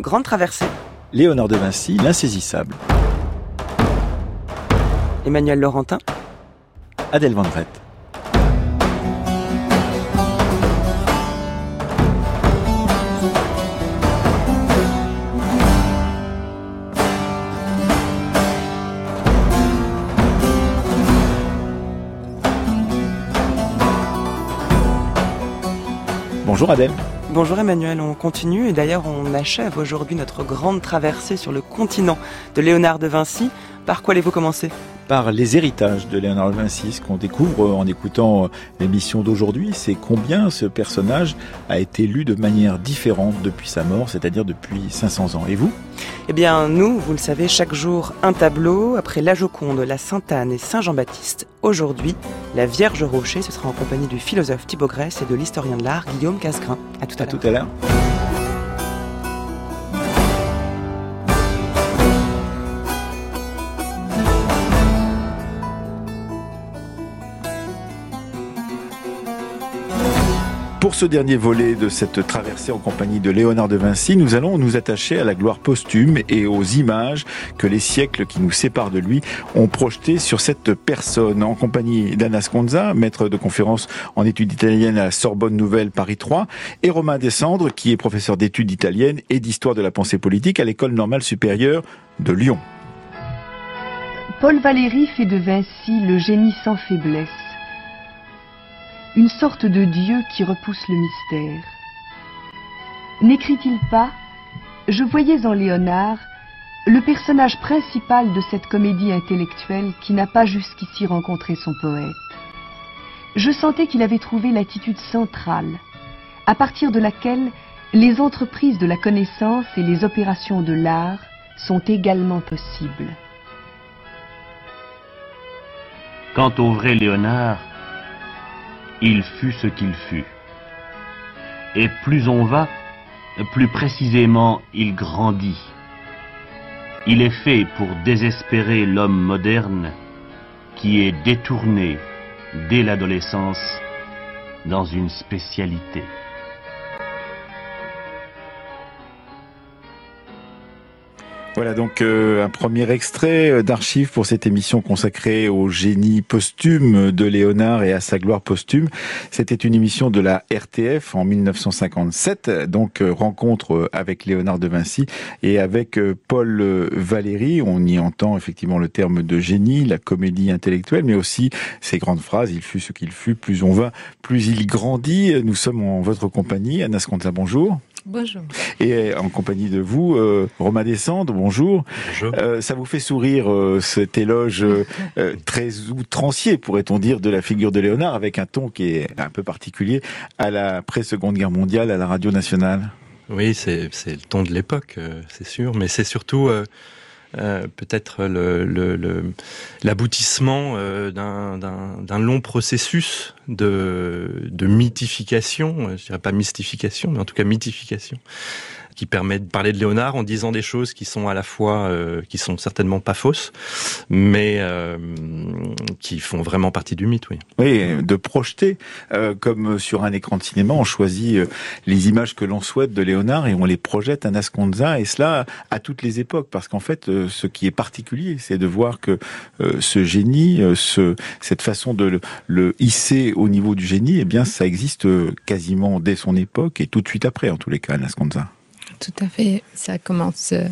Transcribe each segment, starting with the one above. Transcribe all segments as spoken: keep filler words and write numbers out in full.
grande traversée. Léonard de Vinci, l'insaisissable. Emmanuel Laurentin. Adèle Van Dret. Bonjour Adèle. Bonjour Emmanuel, on continue et d'ailleurs on achève aujourd'hui notre grande traversée sur le continent de Léonard de Vinci. Par quoi allez-vous commencer ? Par les héritages de Léonard de Vinci. Ce qu'on découvre en écoutant l'émission d'aujourd'hui, c'est combien ce personnage a été lu de manière différente depuis sa mort, c'est-à-dire depuis cinq cents ans. Et vous ? Eh bien nous, vous le savez, chaque jour un tableau. Après la Joconde, la Sainte-Anne et Saint-Jean-Baptiste, aujourd'hui, la Vierge Rocher. Ce sera en compagnie du philosophe Thibaut Grèce et de l'historien de l'art Guillaume Casgrain. À tout à, à l'heure. Tout à l'heure. Pour ce dernier volet de cette traversée en compagnie de Léonard de Vinci, nous allons nous attacher à la gloire posthume et aux images que les siècles qui nous séparent de lui ont projetées sur cette personne. En compagnie d'Anna Sconza, maître de conférence en études italiennes à la Sorbonne Nouvelle Paris trois, et Romain Descendre, qui est professeur d'études italiennes et d'histoire de la pensée politique à l'École normale supérieure de Lyon. Paul Valéry fait de Vinci le génie sans faiblesse. Une sorte de Dieu qui repousse le mystère. N'écrit-il pas « Je voyais en Léonard le personnage principal de cette comédie intellectuelle qui n'a pas jusqu'ici rencontré son poète. Je sentais qu'il avait trouvé l'attitude centrale, à partir de laquelle les entreprises de la connaissance et les opérations de l'art sont également possibles. » Quant au vrai Léonard, il fut ce qu'il fut. Et plus on va, plus précisément il grandit. Il est fait pour désespérer l'homme moderne qui est détourné dès l'adolescence dans une spécialité. Voilà donc euh, un premier extrait d'archives pour cette émission consacrée au génie posthume de Léonard et à sa gloire posthume. C'était une émission de la R T F en mille neuf cent cinquante-sept, donc euh, rencontre avec Léonard de Vinci et avec euh, Paul Valéry. On y entend effectivement le terme de génie, la comédie intellectuelle, mais aussi ces grandes phrases, il fut ce qu'il fut, plus on va, plus il grandit. Nous sommes en votre compagnie. Anna Sconza, bonjour. Bonjour. Et en compagnie de vous, euh, Romain Descendre, bonjour. Bonjour. Euh, ça vous fait sourire euh, cet éloge euh, très outrancier, pourrait-on dire, de la figure de Léonard, avec un ton qui est un peu particulier à la pré-Seconde Guerre mondiale, à la radio nationale. Oui, c'est, c'est le ton de l'époque, euh, c'est sûr, mais c'est surtout euh, euh, peut-être le, le, le, l'aboutissement euh, d'un, d'un, d'un long processus de, de mythification, je dirais pas mystification, mais en tout cas mythification, qui permet de parler de Léonard en disant des choses qui sont à la fois, euh, qui sont certainement pas fausses, mais euh, qui font vraiment partie du mythe, oui. Oui, de projeter, euh, comme sur un écran de cinéma, on choisit euh, les images que l'on souhaite de Léonard et on les projette à Anna Sconza, et cela à toutes les époques, parce qu'en fait, euh, ce qui est particulier, c'est de voir que euh, ce génie, euh, ce, cette façon de le, le hisser au niveau du génie, eh bien, ça existe euh, quasiment dès son époque et tout de suite après, en tous les cas, Anna Sconza. Tout à fait. Ça commence euh,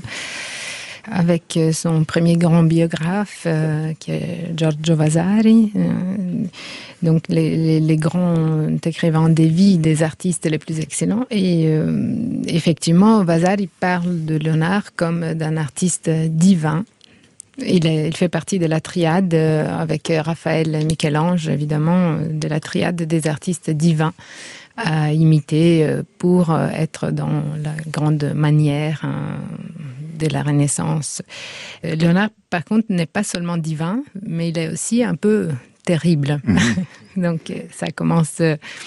avec son premier grand biographe, euh, qui est Giorgio Vasari. Euh, donc, les, les, les grands écrivains des vies des artistes les plus excellents. Et euh, effectivement, Vasari parle de Léonard comme d'un artiste divin. Il, est, il fait partie de la triade, euh, avec Raphaël et Michel-Ange, évidemment, de la triade des artistes divins à imiter pour être dans la grande manière hein, de la Renaissance. Léonard, par contre, n'est pas seulement divin, mais il est aussi un peu terrible. Mmh. Donc, ça commence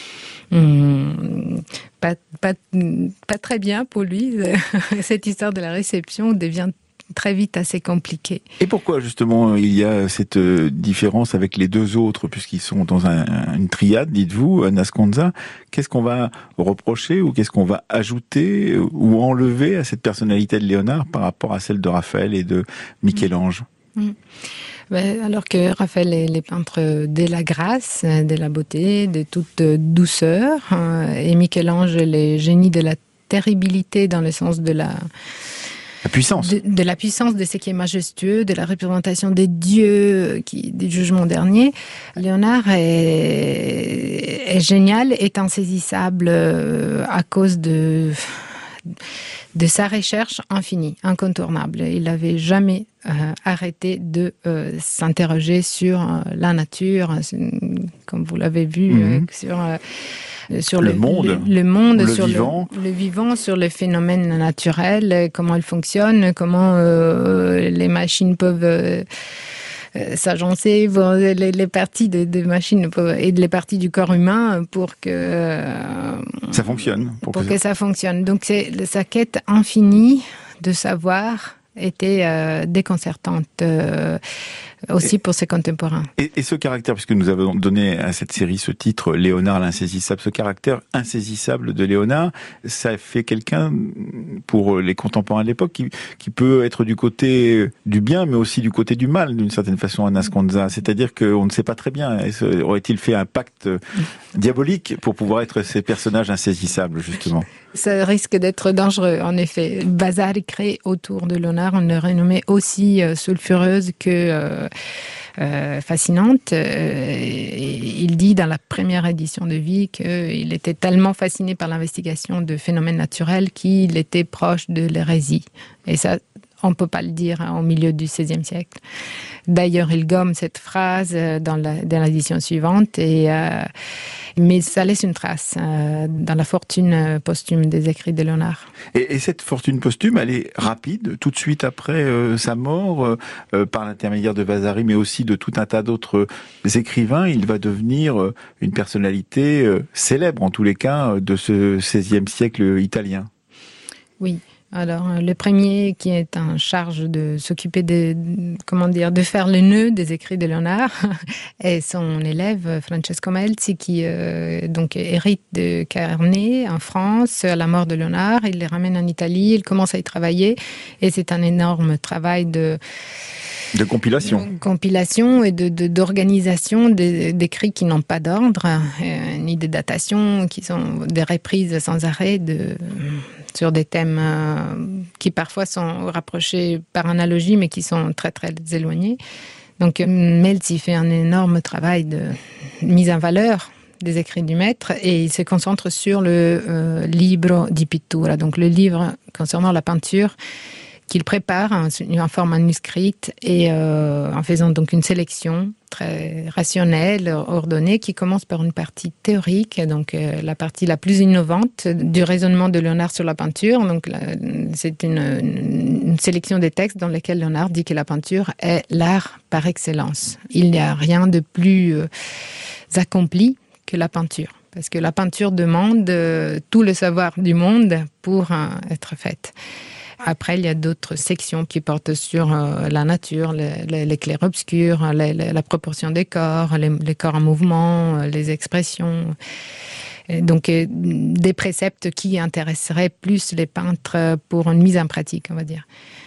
hum, pas, pas, pas très bien pour lui. Cette histoire de la réception devient très vite assez compliqué. Et pourquoi justement il y a cette différence avec les deux autres, puisqu'ils sont dans un, une triade, dites-vous, Nasconza? Qu'est-ce qu'on va reprocher ou qu'est-ce qu'on va ajouter ou enlever à cette personnalité de Léonard par rapport à celle de Raphaël et de Michel-Ange? Mmh. Ben, alors que Raphaël est les peintres de la grâce, de la beauté, de toute douceur, et Michel-Ange les génies de la terribilité dans le sens de la... La puissance. De, de la puissance de ce qui est majestueux, de la représentation des dieux, qui, du jugement dernier. Léonard est, est génial, est insaisissable à cause de... de sa recherche infinie, incontournable. Il n'avait jamais euh, arrêté de euh, s'interroger sur euh, la nature, comme vous l'avez vu, mm-hmm. euh, sur, euh, sur le, le monde, le, le, monde le sur vivant. Le, le vivant, sur les phénomènes naturels, comment ils fonctionnent, comment euh, les machines peuvent... Euh, s'agencer, les, les parties de, de machines et les parties du corps humain pour que euh, ça fonctionne. Pour, pour que, que ça fonctionne. Donc c'est sa quête infinie de savoir était euh, déconcertante euh, aussi et, pour ses contemporains. Et, et ce caractère, puisque nous avons donné à cette série ce titre, Léonard l'insaisissable, ce caractère insaisissable de Léonard, ça fait quelqu'un, pour les contemporains de l'époque, qui, qui peut être du côté du bien, mais aussi du côté du mal, d'une certaine façon, à Nasconza. C'est-à-dire qu'on ne sait pas très bien, aurait-il fait un pacte diabolique pour pouvoir être ces personnages insaisissables, justement? Ça risque d'être dangereux, en effet. Vasari crée autour de Léonard une renommée aussi euh, sulfureuse que euh, euh, fascinante. Euh, il dit dans la première édition de Vie qu'il était tellement fasciné par l'investigation de phénomènes naturels qu'il était proche de l'hérésie. Et ça, on ne peut pas le dire hein, au milieu du seizième siècle. D'ailleurs, il gomme cette phrase dans, la, dans l'édition suivante, et, euh, mais ça laisse une trace euh, dans la fortune posthume des écrits de Léonard. Et, et cette fortune posthume, elle est rapide, tout de suite après euh, sa mort, euh, par l'intermédiaire de Vasari, mais aussi de tout un tas d'autres écrivains. Il va devenir euh, une personnalité euh, célèbre, en tous les cas, de ce seizième siècle italien. Oui. Alors, le premier qui est en charge de s'occuper de, comment dire, de faire le nœud des écrits de Léonard est son élève Francesco Melzi, qui euh, donc hérite de carnets en France à la mort de Léonard. Il les ramène en Italie, il commence à y travailler, et c'est un énorme travail de De compilation. De compilation et de, de, d'organisation d'écrits qui n'ont pas d'ordre, euh, ni de datation, qui sont des reprises sans arrêt de, sur des thèmes euh, qui parfois sont rapprochés par analogie, mais qui sont très très éloignés. Donc Melzi fait un énorme travail de mise en valeur des écrits du maître, et il se concentre sur le euh, Libro di Pittura, donc le livre concernant la peinture, qu'il prépare en, en forme manuscrite, et euh, en faisant donc une sélection très rationnelle, ordonnée, qui commence par une partie théorique, donc euh, la partie la plus innovante du raisonnement de Léonard sur la peinture. Donc la, c'est une, une, une sélection des textes dans lesquels Léonard dit que la peinture est l'art par excellence. Il n'y a rien de plus euh, accompli que la peinture, parce que la peinture demande euh, tout le savoir du monde pour euh, être faite. Après, il y a d'autres sections qui portent sur euh, la nature, les, les, les clairs-obscurs, les, les, la proportion des corps, les, les corps en mouvement, les expressions. Et donc, euh, des préceptes qui intéresseraient plus les peintres pour une mise en pratique, on va dire.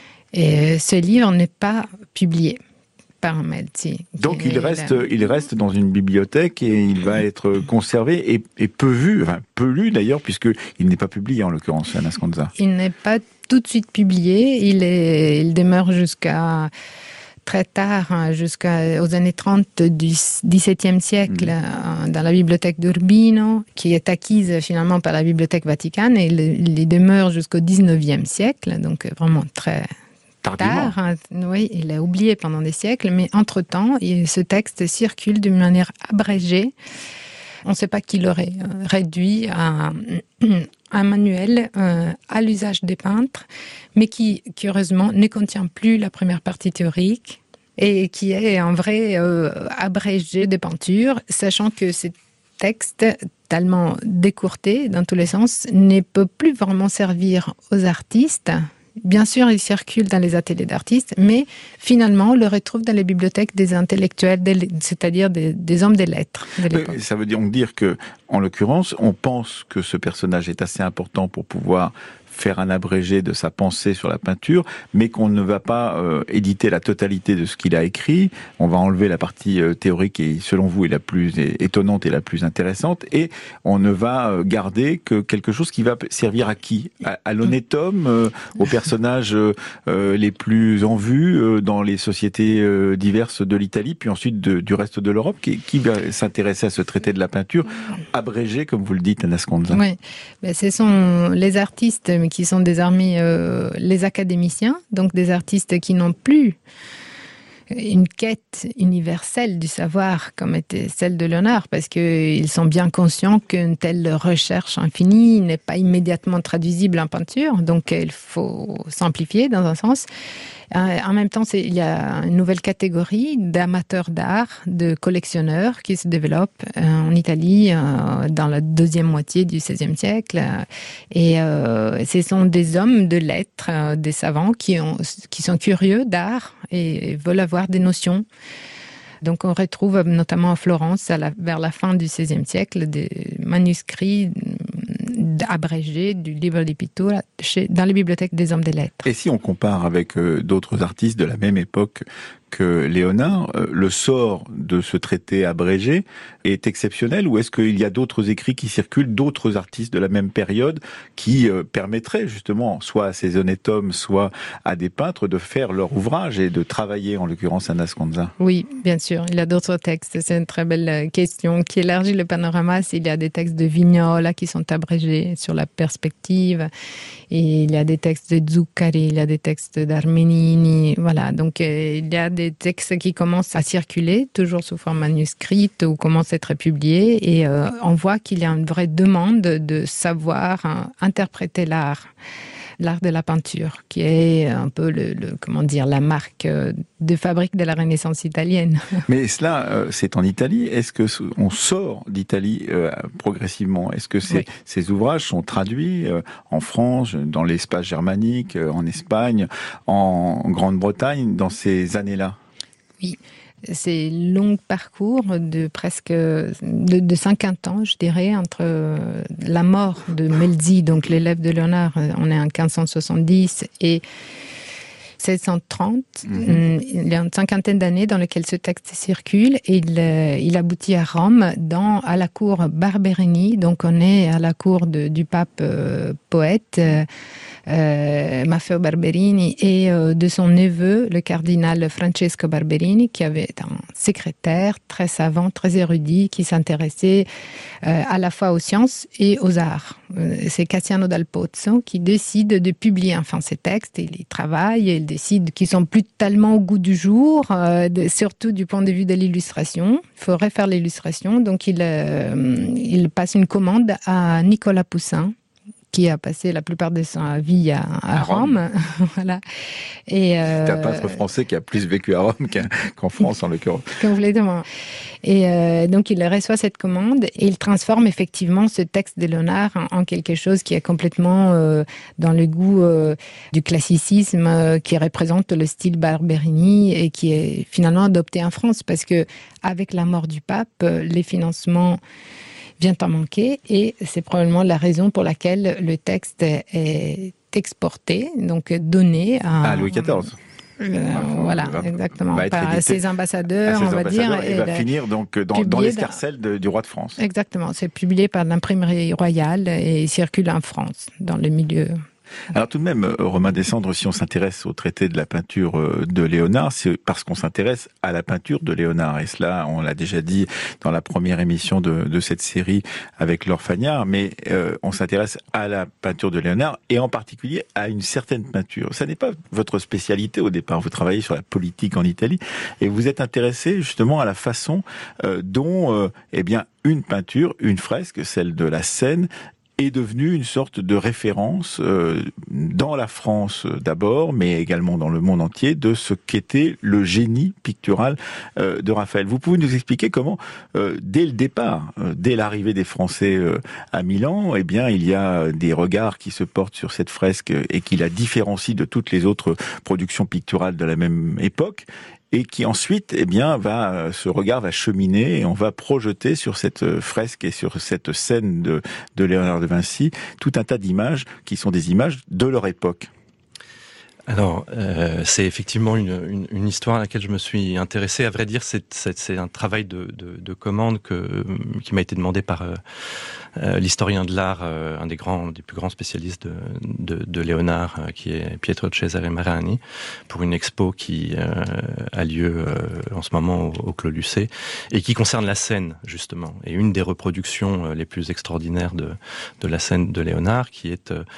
Et ce livre n'est pas publié par Melzi. Donc il reste, il reste dans une bibliothèque, et il va être conservé et, et peu vu, enfin peu lu d'ailleurs, puisqu'il n'est pas publié en l'occurrence, à Nasconza. Il n'est pas tout de suite publié, il, est, il demeure jusqu'à très tard, jusqu'aux années trente du dix-septième siècle, mmh. dans la bibliothèque d'Urbino, qui est acquise finalement par la Bibliothèque Vaticane, et il, il y demeure jusqu'au dix-neuvième siècle, donc vraiment très... Tardivement. Tard, oui, il a oublié pendant des siècles, mais entre-temps, ce texte circule d'une manière abrégée. On ne sait pas qui l'aurait réduit à un manuel euh, à l'usage des peintres, mais qui, curieusement, ne contient plus la première partie théorique, et qui est un vrai euh, abrégé des peintures, sachant que ce texte, tellement décourté dans tous les sens, ne peut plus vraiment servir aux artistes Bien sûr, il circule dans les ateliers d'artistes, mais finalement, on le retrouve dans les bibliothèques des intellectuels, des, c'est-à-dire des, des hommes des lettres de l'époque. Ça veut donc dire que, en l'occurrence, on pense que ce personnage est assez important pour pouvoir faire un abrégé de sa pensée sur la peinture, mais qu'on ne va pas euh, éditer la totalité de ce qu'il a écrit. On va enlever la partie euh, théorique qui, selon vous, est la plus étonnante et la plus intéressante, et on ne va euh, garder que quelque chose qui va servir à qui ? À, à l'honnête homme, euh, aux personnages euh, les plus en vue euh, dans les sociétés euh, diverses de l'Italie, puis ensuite de, du reste de l'Europe. Qui, qui va s'intéresser à ce traité de la peinture abrégé, comme vous le dites, Anna Sconza ? Oui, ben, ce sont les artistes qui sont désormais euh, les académiciens, donc des artistes qui n'ont plus une quête universelle du savoir comme était celle de Léonard, parce qu'ils sont bien conscients qu'une telle recherche infinie n'est pas immédiatement traduisible en peinture, donc il faut simplifier dans un sens. En même temps, c'est, il y a une nouvelle catégorie d'amateurs d'art, de collectionneurs qui se développe euh, en Italie euh, dans la deuxième moitié du seizième siècle. Et euh, ce sont des hommes de lettres, euh, des savants qui, ont, qui sont curieux d'art et veulent avoir des notions. Donc on retrouve notamment à Florence, à la, vers la fin du seizième siècle, des manuscrits abrégés du Libro di Pittura chez, dans les bibliothèques des hommes des lettres. Et si on compare avec euh, d'autres artistes de la même époque que Léonard, euh, le sort de ce traité abrégé est exceptionnel, ou est-ce qu'il y a d'autres écrits qui circulent, d'autres artistes de la même période qui euh, permettraient justement, soit à ces honnêtes hommes, soit à des peintres, de faire leur ouvrage et de travailler, en l'occurrence, Anna Sconza ? Oui, bien sûr, il y a d'autres textes, c'est une très belle question qui élargit le panorama. Il y a des textes de Vignola qui sont abrégés sur la perspective, et il y a des textes de Zuccari, il y a des textes d'Armenini, voilà, donc euh, il y a des textes qui commencent à circuler, toujours sous forme manuscrite, ou commencent à être publiés, et euh, on voit qu'il y a une vraie demande de savoir hein, interpréter l'art. L'art de la peinture, qui est un peu le, le comment dire la marque de fabrique de la Renaissance italienne. Mais cela, euh, c'est en Italie. Est-ce que on sort d'Italie euh, progressivement ? Est-ce que ces, oui. ces ouvrages sont traduits euh, en France, dans l'espace germanique, euh, en Espagne, en Grande-Bretagne, dans ces années-là ? Oui. C'est un long parcours de presque de, de cinquante ans, je dirais, entre la mort de Melzi, donc l'élève de Léonard, on est en quinze cent soixante-dix, et seize cent trente. Mmh. Il y a une cinquantaine d'années dans lesquelles ce texte circule, et il, il aboutit à Rome, dans, à la cour Barberini. Donc on est à la cour de, du pape euh, poète, euh, Euh, Maffeo Barberini, et euh, de son neveu, le cardinal Francesco Barberini, qui avait un secrétaire très savant, très érudit, qui s'intéressait euh, à la fois aux sciences et aux arts. Euh, c'est Cassiano dal Pozzo qui décide de publier enfin ces textes. Il y travaille, et il décide qu'ils sont plus tellement au goût du jour, euh, de, surtout du point de vue de l'illustration. Il faut refaire l'illustration, donc il, euh, il passe une commande à Nicolas Poussin, qui a passé la plupart de sa vie à, à, à Rome. Rome. Voilà. Et euh, c'est un peintre français qui a plus vécu à Rome qu'en France, en l'occurrence. Complètement. Et euh, donc, il reçoit cette commande, et il transforme effectivement ce texte de Léonard en, en quelque chose qui est complètement euh, dans le goût euh, du classicisme, euh, qui représente le style Barberini, et qui est finalement adopté en France, parce que avec la mort du pape, les financements vient en manquer, et c'est probablement la raison pour laquelle le texte est exporté, donc donné à... Ah, Louis quatorze. Euh, voilà, va, exactement. Va par ses ambassadeurs, ses on va ambassadeurs, dire. Et, et va finir donc dans, dans l'escarcelle de, du roi de France. Exactement, c'est publié par l'imprimerie royale et circule en France, dans le milieu. Alors tout de même, Romain Descendre, si on s'intéresse au traité de la peinture de Léonard, c'est parce qu'on s'intéresse à la peinture de Léonard. Et cela, on l'a déjà dit dans la première émission de, de cette série avec Laure Fagnard, mais euh, on s'intéresse à la peinture de Léonard, et en particulier à une certaine peinture. Ça n'est pas votre spécialité au départ, vous travaillez sur la politique en Italie, et vous êtes intéressé justement à la façon euh, dont euh, eh bien, une peinture, une fresque, celle de la Seine, est devenu une sorte de référence euh, dans la France d'abord, mais également dans le monde entier, de ce qu'était le génie pictural euh, de Raphaël. Vous pouvez nous expliquer comment, euh, dès le départ, euh, dès l'arrivée des Français euh, à Milan, eh bien, il y a des regards qui se portent sur cette fresque et qui la différencient de toutes les autres productions picturales de la même époque, et qui ensuite, eh bien, va, ce regard va cheminer et on va projeter sur cette fresque et sur cette scène de, de Léonard de Vinci tout un tas d'images qui sont des images de leur époque. Alors, euh, c'est effectivement une, une, une histoire à laquelle je me suis intéressé. À vrai dire, c'est, c'est, c'est un travail de, de, de commande que, qui m'a été demandé par euh, euh, l'historien de l'art, euh, un des grands, des plus grands spécialistes de, de, de Léonard, euh, qui est Pietro Cesare Mariani, pour une expo qui euh, a lieu euh, en ce moment au, au Clos Lucé et qui concerne la scène, justement. Et une des reproductions euh, les plus extraordinaires de, de la scène de Léonard, qui est euh,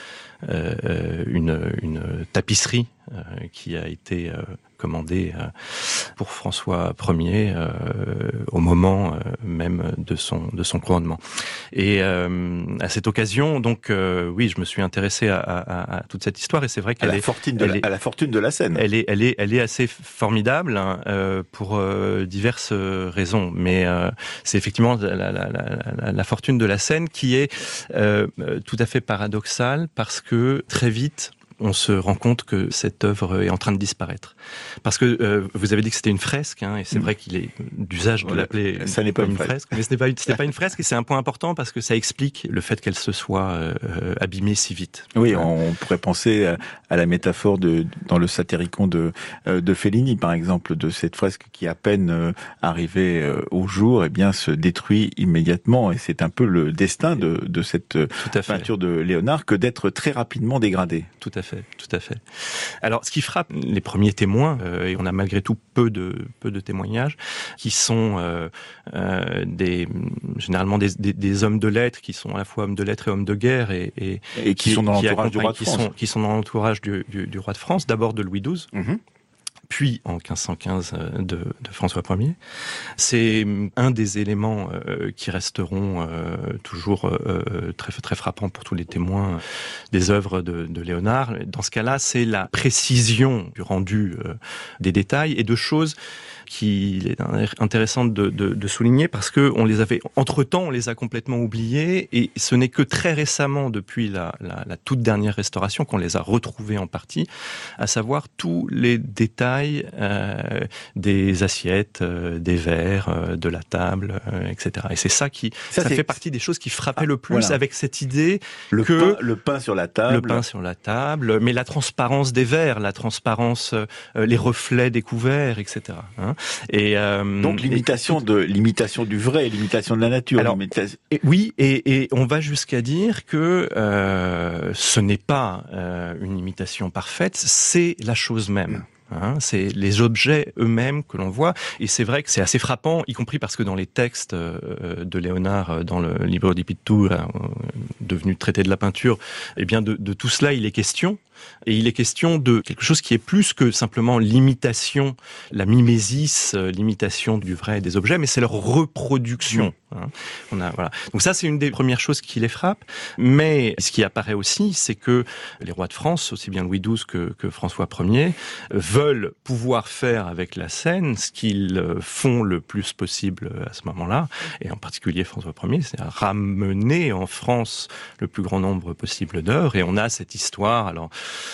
Euh, une, une tapisserie euh, qui a été euh, commandée euh, pour François Ier euh, au moment euh, même de son de son couronnement. Et euh, à cette occasion, donc euh, oui, je me suis intéressé à, à, à toute cette histoire et c'est vrai qu'elle à la est, fortune de elle la, est à la fortune de la scène. Elle est elle est elle est assez formidable hein, euh, pour euh, diverses raisons, mais euh, c'est effectivement la, la, la, la, la fortune de la scène qui est euh, tout à fait paradoxale parce que très vite on se rend compte que cette œuvre est en train de disparaître. Parce que euh, vous avez dit que c'était une fresque, hein, et c'est mmh. vrai qu'il est d'usage de voilà. l'appeler ça n'est pas une, une fresque. Mais ce n'est pas une, ce n'est pas une fresque, et c'est un point important parce que ça explique le fait qu'elle se soit euh, abîmée si vite. Oui, on pourrait penser à, à la métaphore de dans le Satyricon de de Fellini, par exemple, de cette fresque qui à peine euh, arrivée euh, au jour, eh bien se détruit immédiatement, et c'est un peu le destin de de cette peinture de Léonard que d'être très rapidement dégradée. Tout à fait. Tout à fait. Alors, ce qui frappe les premiers témoins, euh, et on a malgré tout peu de peu de témoignages, qui sont euh, euh, des généralement des, des, des hommes de lettres, qui sont à la fois hommes de lettres et hommes de guerre, et, et, et qui, qui sont dans l'entourage du roi de qui France. Sont, qui sont dans l'entourage du, du, du roi de France, d'abord de Louis douze. Mm-hmm. Puis en quinze cent quinze de, de François Ier. C'est un des éléments euh, qui resteront euh, toujours euh, très très frappants pour tous les témoins des œuvres de, de Léonard. Dans ce cas-là, c'est la précision du rendu euh, des détails et de choses qu'il est intéressant de, de, de souligner parce que on les avait entre-temps, on les a complètement oubliés et ce n'est que très récemment, depuis la, la, la toute dernière restauration, qu'on les a retrouvés en partie, à savoir tous les détails euh, des assiettes, euh, des verres, euh, de la table, euh, et cetera. Et c'est ça qui, ça, ça fait partie des choses qui frappaient ah, le plus voilà. avec cette idée le que pain, le pain sur la table, le pain sur la table, mais la transparence des verres, la transparence, euh, les reflets des couverts, et cetera. Hein. Et euh, donc l'imitation et, de l'imitation du vrai, l'imitation de la nature. Alors, et, oui, et, et on va jusqu'à dire que euh, ce n'est pas euh, une imitation parfaite, c'est la chose même. Hein, c'est les objets eux-mêmes que l'on voit, et c'est vrai que c'est assez frappant, y compris parce que dans les textes euh, de Léonard, dans le Libro di Pittura, euh, devenu traité de la peinture, eh bien de, de tout cela il est question. Et il est question de quelque chose qui est plus que simplement l'imitation, la mimésis, l'imitation du vrai des objets, mais c'est leur reproduction. Mmh. Hein. On a, voilà. Donc ça, c'est une des premières choses qui les frappe. Mais ce qui apparaît aussi, c'est que les rois de France, aussi bien Louis douze que, que François Ier, veulent pouvoir faire avec la scène ce qu'ils font le plus possible à ce moment-là, et en particulier François Ier, c'est à ramener en France le plus grand nombre possible d'œuvres. Et on a cette histoire, alors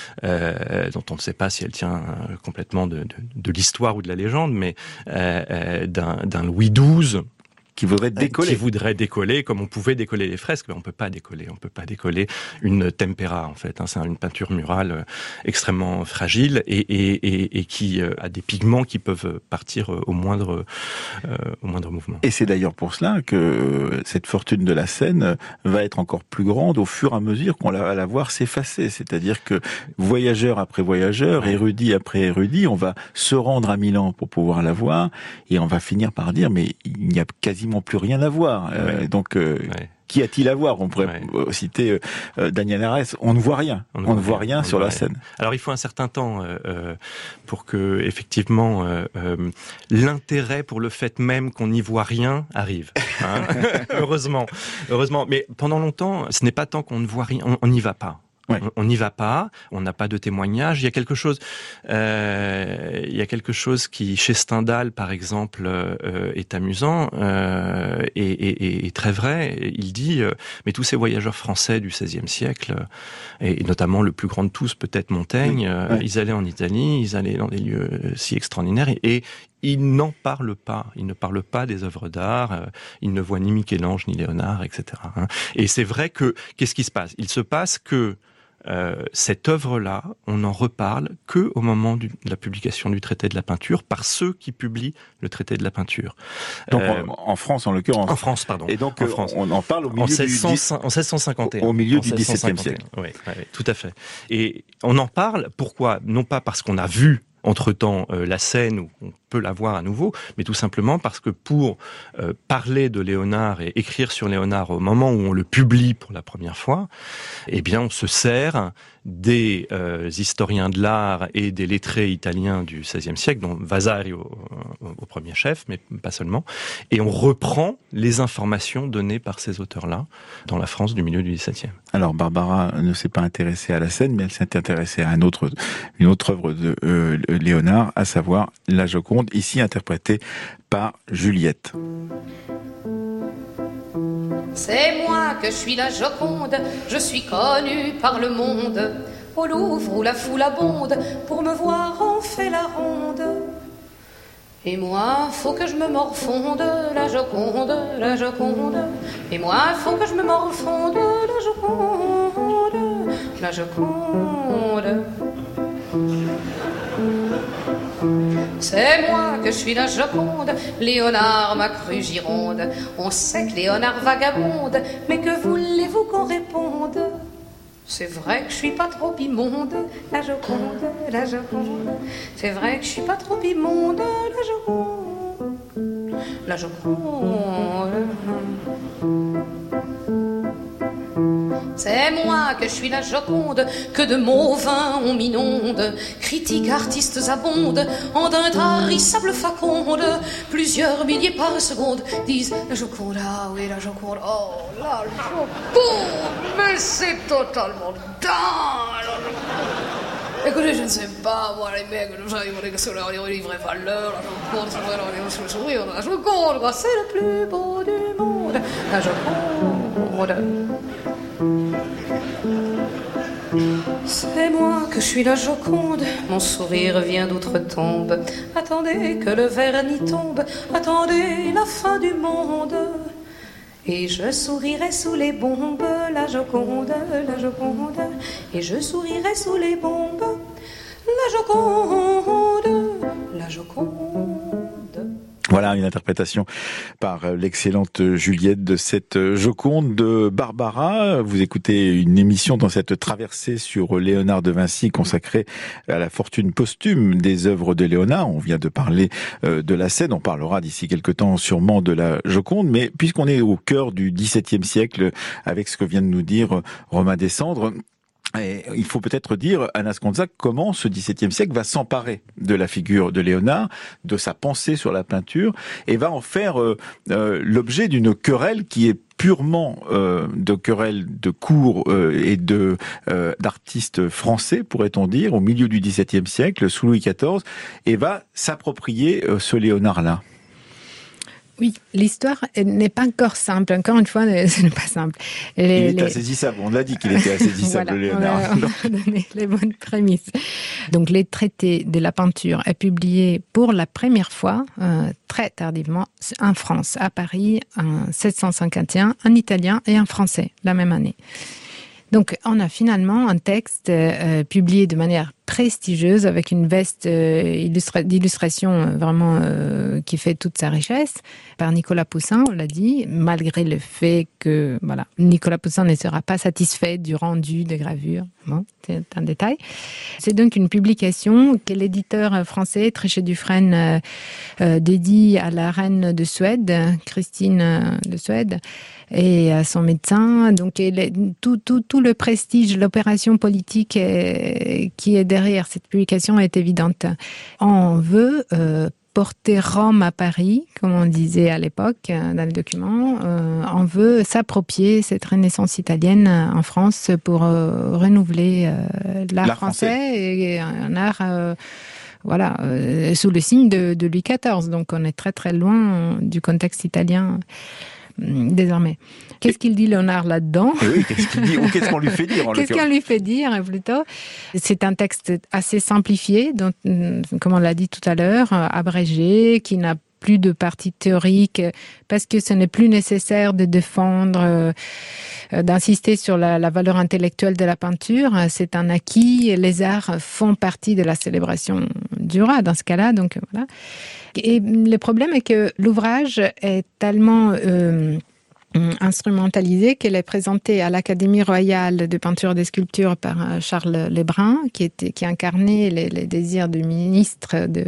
Euh, dont on ne sait pas si elle tient euh, complètement de, de, de l'histoire ou de la légende, mais euh, euh, d'un, d'un Louis douze qui voudrait décoller. Qui voudrait décoller, comme on pouvait décoller les fresques, mais on peut pas décoller. On peut pas décoller une tempera, en fait. Hein, c'est une peinture murale euh, extrêmement fragile et, et, et, et qui euh, a des pigments qui peuvent partir euh, au moindre, euh, au moindre mouvement. Et c'est d'ailleurs pour cela que cette fortune de la scène va être encore plus grande au fur et à mesure qu'on va la voir s'effacer. C'est-à-dire que voyageur après voyageur, érudit après érudit, on va se rendre à Milan pour pouvoir la voir et on va finir par dire mais il n'y a quasiment plus rien à voir. Euh, ouais. Donc, euh, ouais. Qu'y a-t-il à voir? On pourrait ouais. citer euh, Daniel Arès. On ne voit rien. On ne voit, on voit rien, rien sur la rien. scène. Alors il faut un certain temps euh, pour que effectivement euh, euh, l'intérêt pour le fait même qu'on n'y voit rien arrive. Hein. heureusement, heureusement. Mais pendant longtemps, ce n'est pas tant qu'on ne voit rien, on n'y va pas. Ouais. On n'y va pas, on n'a pas de témoignages. Il y a quelque chose, euh, il y a quelque chose qui, chez Stendhal par exemple, euh, est amusant euh, et, et, et très vrai. Il dit, euh, mais tous ces voyageurs français du seizième siècle, et, et notamment le plus grand de tous, peut-être Montaigne, oui. euh, ouais. ils allaient en Italie, ils allaient dans des lieux si extraordinaires et, et ils n'en parlent pas. Ils ne parlent pas des œuvres d'art. Euh, ils ne voient ni Michel-Ange ni Léonard, et cetera. Hein. Et c'est vrai que qu'est-ce qui se passe? Il se passe que Euh, cette œuvre-là, on n'en reparle que au moment du, de la publication du traité de la peinture par ceux qui publient le traité de la peinture. Donc euh, en, en France, en l'occurrence. En France, pardon. Et donc en euh, France. on en parle au milieu en seize cents, du en seize cent cinquante et un. Au milieu en du dix-septième siècle. Oui, oui, oui, tout à fait. Et on en parle. Pourquoi? Non pas parce qu'on a vu entre-temps euh, la scène où on peut la voir à nouveau, mais tout simplement parce que pour euh, parler de Léonard et écrire sur Léonard au moment où on le publie pour la première fois, eh bien on se sert des euh, historiens de l'art et des lettrés italiens du seizième siècle, dont Vasari au, au, au premier chef, mais pas seulement, et on reprend les informations données par ces auteurs-là dans la France du milieu du dix-septième. Alors Barbara ne s'est pas intéressée à la scène, mais elle s'est intéressée à un autre, une autre œuvre de euh, Léonard, à savoir La Joconde, ici interprétée par Juliette. C'est moi que je suis la Joconde, je suis connue par le monde. Au Louvre où la foule abonde, pour me voir on fait la ronde. Et moi, faut que je me morfonde, la Joconde, la Joconde. Et moi, faut que je me morfonde, la Joconde, la Joconde. C'est moi que je suis la Joconde, Léonard m'a cru Gironde. On sait que Léonard vagabonde, mais que voulez-vous qu'on réponde? C'est vrai que je suis pas trop immonde, la Joconde, la Joconde. C'est vrai que je suis pas trop immonde, la Joconde, la Joconde. C'est moi que je suis la Joconde, que de mots vains on m'inonde. Critiques, artistes abondent, en d'un tarissable faconde. Plusieurs milliers par seconde disent la Joconde, ah oui la Joconde, oh la Joconde, mais c'est totalement dingue. Écoutez, je ne sais pas, moi les mecs, ils vont dire que c'est leur livre et valeur, la Joconde, c'est le sourire de la Joconde, c'est le plus beau du monde, la Joconde. C'est moi que je suis la Joconde, mon sourire vient d'outre-tombe. Attendez que le vernis tombe, attendez la fin du monde. Et je sourirai sous les bombes, la Joconde, la Joconde. Et je sourirai sous les bombes, la Joconde, la Joconde. Voilà une interprétation par l'excellente Juliette de cette Joconde de Barbara. Vous écoutez une émission dans cette traversée sur Léonard de Vinci consacrée à la fortune posthume des œuvres de Léonard. On vient de parler de la scène, on parlera d'ici quelque temps sûrement de la Joconde, mais puisqu'on est au cœur du dix-septième siècle avec ce que vient de nous dire Romain Descendres, et il faut peut-être dire, Anas Konczak, comment ce dix-septième siècle va s'emparer de la figure de Léonard, de sa pensée sur la peinture, et va en faire euh, euh, l'objet d'une querelle qui est purement euh, de querelle de cours euh, et de euh, d'artistes français, pourrait-on dire, au milieu du dix-septième siècle, sous Louis quatorze, et va s'approprier euh, ce Léonard-là. Oui, l'histoire n'est pas encore simple. Encore une fois, ce n'est pas simple. Les, il est les... assaisissable. On l'a dit qu'il était assaisissable, voilà, Léonard. On a, on a donné les bonnes prémices. Donc, les traités de la peinture est publié pour la première fois, euh, très tardivement, en France, à Paris, en sept cent cinquante et un, en italien et en français, la même année. Donc, on a finalement un texte euh, publié de manière prestigieuse avec une veste euh, illustra- d'illustration euh, vraiment euh, qui fait toute sa richesse par Nicolas Poussin, on l'a dit, malgré le fait que voilà, Nicolas Poussin ne sera pas satisfait du rendu des gravures. Bon, c'est un détail. C'est donc une publication que l'éditeur français Tréchet Dufresne euh, euh, dédie à la reine de Suède, Christine euh, de Suède, et à son médecin. Donc est, tout, tout, tout le prestige, l'opération politique est, qui est derrière cette publication est évidente. On veut euh, porter Rome à Paris, comme on disait à l'époque dans le document. Euh, on veut s'approprier cette renaissance italienne en France pour euh, renouveler euh, l'art, l'art français, français et un art... Euh, Voilà, euh, sous le signe de, de Louis quatorze. Donc on est très très loin du contexte italien euh, désormais. Qu'est-ce qu'il dit Léonard là-dedans ? Et oui, qu'est-ce qu'il dit ou qu'est-ce qu'on lui fait dire en Qu'est-ce qu'on lui fait dire plutôt ? C'est un texte assez simplifié, donc, comme on l'a dit tout à l'heure, abrégé, qui n'a plus de partie théorique, parce que ce n'est plus nécessaire de défendre, euh, d'insister sur la, la valeur intellectuelle de la peinture. C'est un acquis, les arts font partie de la célébration du roi dans ce cas-là. Donc voilà. Et le problème est que l'ouvrage est tellement euh, instrumentalisé qu'elle est présentée à l'Académie royale de peinture et de sculpture par Charles Lebrun, qui, était, qui incarnait les, les désirs du ministre de...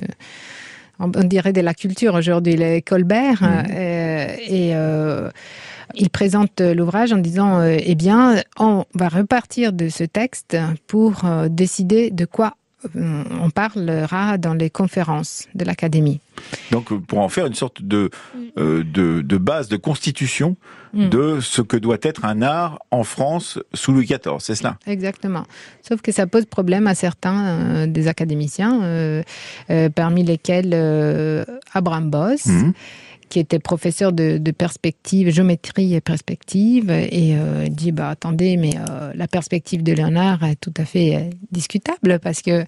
on dirait de la culture aujourd'hui, les Colbert, mmh. euh, et euh, il présente l'ouvrage en disant euh, eh bien, on va repartir de ce texte pour euh, décider de quoi euh, on parlera dans les conférences de l'Académie. Donc, pour en faire une sorte de, euh, de, de base, de constitution mmh. de ce que doit être un art en France sous Louis quatorze, c'est cela ? Exactement. Sauf que ça pose problème à certains euh, des académiciens, euh, euh, parmi lesquels euh, Abraham Bosse, mmh. qui était professeur de, de perspective, géométrie et perspective, et euh, dit bah attendez, mais euh, la perspective de Léonard est tout à fait euh, discutable parce que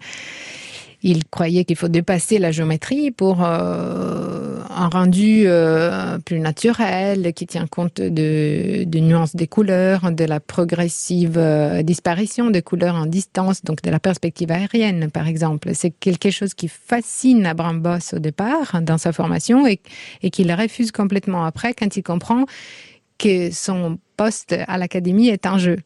il croyait qu'il faut dépasser la géométrie pour euh, un rendu euh, plus naturel, qui tient compte de, de nuances des couleurs, de la progressive euh, disparition des couleurs en distance, donc de la perspective aérienne, par exemple. C'est quelque chose qui fascine Abraham Bosse au départ, dans sa formation, et, et qu'il refuse complètement après, quand il comprend que son poste à l'Académie est un jeu.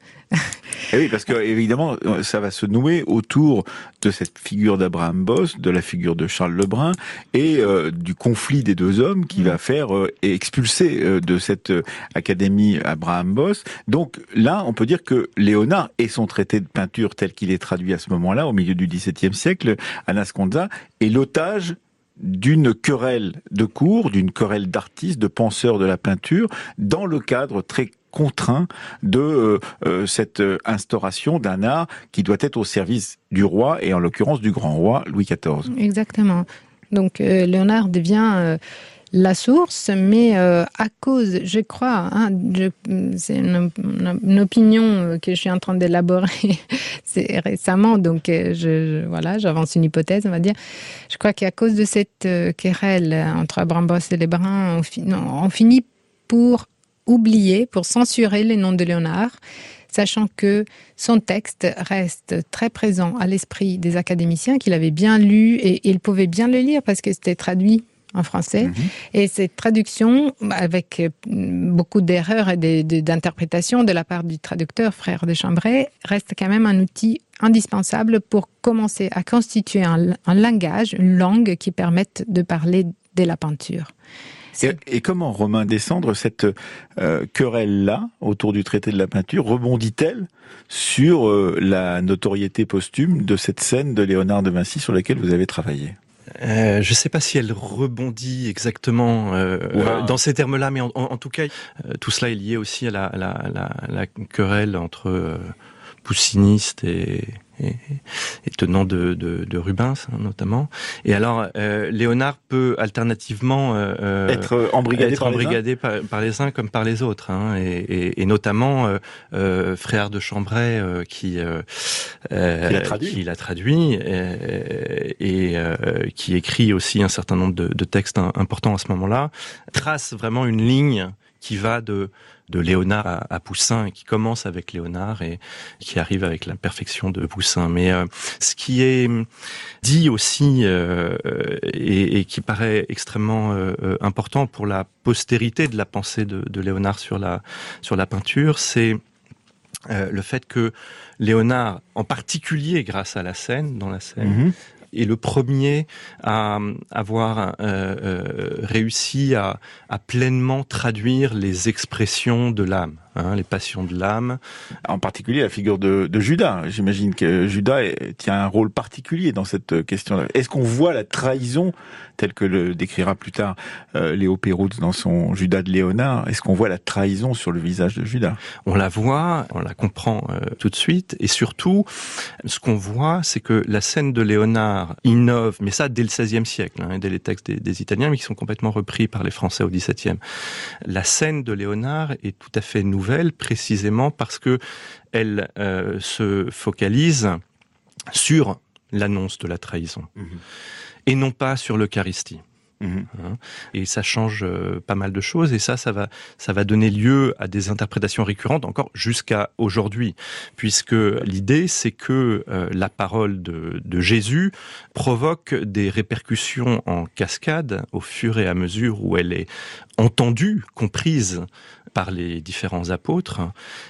Et oui, parce que évidemment, ça va se nouer autour de cette figure d'Abraham Bosse, de la figure de Charles Lebrun et euh, du conflit des deux hommes qui mmh. va faire euh, expulser euh, de cette euh, Académie Abraham Bosse. Donc là, on peut dire que Léonard et son traité de peinture tel qu'il est traduit à ce moment-là, au milieu du dix-septième siècle, Anasconza, est l'otage d'une querelle de cour, d'une querelle d'artistes, de penseurs de la peinture, dans le cadre très contraint de euh, euh, cette instauration d'un art qui doit être au service du roi, et en l'occurrence du grand roi Louis quatorze. Exactement. Donc euh, Léonard devient euh, la source, mais euh, à cause, je crois, hein, je, c'est une, une opinion que je suis en train d'élaborer c'est récemment, donc je, je, voilà, j'avance une hypothèse, on va dire. Je crois qu'à cause de cette euh, querelle entre Abraham Bosse et Lebrun, on, fi, non, on finit pour oublier, pour censurer les noms de Léonard, sachant que son texte reste très présent à l'esprit des académiciens, qu'il avait bien lu, et ils pouvaient bien le lire parce que c'était traduit en français. Mmh. Et cette traduction, avec beaucoup d'erreurs et de, de, d'interprétations de la part du traducteur, frère de Chambray, reste quand même un outil indispensable pour commencer à constituer un, un langage, une langue qui permette de parler de la peinture. Et, et comment, Romain Descendre, cette euh, querelle-là, autour du traité de la peinture, rebondit-elle sur euh, la notoriété posthume de cette scène de Léonard de Vinci sur laquelle vous avez travaillé ? Euh, je ne sais pas si elle rebondit exactement euh, wow. dans ces termes-là, mais en, en, en tout cas, euh, tout cela est lié aussi à la, la, la, la querelle entre euh, poussinistes et, et, et tenants de, de, de Rubens, hein, notamment. Et alors, euh, Léonard peut alternativement euh, être embrigadé, être par, embrigadé les par, par les uns comme par les autres, hein, et, et, et notamment euh, euh, Frère de Chambray euh, qui, euh, qui l'a traduit, qui l'a traduit et, et euh, qui écrit aussi un certain nombre de, de textes importants à ce moment-là, trace vraiment une ligne qui va de de Léonard à, à Poussin, et qui commence avec Léonard et qui arrive avec la perfection de Poussin. Mais euh, ce qui est dit aussi euh, et, et qui paraît extrêmement euh, important pour la postérité de la pensée de, de Léonard sur la sur la peinture, c'est euh, le fait que Léonard, en particulier grâce à la scène, dans la scène, mmh. est le premier à avoir euh, euh, réussi à, à pleinement traduire les expressions de l'âme, hein, les passions de l'âme. En particulier la figure de, de Judas. J'imagine que Judas tient un rôle particulier dans cette question-là. Est-ce qu'on voit la trahison, telle que le décrira plus tard euh, Léo Pérouse dans son Judas de Léonard, est-ce qu'on voit la trahison sur le visage de Judas? On la voit, on la comprend euh, tout de suite, et surtout, ce qu'on voit, c'est que la scène de Léonard innove, mais ça dès le seizième siècle, hein, dès les textes des, des Italiens, mais qui sont complètement repris par les Français au dix-septième. La scène de Léonard est tout à fait nouvelle, précisément parce que elle euh, se focalise sur l'annonce de la trahison, mmh. et non pas sur l'Eucharistie. Mmh. Et ça change euh, pas mal de choses, et ça, ça va, ça va donner lieu à des interprétations récurrentes encore jusqu'à aujourd'hui, puisque l'idée, c'est que euh, la parole de, de Jésus provoque des répercussions en cascade au fur et à mesure où elle est entendue, comprise par les différents apôtres,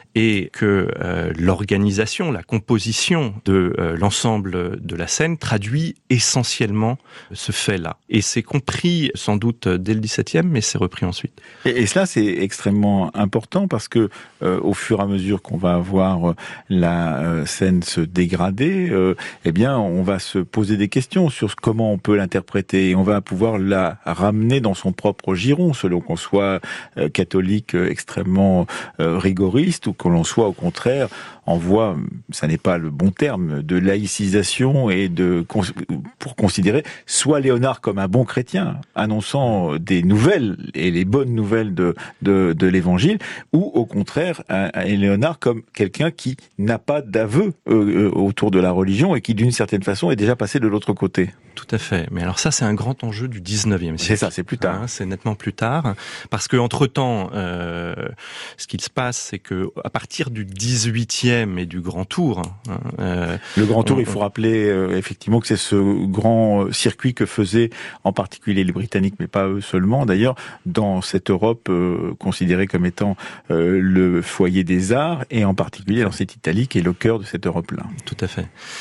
et que euh, l'organisation, la composition de euh, l'ensemble de la scène traduit essentiellement ce fait-là. Et c'est compris sans doute dès le dix-septième, mais c'est repris ensuite. Et, et cela, c'est extrêmement important parce que euh, au fur et à mesure qu'on va voir la euh, scène se dégrader, euh, eh bien, on va se poser des questions sur comment on peut l'interpréter, et on va pouvoir la ramener dans son propre giron, selon qu'on soit euh, catholique euh, extrêmement euh, rigoriste ou qu'on l'on soit au contraire en voie, ça n'est pas le bon terme, de laïcisation et de pour considérer soit Léonard comme un bon chrétien annonçant des nouvelles et les bonnes nouvelles de de, de l'Évangile, ou au contraire un, un Léonard comme quelqu'un qui n'a pas d'aveu euh, autour de la religion et qui d'une certaine façon est déjà passé de l'autre côté. Tout à fait. Mais alors ça, c'est un grand enjeu du dix-neuvième siècle. C'est ça, c'est plus tard. Hein, c'est nettement plus tard, parce que entre-temps, euh, ce qu'il se passe, c'est que à partir du dix-huitième et du Grand Tour, hein, euh, le Grand Tour, on, il faut rappeler euh, effectivement que c'est ce grand circuit que faisaient en particulier les Britanniques, mais pas eux seulement d'ailleurs, dans cette Europe euh, considérée comme étant euh, le foyer des arts, et en particulier dans cette Italie qui est le cœur de cette Europe-là. Tout à fait.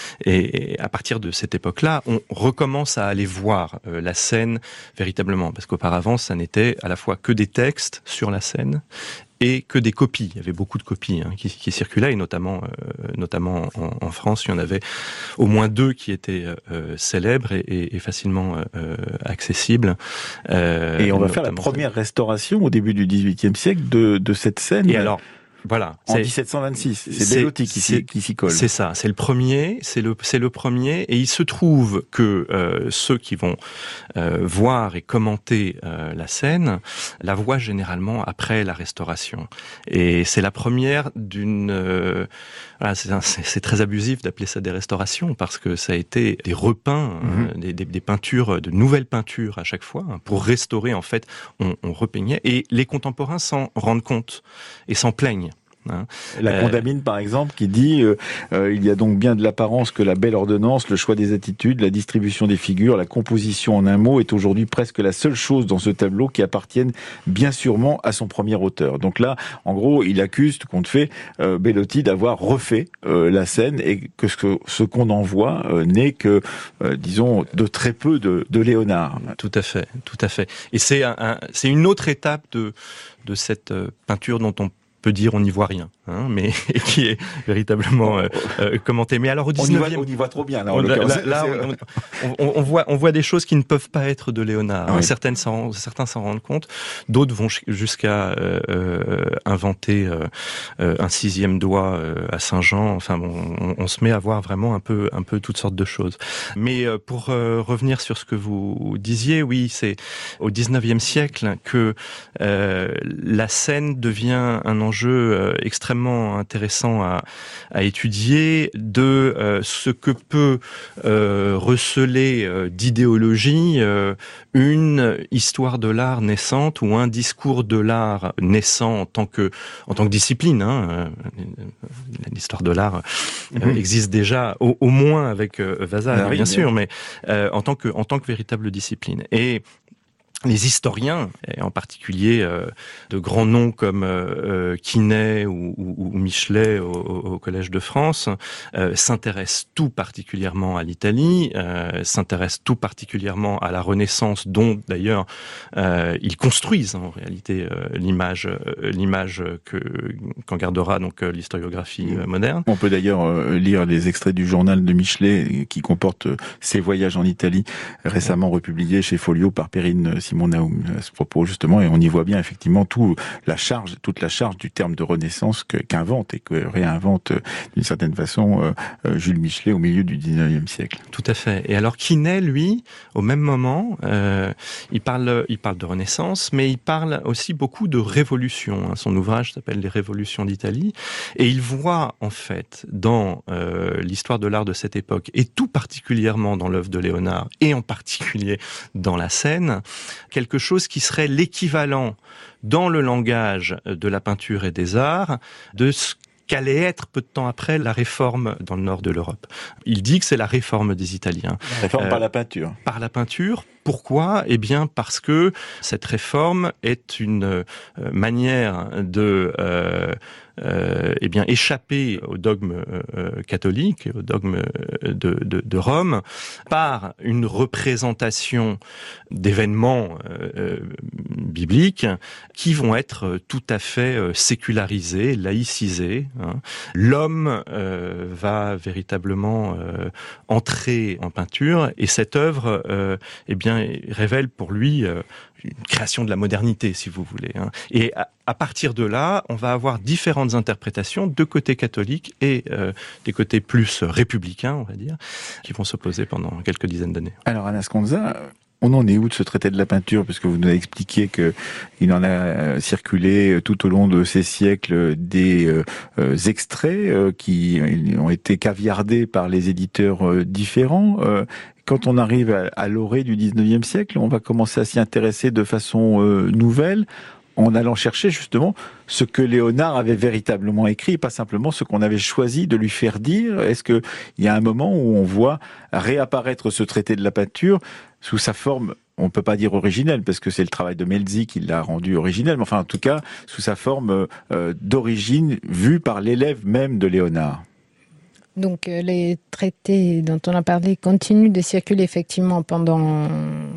Et, et à partir de cette époque-là, on recommence commence à aller voir euh, la scène véritablement, parce qu'auparavant, ça n'était à la fois que des textes sur la scène et que des copies. Il y avait beaucoup de copies hein, qui, qui circulaient, et notamment, euh, notamment en, en France, il y en avait au moins deux qui étaient euh, célèbres et, et, et facilement euh, accessibles. Euh, et on va faire la première restauration au début du dix-huitième siècle de, de cette scène. Et alors, voilà. En dix-sept cent vingt-six, c'est Bellotti qui s'y, qui s'y colle. C'est ça, c'est le premier, c'est le, c'est le premier, et il se trouve que euh, ceux qui vont euh, voir et commenter euh, la scène la voient généralement après la restauration. Et c'est la première d'une... Euh, voilà, c'est, c'est, c'est très abusif d'appeler ça des restaurations, parce que ça a été des repeints, mmh. euh, des, des, des peintures, de nouvelles peintures à chaque fois, hein, pour restaurer, en fait, on, on repeignait, et les contemporains s'en rendent compte et s'en plaignent. Hein. La Condamine, euh, par exemple, qui dit euh, euh, il y a donc bien de l'apparence que la belle ordonnance, le choix des attitudes, la distribution des figures, la composition en un mot est aujourd'hui presque la seule chose dans ce tableau qui appartienne bien sûrement à son premier auteur. Donc là, en gros, il accuse, tout compte fait, euh, Bellotti d'avoir refait euh, la scène, et que ce, ce qu'on en voit euh, n'est que, euh, disons, de très peu de, de Léonard. Tout à fait, tout à fait. Et c'est, un, un, c'est une autre étape de, de cette peinture dont on peut dire on n'y voit rien, hein, mais qui est véritablement euh, euh, commenté. Mais alors au dix-neuvième, on y voit trop bien. Là, on, là, là on, on, on voit, on voit des choses qui ne peuvent pas être de Léonard. Oui. Certaines s'en, certains s'en rendent compte, d'autres vont jusqu'à euh, euh, inventer euh, un sixième doigt euh, à Saint-Jean. Enfin, bon, on, on se met à voir vraiment un peu, un peu toutes sortes de choses. Mais euh, pour euh, revenir sur ce que vous disiez, oui, c'est au dix-neuvième siècle que euh, la scène devient un enjeu enjeu euh, extrêmement intéressant à, à étudier de euh, ce que peut euh, receler euh, d'idéologie euh, une histoire de l'art naissante ou un discours de l'art naissant en tant que en tant que discipline. Hein. L'histoire de l'art euh, mmh. existe déjà au, au moins avec euh, Vasari, ah, oui, bien bien sûr, mais euh, en tant que en tant que véritable discipline. Et les historiens, et en particulier euh, de grands noms comme euh, Quinet ou, ou, ou Michelet au, au Collège de France, euh, s'intéressent tout particulièrement à l'Italie, euh, s'intéressent tout particulièrement à la Renaissance, dont d'ailleurs euh, ils construisent en réalité euh, l'image, euh, l'image que qu'en gardera donc euh, l'historiographie euh, moderne. On peut d'ailleurs euh, lire les extraits du journal de Michelet qui comporte euh, ses voyages en Italie, récemment republié chez Folio par Perrine Simon Naoum à ce propos justement, et on y voit bien effectivement tout la charge, toute la charge du terme de Renaissance que, qu'invente et que réinvente euh, d'une certaine façon euh, euh, Jules Michelet au milieu du dix-neuvième siècle. Tout à fait. Et alors Quinet, lui, au même moment, euh, il parle, il parle de Renaissance, mais il parle aussi beaucoup de révolution. Son ouvrage s'appelle Les Révolutions d'Italie, et il voit en fait dans euh, l'histoire de l'art de cette époque, et tout particulièrement dans l'œuvre de Léonard, et en particulier dans la scène, quelque chose qui serait l'équivalent dans le langage de la peinture et des arts de ce qu'allait être peu de temps après la réforme dans le nord de l'Europe. Il dit que c'est la réforme des Italiens. La réforme euh, par la peinture. Par la peinture. Pourquoi ? Eh bien, parce que cette réforme est une euh, manière de euh, euh, eh bien échapper au dogme euh, catholique, au dogme de, de, de Rome, par une représentation d'événements euh, bibliques qui vont être tout à fait euh, sécularisés, laïcisés. Hein. L'homme euh, va véritablement euh, entrer en peinture, et cette œuvre, euh, eh bien, révèle pour lui euh, une création de la modernité, si vous voulez. Hein. Et à, à partir de là, on va avoir différentes interprétations de côté catholique et euh, des côtés plus républicains, on va dire, qui vont s'opposer pendant quelques dizaines d'années. Alors, Anna Sconza, on en est où de ce traité de la peinture? Parce que vous nous avez expliqué qu'il en a circulé tout au long de ces siècles des euh, extraits euh, qui ont été caviardés par les éditeurs euh, différents. Euh, Quand on arrive à, à l'orée du dix-neuvième siècle, on va commencer à s'y intéresser de façon euh, nouvelle, en allant chercher justement ce que Léonard avait véritablement écrit, pas simplement ce qu'on avait choisi de lui faire dire. Est-ce qu'il y a un moment où on voit réapparaître ce traité de la peinture sous sa forme, on ne peut pas dire originelle, parce que c'est le travail de Melzi qui l'a rendu originel, mais enfin en tout cas sous sa forme euh, d'origine vue par l'élève même de Léonard? Donc euh, les traités dont on a parlé continuent de circuler effectivement pendant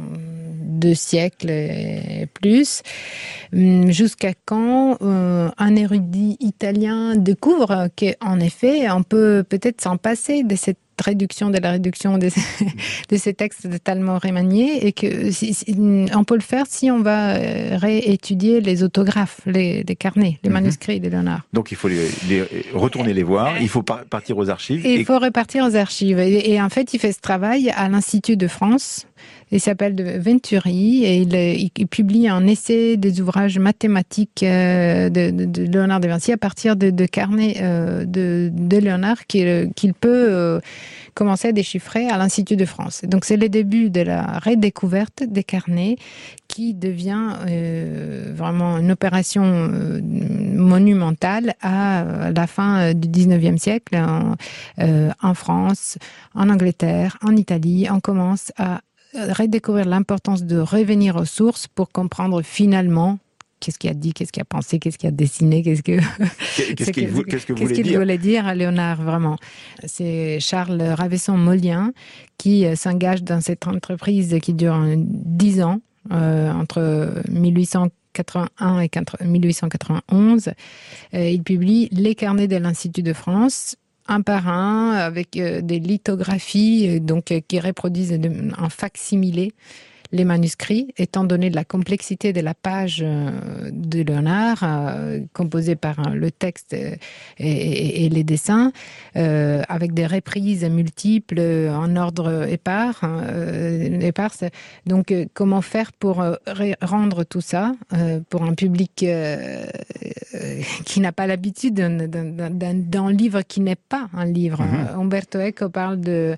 deux siècles et plus, jusqu'à quand euh, un érudit italien découvre qu'en effet on peut peut-être s'en passer de cette réduction de la réduction de, de ces textes totalement remaniés, et que si, si, on peut le faire si on va réétudier les autographes, les, les carnets, les manuscrits de Léonard. Donc il faut les, les, retourner les voir, il faut par, partir aux archives. Et et... il faut repartir aux archives. Et, et en fait, il fait ce travail à l'Institut de France. Il s'appelle Venturi, et il, il, il publie un essai des ouvrages mathématiques de, de, de Léonard de Vinci à partir de, de carnets euh, de, de Léonard qu'il, qu'il peut euh, commencer à déchiffrer à l'Institut de France. Donc c'est le début de la redécouverte des carnets, qui devient euh, vraiment une opération euh, monumentale à la fin du dix-neuvième siècle. En, euh, en France, en Angleterre, en Italie, on commence à redécouvrir l'importance de revenir aux sources pour comprendre finalement qu'est-ce qu'il a dit, qu'est-ce qu'il a pensé, qu'est-ce qu'il a dessiné, qu'est-ce que qu'est-ce qu'il, vous, qu'est-ce que qu'est-ce qu'il dire voulait dire à Léonard, vraiment. C'est Charles Ravesson-Molien qui s'engage dans cette entreprise qui dure dix ans, euh, entre mille huit cent quatre-vingt-un et mille huit cent quatre-vingt-onze. Euh, il publie Les carnets de l'Institut de France, un par un, avec euh, des lithographies euh, donc, euh, qui reproduisent de, en fac-similé les manuscrits, étant donné de la complexité de la page euh, de Léonard, euh, composée par euh, le texte et, et, et les dessins, euh, avec des reprises multiples euh, en ordre épars, euh, éparse. Donc, euh, comment faire pour euh, rendre tout ça euh, pour un public euh, euh, qui n'a pas l'habitude d'un, d'un, d'un, d'un livre qui n'est pas un livre. Mm-hmm. Umberto Eco parle de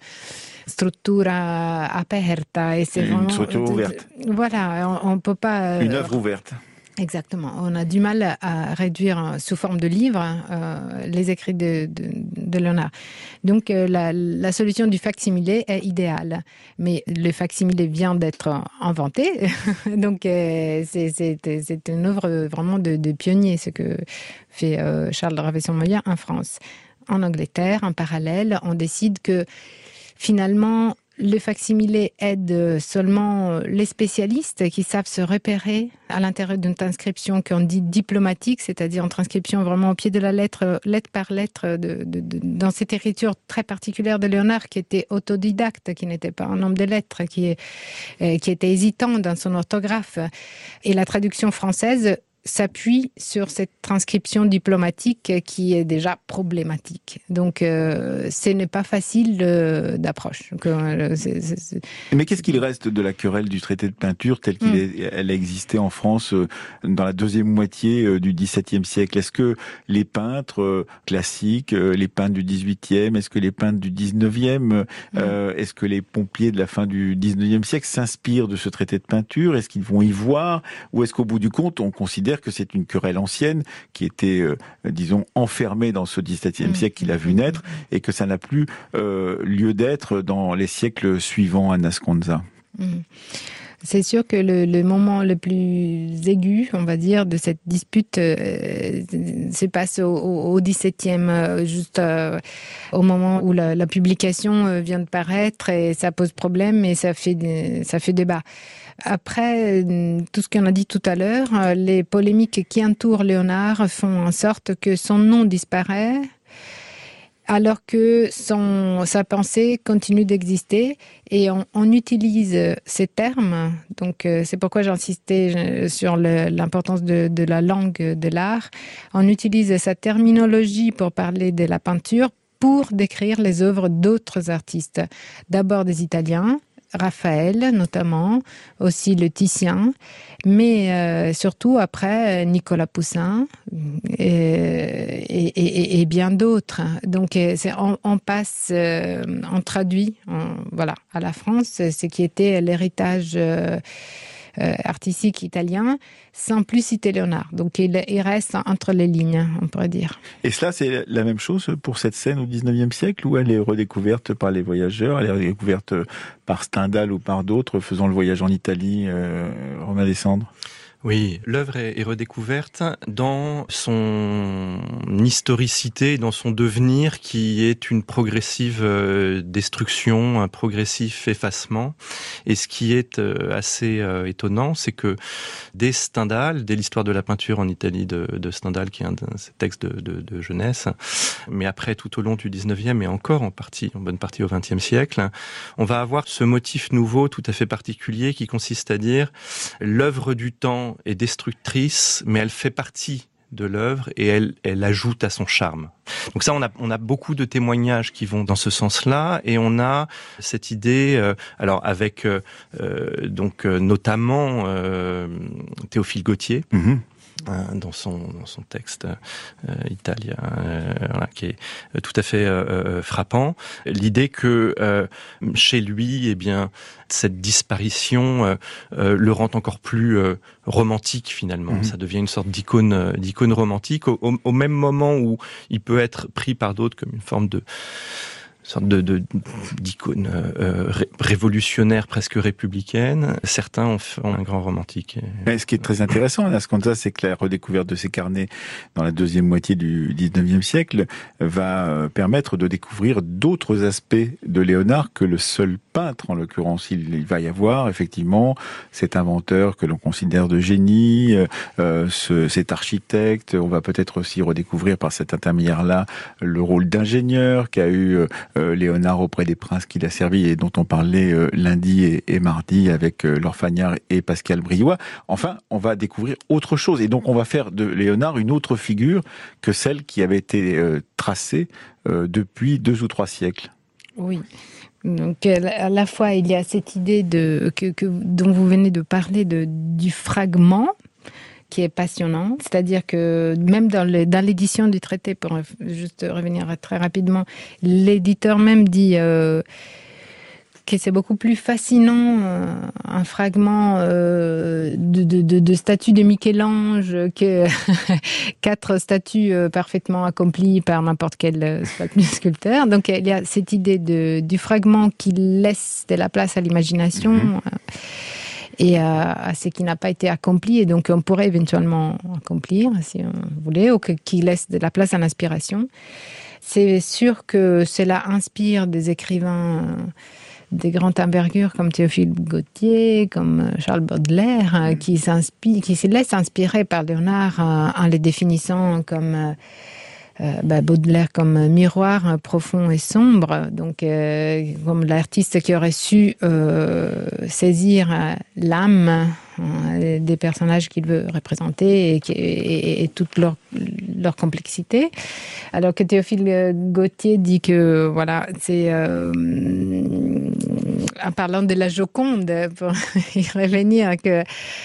struttura aperta et c'est une vraiment structure ouverte. Voilà, on, on peut pas. Une œuvre ouverte. Exactement. On a du mal à réduire sous forme de livre euh, les écrits de, de, de Léonard. Donc euh, la, la solution du facsimilé est idéale. Mais le facsimilé vient d'être inventé. Donc euh, c'est, c'est, c'est une œuvre vraiment de, de pionnier, ce que fait euh, Charles Ravesson-Moyer en France. En Angleterre, en parallèle, on décide que finalement, le facsimilé aide seulement les spécialistes qui savent se repérer à l'intérieur d'une transcription qu'on dit diplomatique, c'est-à-dire une transcription vraiment au pied de la lettre, lettre par lettre, de, de, de, dans cette écriture très particulière de Léonard, qui était autodidacte, qui n'était pas un homme de lettres, qui, est, qui était hésitant dans son orthographe. Et la traduction française s'appuie sur cette transcription diplomatique qui est déjà problématique. Donc, euh, ce n'est pas facile euh, d'approche. Donc, euh, c'est, c'est, c'est... Mais qu'est-ce qu'il reste de la querelle du traité de peinture telle qu'il mmh. est, elle a existé en France euh, dans la deuxième moitié euh, du dix-septième siècle? Est-ce que les peintres euh, classiques, euh, les peintres du dix-huitième, est-ce que les peintres du dix-neuvième, euh, mmh. est-ce que les pompiers de la fin du dix-neuvième siècle s'inspirent de ce traité de peinture? Est-ce qu'ils vont y voir? Ou est-ce qu'au bout du compte, on considère que c'est une querelle ancienne qui était, euh, disons, enfermée dans ce dix-septième siècle qu'il a vu naître et que ça n'a plus euh, lieu d'être dans les siècles suivants à Nasconza? C'est sûr que le, le moment le plus aigu, on va dire, de cette dispute euh, se passe au, au dix-septième, euh, juste euh, au moment où la, la publication euh, vient de paraître et ça pose problème et ça fait, ça fait débat. Après, tout ce qu'on a dit tout à l'heure, les polémiques qui entourent Léonard font en sorte que son nom disparaît, alors que son, sa pensée continue d'exister et on, on utilise ces termes. Donc, c'est pourquoi j'insistais sur le, l'importance de, de la langue de l'art. On utilise sa terminologie pour parler de la peinture pour décrire les œuvres d'autres artistes. D'abord des Italiens, Raphaël notamment, aussi le Titien, mais euh, surtout après Nicolas Poussin et, et, et, et bien d'autres. Donc c'est, on, on passe, euh, on traduit, on, voilà, à la France ce qui était l'héritage euh, euh, artistique italien, sans plus citer Léonard. Donc il, il reste entre les lignes, on pourrait dire. Et cela, c'est la même chose pour cette scène au dix-neuvième siècle, où elle est redécouverte par les voyageurs, elle est redécouverte par Stendhal ou par d'autres faisant le voyage en Italie, euh, Romain Descendre? Oui, l'œuvre est, est redécouverte dans son historicité, dans son devenir qui est une progressive euh, destruction, un progressif effacement. Et ce qui est euh, assez euh, étonnant, c'est que dès Stendhal, dès l'histoire de la peinture en Italie de, de Stendhal, qui est un de ses textes de, de, de jeunesse, mais après tout au long du dix-neuvième et encore en partie, en bonne partie au vingtième siècle, on va avoir ce motif nouveau tout à fait particulier qui consiste à dire l'œuvre du temps est destructrice, mais elle fait partie de l'œuvre et elle, elle ajoute à son charme. Donc ça, on a, on a beaucoup de témoignages qui vont dans ce sens-là et on a cette idée, euh, alors avec euh, donc euh, notamment euh, Théophile Gautier. Mm-hmm. Dans son dans son texte euh, italien, euh, voilà, qui est tout à fait euh, frappant. L'idée que euh, chez lui, eh bien, cette disparition euh, euh, le rend encore plus euh, romantique finalement. Mmh. Ça devient une sorte d'icône d'icône romantique au, au, au même moment où il peut être pris par d'autres comme une forme de sorte de, de d'icône euh, ré, révolutionnaire, presque républicaine. Certains en font un grand romantique. Mais ce qui est très intéressant à Nasconza, c'est que la redécouverte de ces carnets dans la deuxième moitié du dix-neuvième siècle va permettre de découvrir d'autres aspects de Léonard que le seul peintre, en l'occurrence. Il, il va y avoir effectivement cet inventeur que l'on considère de génie, euh, ce, cet architecte. On va peut-être aussi redécouvrir par cet intermédiaire-là le rôle d'ingénieur qu'a eu euh, Léonard auprès des princes qu'il a servi et dont on parlait euh, lundi et, et mardi avec euh, Laure Fagnard et Pascal Briouat. Enfin, on va découvrir autre chose et donc on va faire de Léonard une autre figure que celle qui avait été euh, tracée euh, depuis deux ou trois siècles. Oui. Donc à la fois il y a cette idée de que, que dont vous venez de parler de du fragment qui est passionnant. C'est-à-dire que même dans, le, dans l'édition du traité, pour juste revenir très rapidement, l'éditeur même dit euh, que c'est beaucoup plus fascinant euh, un fragment euh, de, de, de, de statue de Michel-Ange que quatre statues euh, parfaitement accomplies par n'importe quel sculpteur. Donc il y a cette idée de, du fragment qui laisse de la place à l'imagination. Mmh. Euh, et à, à ce qui n'a pas été accompli, et donc on pourrait éventuellement accomplir, si on voulait, ou que, qui laisse de la place à l'inspiration. C'est sûr que cela inspire des écrivains des grandes envergures comme Théophile Gautier, comme Charles Baudelaire, mmh. qui, s'inspire, qui se laissent inspirer par Léonard en, en les définissant comme... Euh, bah, Baudelaire comme miroir euh, profond et sombre, donc euh, comme l'artiste qui aurait su euh, saisir euh, l'âme euh, des personnages qu'il veut représenter et, qui, et, et toute leur, leur complexité. Alors que Théophile Gautier dit que voilà, c'est euh, en parlant de la Joconde, pour y revenir, que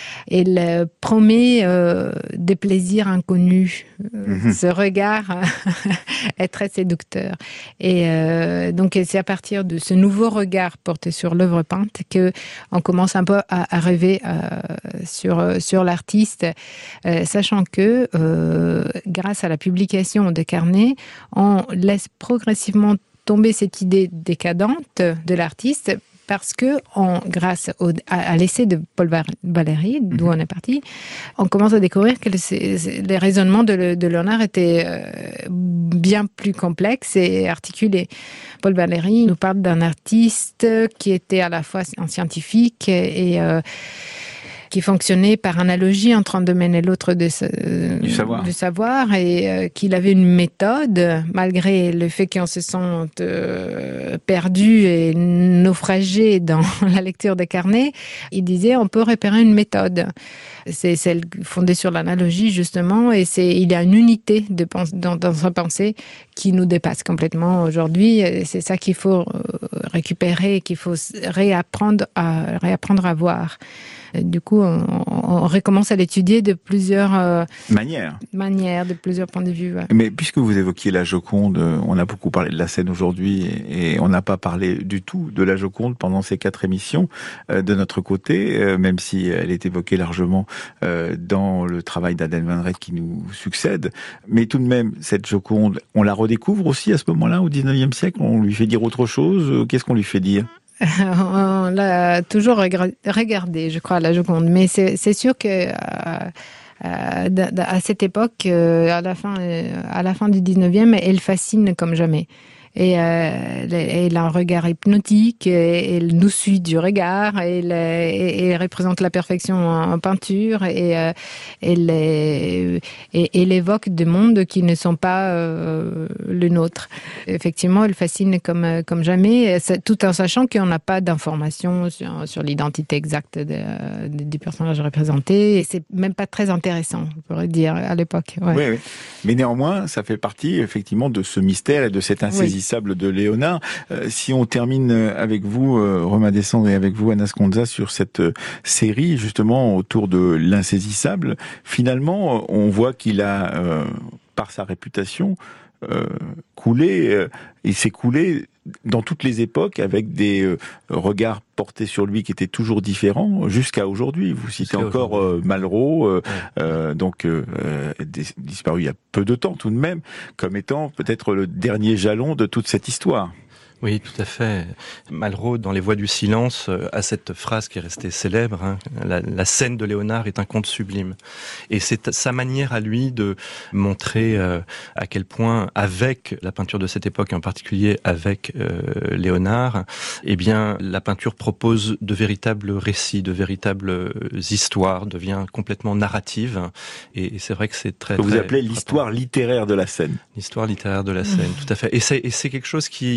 il promet euh, des plaisirs inconnus. Mmh. Ce regard est très séducteur. Et euh, donc, c'est à partir de ce nouveau regard porté sur l'œuvre peinte que on commence un peu à, à rêver euh, sur, sur l'artiste, euh, sachant que euh, grâce à la publication de carnets, on laisse progressivement tomber cette idée décadente de l'artiste, parce que, on, grâce au, à, à l'essai de Paul Valéry, d'où on est parti, on commence à découvrir que les, les raisonnements de, de Léonard étaient euh, bien plus complexes et articulés. Paul Valéry nous parle d'un artiste qui était à la fois un scientifique et... et euh, qui fonctionnait par analogie entre un domaine et l'autre de ce, du savoir, du savoir et euh, qu'il avait une méthode, malgré le fait qu'on se sente euh, perdu et naufragé dans la lecture des carnets. Il disait on peut repérer une méthode. C'est celle fondée sur l'analogie, justement, et c'est, il y a une unité de pense, dans, dans sa pensée qui nous dépasse complètement aujourd'hui. C'est ça qu'il faut récupérer, qu'il faut réapprendre à, réapprendre à voir. Du coup, on, on recommence à l'étudier de plusieurs euh, manières. manières, de plusieurs points de vue. Ouais. Mais puisque vous évoquiez la Joconde, on a beaucoup parlé de la scène aujourd'hui et, et on n'a pas parlé du tout de la Joconde pendant ces quatre émissions euh, de notre côté, euh, même si elle est évoquée largement euh, dans le travail d'Adèle Van Rett qui nous succède. Mais tout de même, cette Joconde, on la redécouvre aussi à ce moment-là, au dix-neuvième siècle. On lui fait dire autre chose. Qu'est-ce qu'on lui fait dire ? On l'a toujours regardé, je crois, la Joconde. Mais c'est, c'est sûr que euh, euh, à cette époque, euh, à la fin, euh, à la fin du dix-neuvième, elle fascine comme jamais. Et euh, elle a un regard hypnotique, et elle nous suit du regard, et elle, et, elle représente la perfection en peinture, et euh, elle, et, elle évoque des mondes qui ne sont pas euh, le nôtre. Effectivement, elle fascine comme, comme jamais, tout en sachant qu'on n'a pas d'informations sur, sur l'identité exacte de, de, du personnage représenté, et c'est même pas très intéressant, on pourrait dire, à l'époque. Ouais. Oui, oui. Mais néanmoins, ça fait partie, effectivement, de ce mystère et de cette insaisissabilité. Oui. De Léonard. Euh, si on termine avec vous, euh, Romain Descendre, et avec vous, Anna Sconza, sur cette euh, série, justement, autour de l'insaisissable, finalement, on voit qu'il a, euh, par sa réputation, euh, coulé, euh, il s'est coulé dans toutes les époques avec des euh, regards portés sur lui qui étaient toujours différents jusqu'à aujourd'hui. Vous citez jusqu'à encore euh, Malraux, euh, ouais. euh, donc euh, disparu il y a peu de temps tout de même, comme étant peut-être le dernier jalon de toute cette histoire. Oui, tout à fait. Malraux, dans Les Voix du silence, a cette phrase qui est restée célèbre, hein, la, la scène de Léonard est un conte sublime. Et c'est sa manière à lui de montrer euh, à quel point, avec la peinture de cette époque, en particulier avec euh, Léonard, eh bien, la peinture propose de véritables récits, de véritables histoires, devient complètement narrative. Et, et c'est vrai que c'est très... Que vous très appelez frappant. L'histoire littéraire de la scène. L'histoire littéraire de la scène, tout à fait. Et c'est, et c'est quelque chose qui s'accorde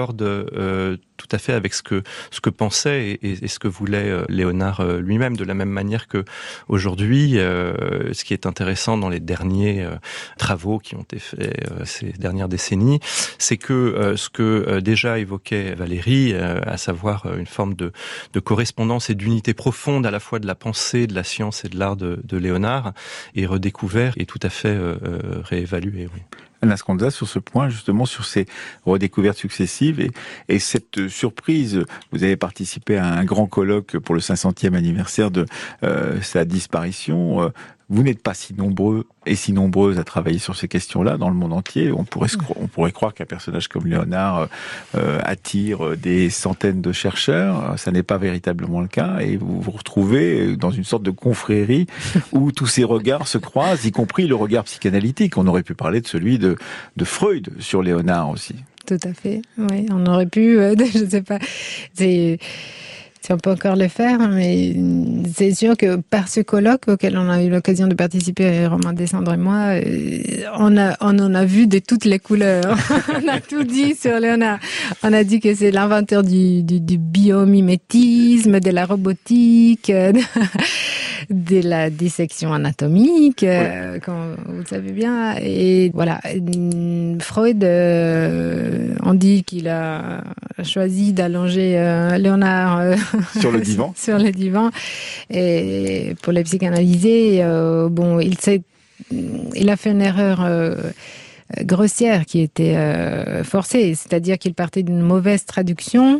concorde euh, tout à fait avec ce que ce que pensait et, et ce que voulait euh, Léonard euh, lui-même. De la même manière que aujourd'hui, euh, ce qui est intéressant dans les derniers euh, travaux qui ont été faits euh, ces dernières décennies, c'est que euh, ce que euh, déjà évoquait Valérie, euh, à savoir euh, une forme de, de correspondance et d'unité profonde à la fois de la pensée, de la science et de l'art de, de Léonard, est redécouvert et tout à fait euh, euh, réévalué. Oui. Anna Sconza, sur ce point, justement, sur ces redécouvertes successives et, et cette surprise. Vous avez participé à un grand colloque pour le cinq centième anniversaire de euh, sa disparition. Euh, Vous n'êtes pas si nombreux et si nombreuses à travailler sur ces questions-là dans le monde entier. On pourrait, se, on pourrait croire qu'un personnage comme Léonard euh, attire des centaines de chercheurs. Ça n'est pas véritablement le cas. Et vous vous retrouvez dans une sorte de confrérie où tous ces regards se croisent, y compris le regard psychanalytique. On aurait pu parler de celui de, de Freud sur Léonard aussi. Tout à fait. Oui, on aurait pu. Euh, je ne sais pas. C'est... Si on peut encore le faire, mais c'est sûr que par ce colloque auquel on a eu l'occasion de participer, Romain Descendre et moi, on, a, on en a vu de toutes les couleurs. On a tout dit sur Léonard. On a dit que c'est l'inventeur du, du, du biomimétisme, de la robotique, de, de la dissection anatomique, oui. Comme vous le savez bien. Et voilà, Freud, euh, on dit qu'il a choisi d'allonger euh, Léonard euh, sur le divan. sur le divan. Et pour le psychanalyser, euh, bon, il s'est, il a fait une erreur euh, grossière qui était euh, forcée, c'est-à-dire qu'il partait d'une mauvaise traduction.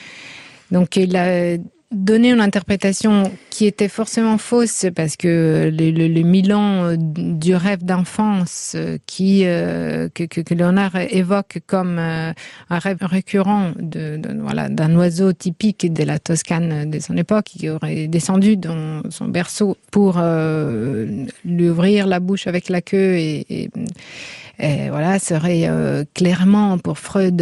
Donc il a donné une interprétation qui était forcément fausse parce que le, le, le Milan du rêve d'enfance qui euh, que, que, que Léonard évoque comme euh, un rêve récurrent de, de voilà d'un oiseau typique de la Toscane de son époque qui aurait descendu dans son berceau pour euh, lui ouvrir la bouche avec la queue et, et Et voilà, serait euh, clairement pour Freud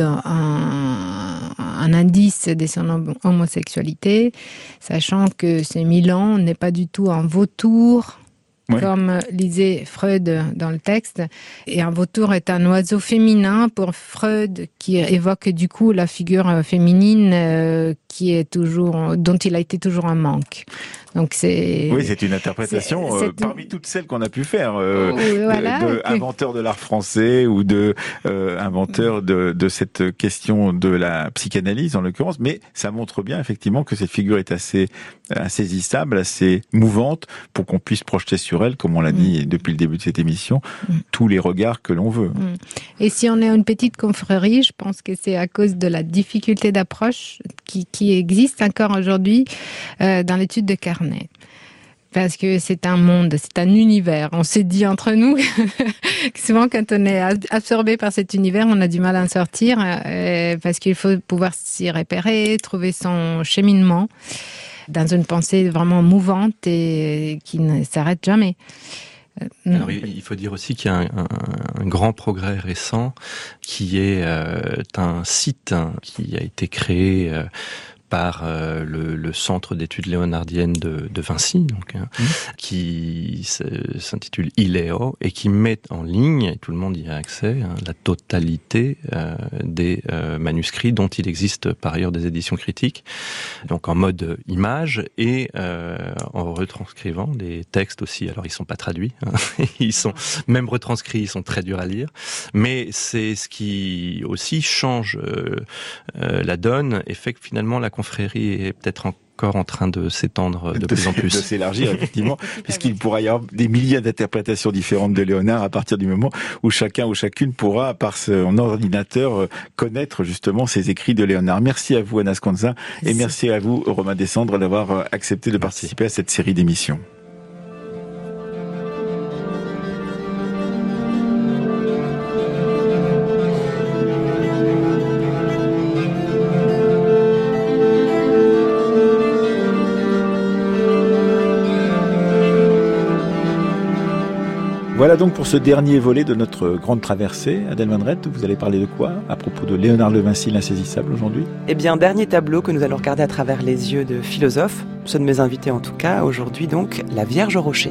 un, un indice de son homosexualité, sachant que ce Milan n'est pas du tout un vautour, oui. Comme lisait Freud dans le texte. Et un vautour est un oiseau féminin pour Freud qui évoque du coup la figure féminine euh, qui est toujours, dont il a été toujours un manque. Donc c'est oui, c'est une interprétation c'est, c'est euh, parmi toutes celles qu'on a pu faire euh, voilà, de, de okay. inventeur de l'art français ou de euh, inventeur de, de cette question de la psychanalyse en l'occurrence. Mais ça montre bien effectivement que cette figure est assez insaisissable, assez mouvante pour qu'on puisse projeter sur elle, comme on l'a dit mmh. depuis le début de cette émission, mmh. tous les regards que l'on veut. Mmh. Et si on est une petite confrérie, je pense que c'est à cause de la difficulté d'approche qui, qui existe encore aujourd'hui euh, dans l'étude de Carnet. Parce que c'est un monde, c'est un univers. On s'est dit entre nous que souvent quand on est absorbé par cet univers, on a du mal à en sortir euh, parce qu'il faut pouvoir s'y repérer, trouver son cheminement dans une pensée vraiment mouvante et qui ne s'arrête jamais. Alors, il faut dire aussi qu'il y a un, un, un grand progrès récent qui est euh, un site qui a été créé euh, par euh, le, le centre d'études léonardiennes de, de Vinci, donc, hein, mmh. qui s'intitule I L E O et qui met en ligne, et tout le monde y a accès, hein, la totalité euh, des euh, manuscrits dont il existe par ailleurs des éditions critiques, donc en mode image et euh, en retranscrivant des textes aussi. Alors ils sont pas traduits, hein, ils sont même retranscrits, ils sont très durs à lire, mais c'est ce qui aussi change euh, euh, la donne et fait que finalement la confrérie est peut-être encore en train de s'étendre de, de plus en plus. De s'élargir, effectivement, puisqu'il pourra y avoir des milliers d'interprétations différentes de Léonard à partir du moment où chacun ou chacune pourra, par son ordinateur, connaître justement ces écrits de Léonard. Merci à vous, Anna Sconza, et merci à vous, Romain Descendre, d'avoir accepté de participer à cette série d'émissions. Voilà donc pour ce dernier volet de notre grande traversée. Adèle Van Rett, vous allez parler de quoi à propos de Léonard de Vinci, l'insaisissable, aujourd'hui ? Eh bien, dernier tableau que nous allons regarder à travers les yeux de philosophes, ceux de mes invités en tout cas, aujourd'hui donc, la Vierge au rocher.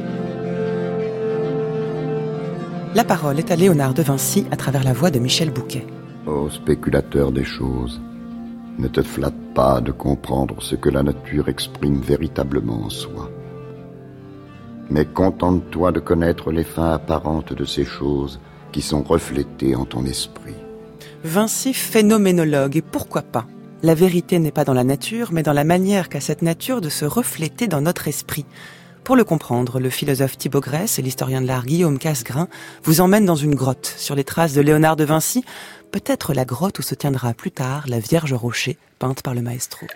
La parole est à Léonard de Vinci à travers la voix de Michel Bouquet. Ô spéculateur des choses, ne te flatte pas de comprendre ce que la nature exprime véritablement en soi. Mais contente-toi de connaître les fins apparentes de ces choses qui sont reflétées en ton esprit. Vinci, phénoménologue, et pourquoi pas? La vérité n'est pas dans la nature, mais dans la manière qu'a cette nature de se refléter dans notre esprit. Pour le comprendre, le philosophe Thibaut Grèce et l'historien de l'art Guillaume Casgrain vous emmènent dans une grotte, sur les traces de Léonard de Vinci, peut-être la grotte où se tiendra plus tard la Vierge au rocher, peinte par le maestro.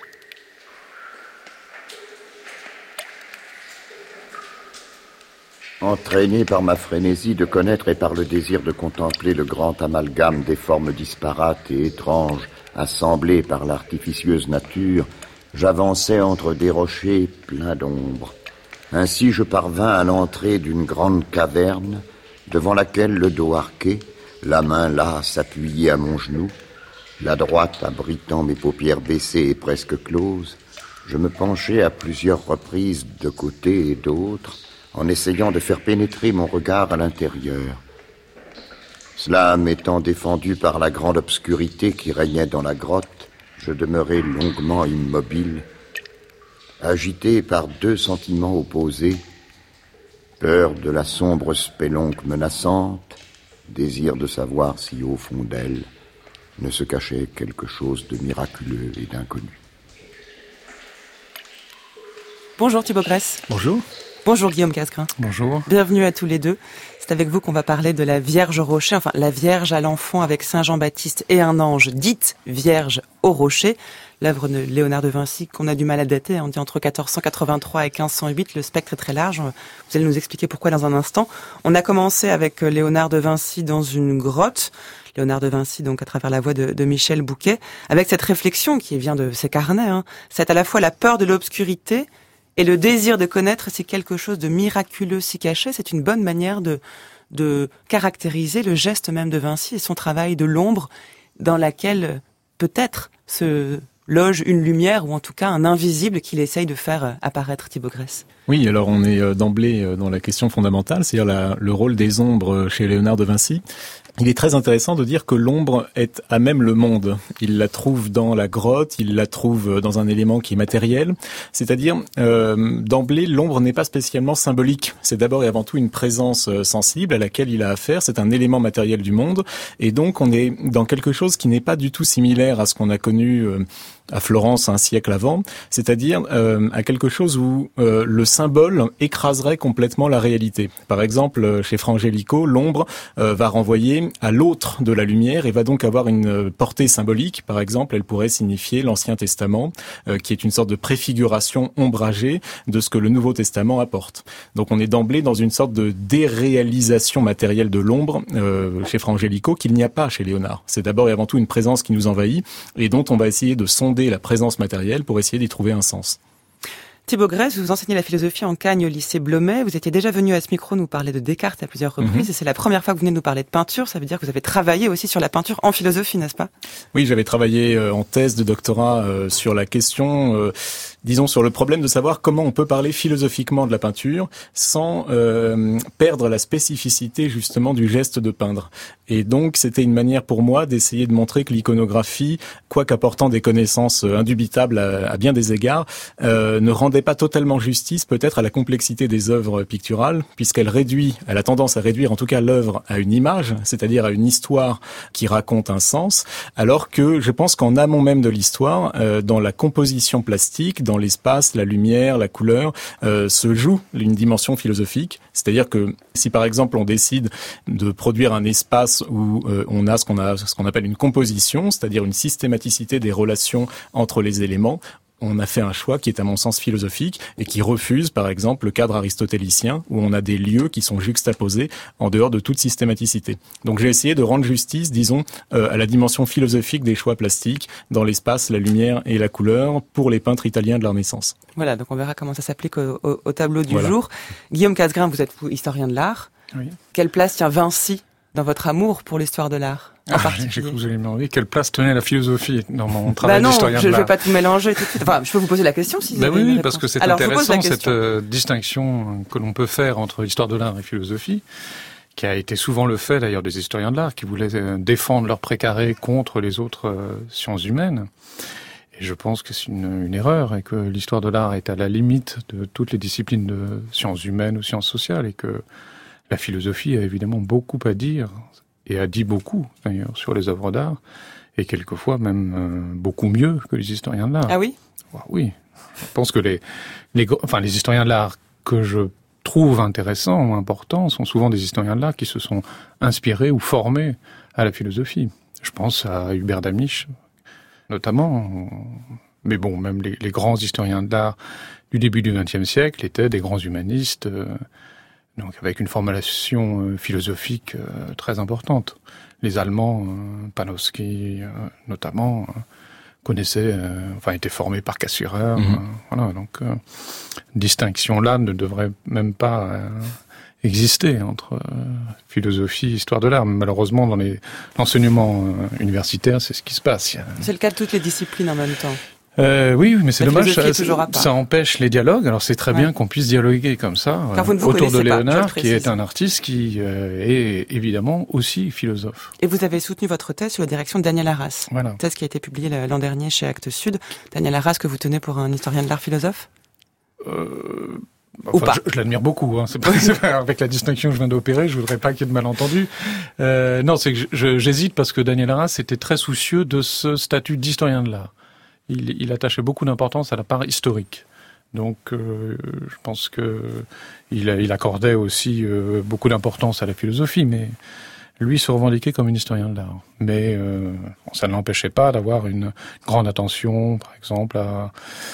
Entraîné par ma frénésie de connaître et par le désir de contempler le grand amalgame des formes disparates et étranges assemblées par l'artificieuse nature, j'avançais entre des rochers pleins d'ombre. Ainsi je parvins à l'entrée d'une grande caverne, devant laquelle le dos arqué, la main lasse appuyée à mon genou, la droite abritant mes paupières baissées et presque closes, je me penchai à plusieurs reprises de côté et d'autre, en essayant de faire pénétrer mon regard à l'intérieur. Cela m'étant défendu par la grande obscurité qui régnait dans la grotte, je demeurai longuement immobile, agité par deux sentiments opposés, peur de la sombre spélonque menaçante, désir de savoir si au fond d'elle ne se cachait quelque chose de miraculeux et d'inconnu. Bonjour Thibaut Grèce. Bonjour. Bonjour Guillaume Casgrain. Bonjour. Bienvenue à tous les deux. C'est avec vous qu'on va parler de la Vierge au rocher, enfin la Vierge à l'enfant avec Saint Jean-Baptiste et un ange, dite Vierge au rocher. L'œuvre de Léonard de Vinci qu'on a du mal à dater, on dit entre quatorze cent quatre-vingt-trois et quinze cent huit, le spectre est très large. Vous allez nous expliquer pourquoi dans un instant. On a commencé avec Léonard de Vinci dans une grotte. Léonard de Vinci, donc à travers la voix de, de Michel Bouquet, avec cette réflexion qui vient de ses carnets. Hein. C'est à la fois la peur de l'obscurité et le désir de connaître si quelque chose de miraculeux s'y cachait. C'est une bonne manière de, de caractériser le geste même de Vinci et son travail de l'ombre dans laquelle peut-être se loge une lumière ou en tout cas un invisible qu'il essaye de faire apparaître, Thibaut Grèce. Oui, alors on est d'emblée dans la question fondamentale, c'est-à-dire la, le rôle des ombres chez Léonard de Vinci. Il est très intéressant de dire que l'ombre est à même le monde. Il la trouve dans la grotte, il la trouve dans un élément qui est matériel. C'est-à-dire, euh, d'emblée, l'ombre n'est pas spécialement symbolique. C'est d'abord et avant tout une présence sensible à laquelle il a affaire. C'est un élément matériel du monde. Et donc, on est dans quelque chose qui n'est pas du tout similaire à ce qu'on a connu euh, à Florence un siècle avant. C'est-à-dire euh, à quelque chose où euh, le symbole écraserait complètement la réalité. Par exemple, chez Fra Angelico, l'ombre euh, va renvoyer à l'autre de la lumière et va donc avoir une portée symbolique. Par exemple, elle pourrait signifier l'Ancien Testament, euh, qui est une sorte de préfiguration ombragée de ce que le Nouveau Testament apporte. Donc on est d'emblée dans une sorte de déréalisation matérielle de l'ombre euh, chez Fra Angelico qu'il n'y a pas chez Léonard. C'est d'abord et avant tout une présence qui nous envahit et dont on va essayer de sonder la présence matérielle pour essayer d'y trouver un sens. Thibaut Grèce, vous enseignez la philosophie en Cagne au lycée Blomet. Vous étiez déjà venu à ce micro nous parler de Descartes à plusieurs reprises. Mm-hmm. Et c'est la première fois que vous venez nous parler de peinture. Ça veut dire que vous avez travaillé aussi sur la peinture en philosophie, n'est-ce pas? Oui, j'avais travaillé en thèse de doctorat euh, sur la question, euh, disons sur le problème de savoir comment on peut parler philosophiquement de la peinture sans euh, perdre la spécificité justement du geste de peindre. Et donc c'était une manière pour moi d'essayer de montrer que l'iconographie, quoique apportant des connaissances indubitables à, à bien des égards, euh, ne rendait pas totalement justice peut-être à la complexité des œuvres picturales, puisqu'elle réduit, elle a tendance à réduire en tout cas l'œuvre à une image, c'est-à-dire à une histoire qui raconte un sens, alors que je pense qu'en amont même de l'histoire, euh, dans la composition plastique, dans l'espace, la lumière, la couleur, euh, se joue une dimension philosophique. C'est-à-dire que si par exemple on décide de produire un espace où euh, on a ce qu'on a, ce qu'on appelle une composition, c'est-à-dire une systématicité des relations entre les éléments, on a fait un choix qui est à mon sens philosophique et qui refuse par exemple le cadre aristotélicien où on a des lieux qui sont juxtaposés en dehors de toute systématicité. Donc j'ai essayé de rendre justice, disons, euh, à la dimension philosophique des choix plastiques dans l'espace, la lumière et la couleur pour les peintres italiens de la Renaissance. Voilà, donc on verra comment ça s'applique au, au, au tableau du voilà. jour. Guillaume Casgrain, vous êtes historien de l'art. Oui. Quelle place tient Vinci dans votre amour pour l'histoire de l'art? Ah, j'ai cru que vous allez me demander quelle place tenait la philosophie dans mon travail bah d'historien de l'art. Je ne vais pas tout mélanger tout de suite. Enfin, je peux vous poser la question si vous bah avez oui, une parce que c'est Alors, intéressant cette euh, distinction que l'on peut faire entre histoire de l'art et philosophie, qui a été souvent le fait d'ailleurs des historiens de l'art, qui voulaient défendre leur précaré contre les autres euh, sciences humaines. Et je pense que c'est une, une erreur, et que l'histoire de l'art est à la limite de toutes les disciplines de sciences humaines ou sciences sociales, et que la philosophie a évidemment beaucoup à dire, et a dit beaucoup d'ailleurs sur les œuvres d'art, et quelquefois même euh, beaucoup mieux que les historiens de l'art. Ah oui ? Oui. Je pense que les, les, enfin, les historiens de l'art que je trouve intéressants ou importants sont souvent des historiens de l'art qui se sont inspirés ou formés à la philosophie. Je pense à Hubert Damisch, notamment. Mais bon, même les, les grands historiens de l'art du début du vingtième siècle étaient des grands humanistes, euh, donc avec une formation euh, philosophique euh, très importante. Les Allemands, euh, Panofsky euh, notamment, euh, connaissaient, euh, enfin étaient formés par Cassirer. Mmh. Euh, voilà, donc euh, distinction là ne devrait même pas euh, exister entre euh, philosophie et histoire de l'art. Malheureusement, dans les l'enseignement euh, universitaire, c'est ce qui se passe. A... C'est le cas de toutes les disciplines en même temps. Euh, oui, mais c'est la dommage, ça, ça, ça empêche les dialogues. Alors c'est très ouais. bien qu'on puisse dialoguer comme ça euh, autour de Léonard, pas, qui est un artiste qui euh, est évidemment aussi philosophe. Et vous avez soutenu votre thèse sous la direction de Daniel Arras. Voilà. Thèse qui a été publiée l'an dernier chez Actes Sud. Daniel Arras, que vous tenez pour un historien de l'art philosophe euh... Enfin, Ou pas. Je, je l'admire beaucoup. Hein. C'est pas, c'est pas, avec la distinction que je viens d'opérer, je voudrais pas qu'il y ait de malentendus. Euh, non, c'est que je, je, j'hésite parce que Daniel Arras était très soucieux de ce statut d'historien de l'art. Il, il attachait beaucoup d'importance à la part historique. Donc, euh, je pense que il, il accordait aussi euh, beaucoup d'importance à la philosophie, mais lui se revendiquait comme un historien de l'art. Mais euh, ça ne l'empêchait pas d'avoir une grande attention, par exemple, à,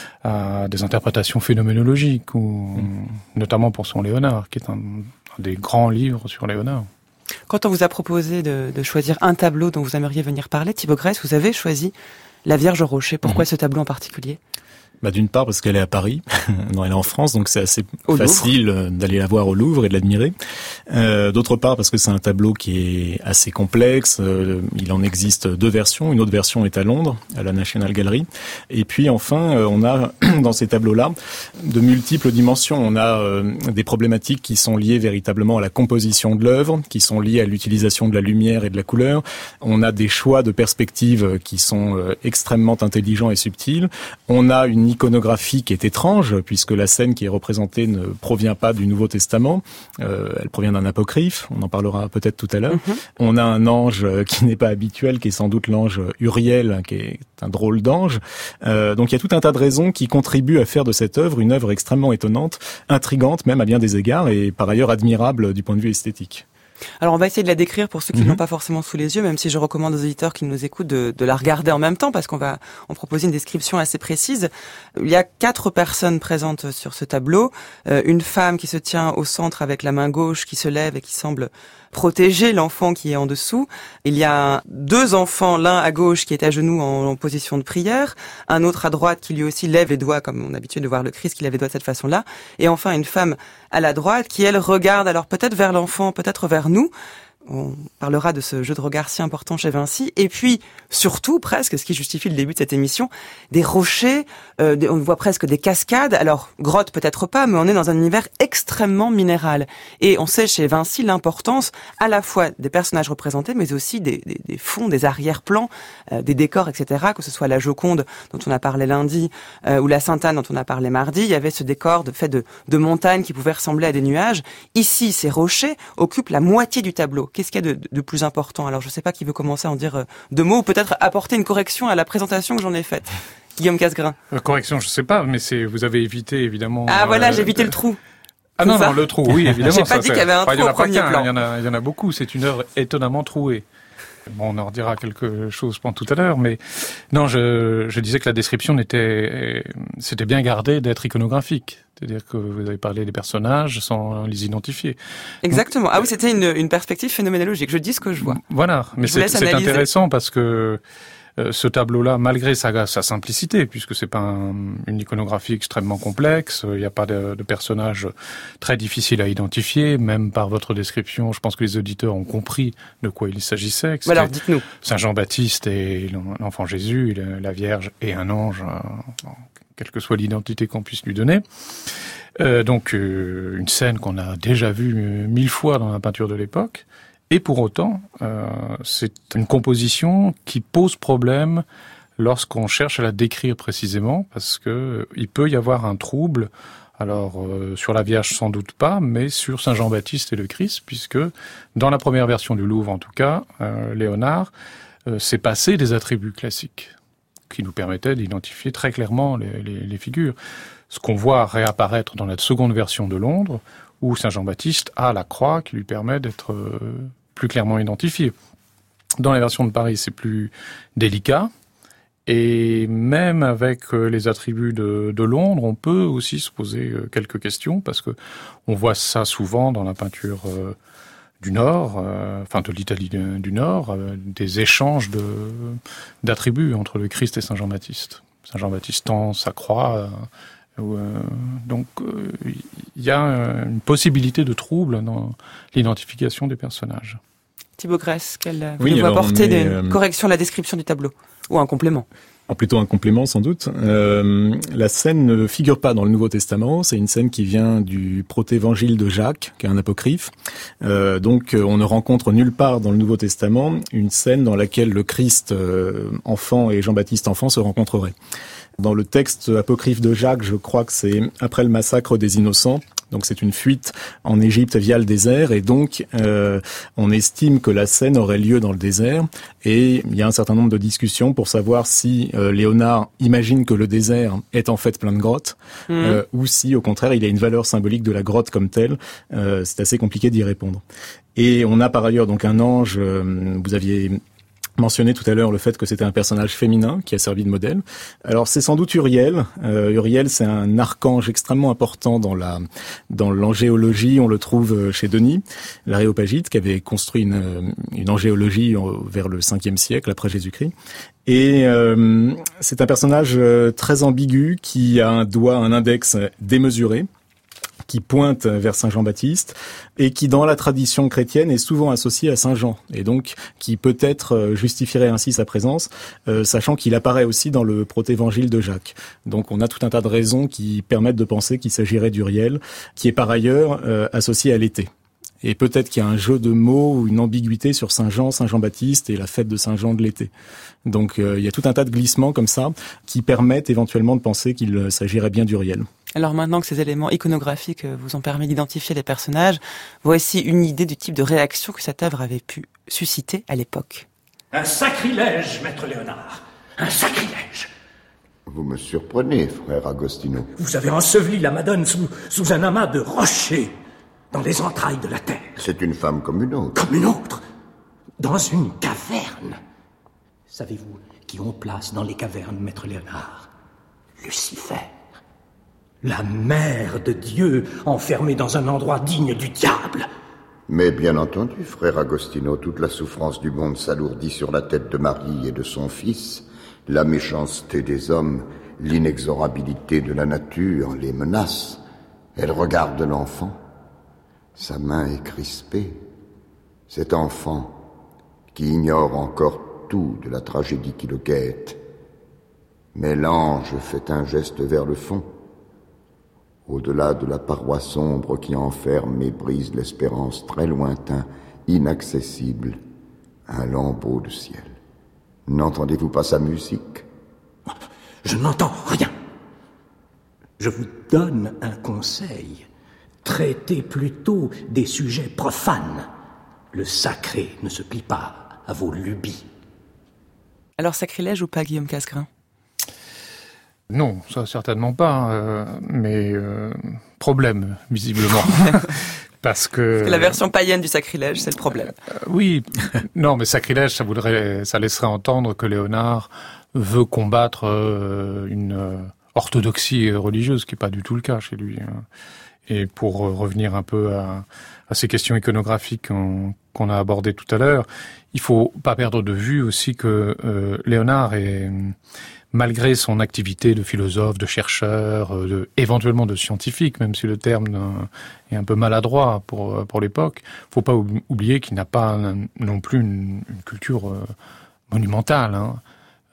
à des interprétations phénoménologiques, ou, mmh. notamment pour son Léonard, qui est un, un des grands livres sur Léonard. Quand on vous a proposé de, de choisir un tableau dont vous aimeriez venir parler, Thibaut Grèce, vous avez choisi La Vierge aux Rochers. Pourquoi mmh. ce tableau en particulier ? Bah, d'une part parce qu'elle est à Paris, non, elle est en France, donc c'est assez au facile Louvre. D'aller la voir au Louvre et de l'admirer. Euh, d'autre part parce que c'est un tableau qui est assez complexe. Euh, il en existe deux versions. Une autre version est à Londres, à la National Gallery. Et puis enfin, euh, on a dans ces tableaux-là de multiples dimensions. On a euh, des problématiques qui sont liées véritablement à la composition de l'œuvre, qui sont liées à l'utilisation de la lumière et de la couleur. On a des choix de perspectives qui sont euh, extrêmement intelligents et subtils. On a une iconographie qui est étrange, puisque la scène qui est représentée ne provient pas du Nouveau Testament, euh, elle provient d'un apocryphe, on en parlera peut-être tout à l'heure. Mm-hmm. On a un ange qui n'est pas habituel, qui est sans doute l'ange Uriel, qui est un drôle d'ange. Euh, donc il y a tout un tas de raisons qui contribuent à faire de cette œuvre une œuvre extrêmement étonnante, intrigante même à bien des égards, et par ailleurs admirable du point de vue esthétique. Alors on va essayer de la décrire pour ceux qui mmh. l'ont pas forcément sous les yeux, même si je recommande aux auditeurs qui nous écoutent de, de la regarder en même temps, parce qu'on va en proposer une description assez précise. Il y a quatre personnes présentes sur ce tableau. Euh, une femme qui se tient au centre avec la main gauche qui se lève et qui semble protéger l'enfant qui est en dessous. Il y a deux enfants, l'un à gauche qui est à genoux en, en position de prière, un autre à droite qui lui aussi lève les doigts, comme on a l'habitude de voir le Christ qui lève les doigts de cette façon-là, et enfin une femme à la droite qui, elle, regarde alors peut-être vers l'enfant, peut-être vers nous. On parlera de ce jeu de regard si important chez Vinci. Et puis, surtout, presque, ce qui justifie le début de cette émission, des rochers, euh, on voit presque des cascades. Alors, grotte peut-être pas, mais on est dans un univers extrêmement minéral. Et on sait chez Vinci l'importance à la fois des personnages représentés, mais aussi des, des, des fonds, des arrière-plans, euh, des décors, et cetera. Que ce soit la Joconde, dont on a parlé lundi, euh, ou la Sainte-Anne, dont on a parlé mardi, il y avait ce décor de fait de, de montagnes qui pouvaient ressembler à des nuages. Ici, ces rochers occupent la moitié du tableau. Qu'est-ce qu'il y a de, de plus important ? Alors, je ne sais pas qui veut commencer à en dire deux mots, ou peut-être apporter une correction à la présentation que j'en ai faite. Guillaume Casgrain. Euh, correction, je ne sais pas, mais c'est vous avez évité évidemment. Ah voilà, euh, j'ai évité le trou. Ah non, non, le trou, oui, évidemment. J'ai pas dit qu'il y avait un trou au premier plan. Il y en a, il y en a beaucoup. C'est une œuvre étonnamment trouée. Bon, on en redira quelque chose pendant tout à l'heure, mais non, je, je disais que la description n'était, c'était bien gardé d'être iconographique. C'est-à-dire que vous avez parlé des personnages sans les identifier. Exactement. Donc, ah oui, c'était une, une perspective phénoménologique. Je dis ce que je vois. Voilà. Mais c'est, c'est intéressant parce que euh, ce tableau-là, malgré sa, sa simplicité, puisque c'est pas un, une iconographie extrêmement complexe, il n'y a pas de, de personnages très difficiles à identifier, même par votre description, je pense que les auditeurs ont compris de quoi il s'agissait. Bah alors, dites-nous. Saint Jean-Baptiste et l'enfant Jésus, la Vierge et un ange, quelle que soit l'identité qu'on puisse lui donner. Euh, donc euh, une scène qu'on a déjà vue euh, mille fois dans la peinture de l'époque, et pour autant, euh, c'est une composition qui pose problème lorsqu'on cherche à la décrire précisément, parce que euh, il peut y avoir un trouble. Alors, euh, sur la Vierge, sans doute pas, mais sur Saint Jean-Baptiste et le Christ, puisque dans la première version du Louvre, en tout cas, euh, Léonard euh, s'est passé des attributs classiques qui nous permettaient d'identifier très clairement les, les, les figures. Ce qu'on voit réapparaître dans la seconde version de Londres, où Saint Jean-Baptiste a la croix qui lui permet d'être euh, plus clairement identifié. Dans la version de Paris, c'est plus délicat. Et même avec les attributs de, de Londres, on peut aussi se poser quelques questions, parce que on voit ça souvent dans la peinture euh, du Nord, euh, enfin de l'Italie du Nord, euh, des échanges de, d'attributs entre le Christ et Saint Jean-Baptiste. Saint Jean-Baptiste tend sa croix, euh, euh, donc il euh, y a une possibilité de trouble dans l'identification des personnages. Thibaut Grèce, quelle oui, vous apporter est, une euh... correction de la description du tableau ou un complément? En plutôt un complément sans doute. Euh, la scène ne figure pas dans le Nouveau Testament, c'est une scène qui vient du protévangile de Jacques, qui est un apocryphe. Euh, donc on ne rencontre nulle part dans le Nouveau Testament une scène dans laquelle le Christ euh, enfant et Jean-Baptiste enfant se rencontreraient. Dans le texte apocryphe de Jacques, je crois que c'est après le massacre des innocents. Donc c'est une fuite en Égypte via le désert, et donc euh, on estime que la scène aurait lieu dans le désert, et il y a un certain nombre de discussions pour savoir si euh, Léonard imagine que le désert est en fait plein de grottes, mmh. euh, ou si au contraire il y a une valeur symbolique de la grotte comme telle. Euh, c'est assez compliqué d'y répondre. Et on a par ailleurs donc un ange, euh, vous aviez mentionné tout à l'heure le fait que c'était un personnage féminin qui a servi de modèle. Alors c'est sans doute Uriel. Euh, Uriel, c'est un archange extrêmement important dans la dans l'angéologie. On le trouve chez Denis, l'Aréopagite, qui avait construit une, une angéologie vers le cinquième siècle après Jésus-Christ. Et euh, c'est un personnage très ambigu qui a un doigt, un index démesuré, qui pointe vers Saint Jean-Baptiste et qui, dans la tradition chrétienne, est souvent associé à Saint Jean, et donc qui peut-être justifierait ainsi sa présence, euh, sachant qu'il apparaît aussi dans le protévangile de Jacques. Donc on a tout un tas de raisons qui permettent de penser qu'il s'agirait d'Uriel, qui est par ailleurs euh, associé à l'été. Et peut-être qu'il y a un jeu de mots ou une ambiguïté sur Saint Jean, Saint Jean-Baptiste et la fête de Saint Jean de l'été. Donc euh, il y a tout un tas de glissements comme ça qui permettent éventuellement de penser qu'il s'agirait bien d'Uriel. Alors maintenant que ces éléments iconographiques vous ont permis d'identifier les personnages, voici une idée du type de réaction que cette œuvre avait pu susciter à l'époque. Un sacrilège, maître Léonard. Un sacrilège. Vous me surprenez, frère Agostino. Vous avez enseveli la Madone sous, sous un amas de rochers, dans les entrailles de la terre. C'est une femme comme une autre. Comme une autre. Dans une caverne. Savez-vous qui on place dans les cavernes, maître Léonard? Lucifer. La mère de Dieu, enfermée dans un endroit digne du diable. Mais bien entendu, frère Agostino, toute la souffrance du monde s'alourdit sur la tête de Marie et de son fils. La méchanceté des hommes, l'inexorabilité de la nature les menace. Elle regarde l'enfant. Sa main est crispée. Cet enfant, qui ignore encore tout de la tragédie qui le guette. Mais l'ange fait un geste vers le fond. Au-delà de la paroi sombre qui enferme et brise l'espérance très lointain, inaccessible, un lambeau de ciel. N'entendez-vous pas sa musique? Je n'entends rien. Je vous donne un conseil. Traitez plutôt des sujets profanes. Le sacré ne se plie pas à vos lubies. Alors sacrilège ou pas, Guillaume Casgrain? Non, ça certainement pas, euh, mais euh, problème, visiblement. Parce que... Parce que la version païenne du sacrilège, c'est le problème. Euh, oui, non, mais sacrilège, ça voudrait, ça laisserait entendre que Léonard veut combattre euh, une euh, orthodoxie religieuse, qui n'est pas du tout le cas chez lui. Hein. Et pour euh, revenir un peu à, à ces questions iconographiques qu'on, qu'on a abordées tout à l'heure, il faut pas perdre de vue aussi que euh, Léonard est... malgré son activité de philosophe, de chercheur, de, éventuellement de scientifique, même si le terme est un peu maladroit pour, pour l'époque, faut pas oublier qu'il n'a pas non plus une, une culture monumentale. Hein.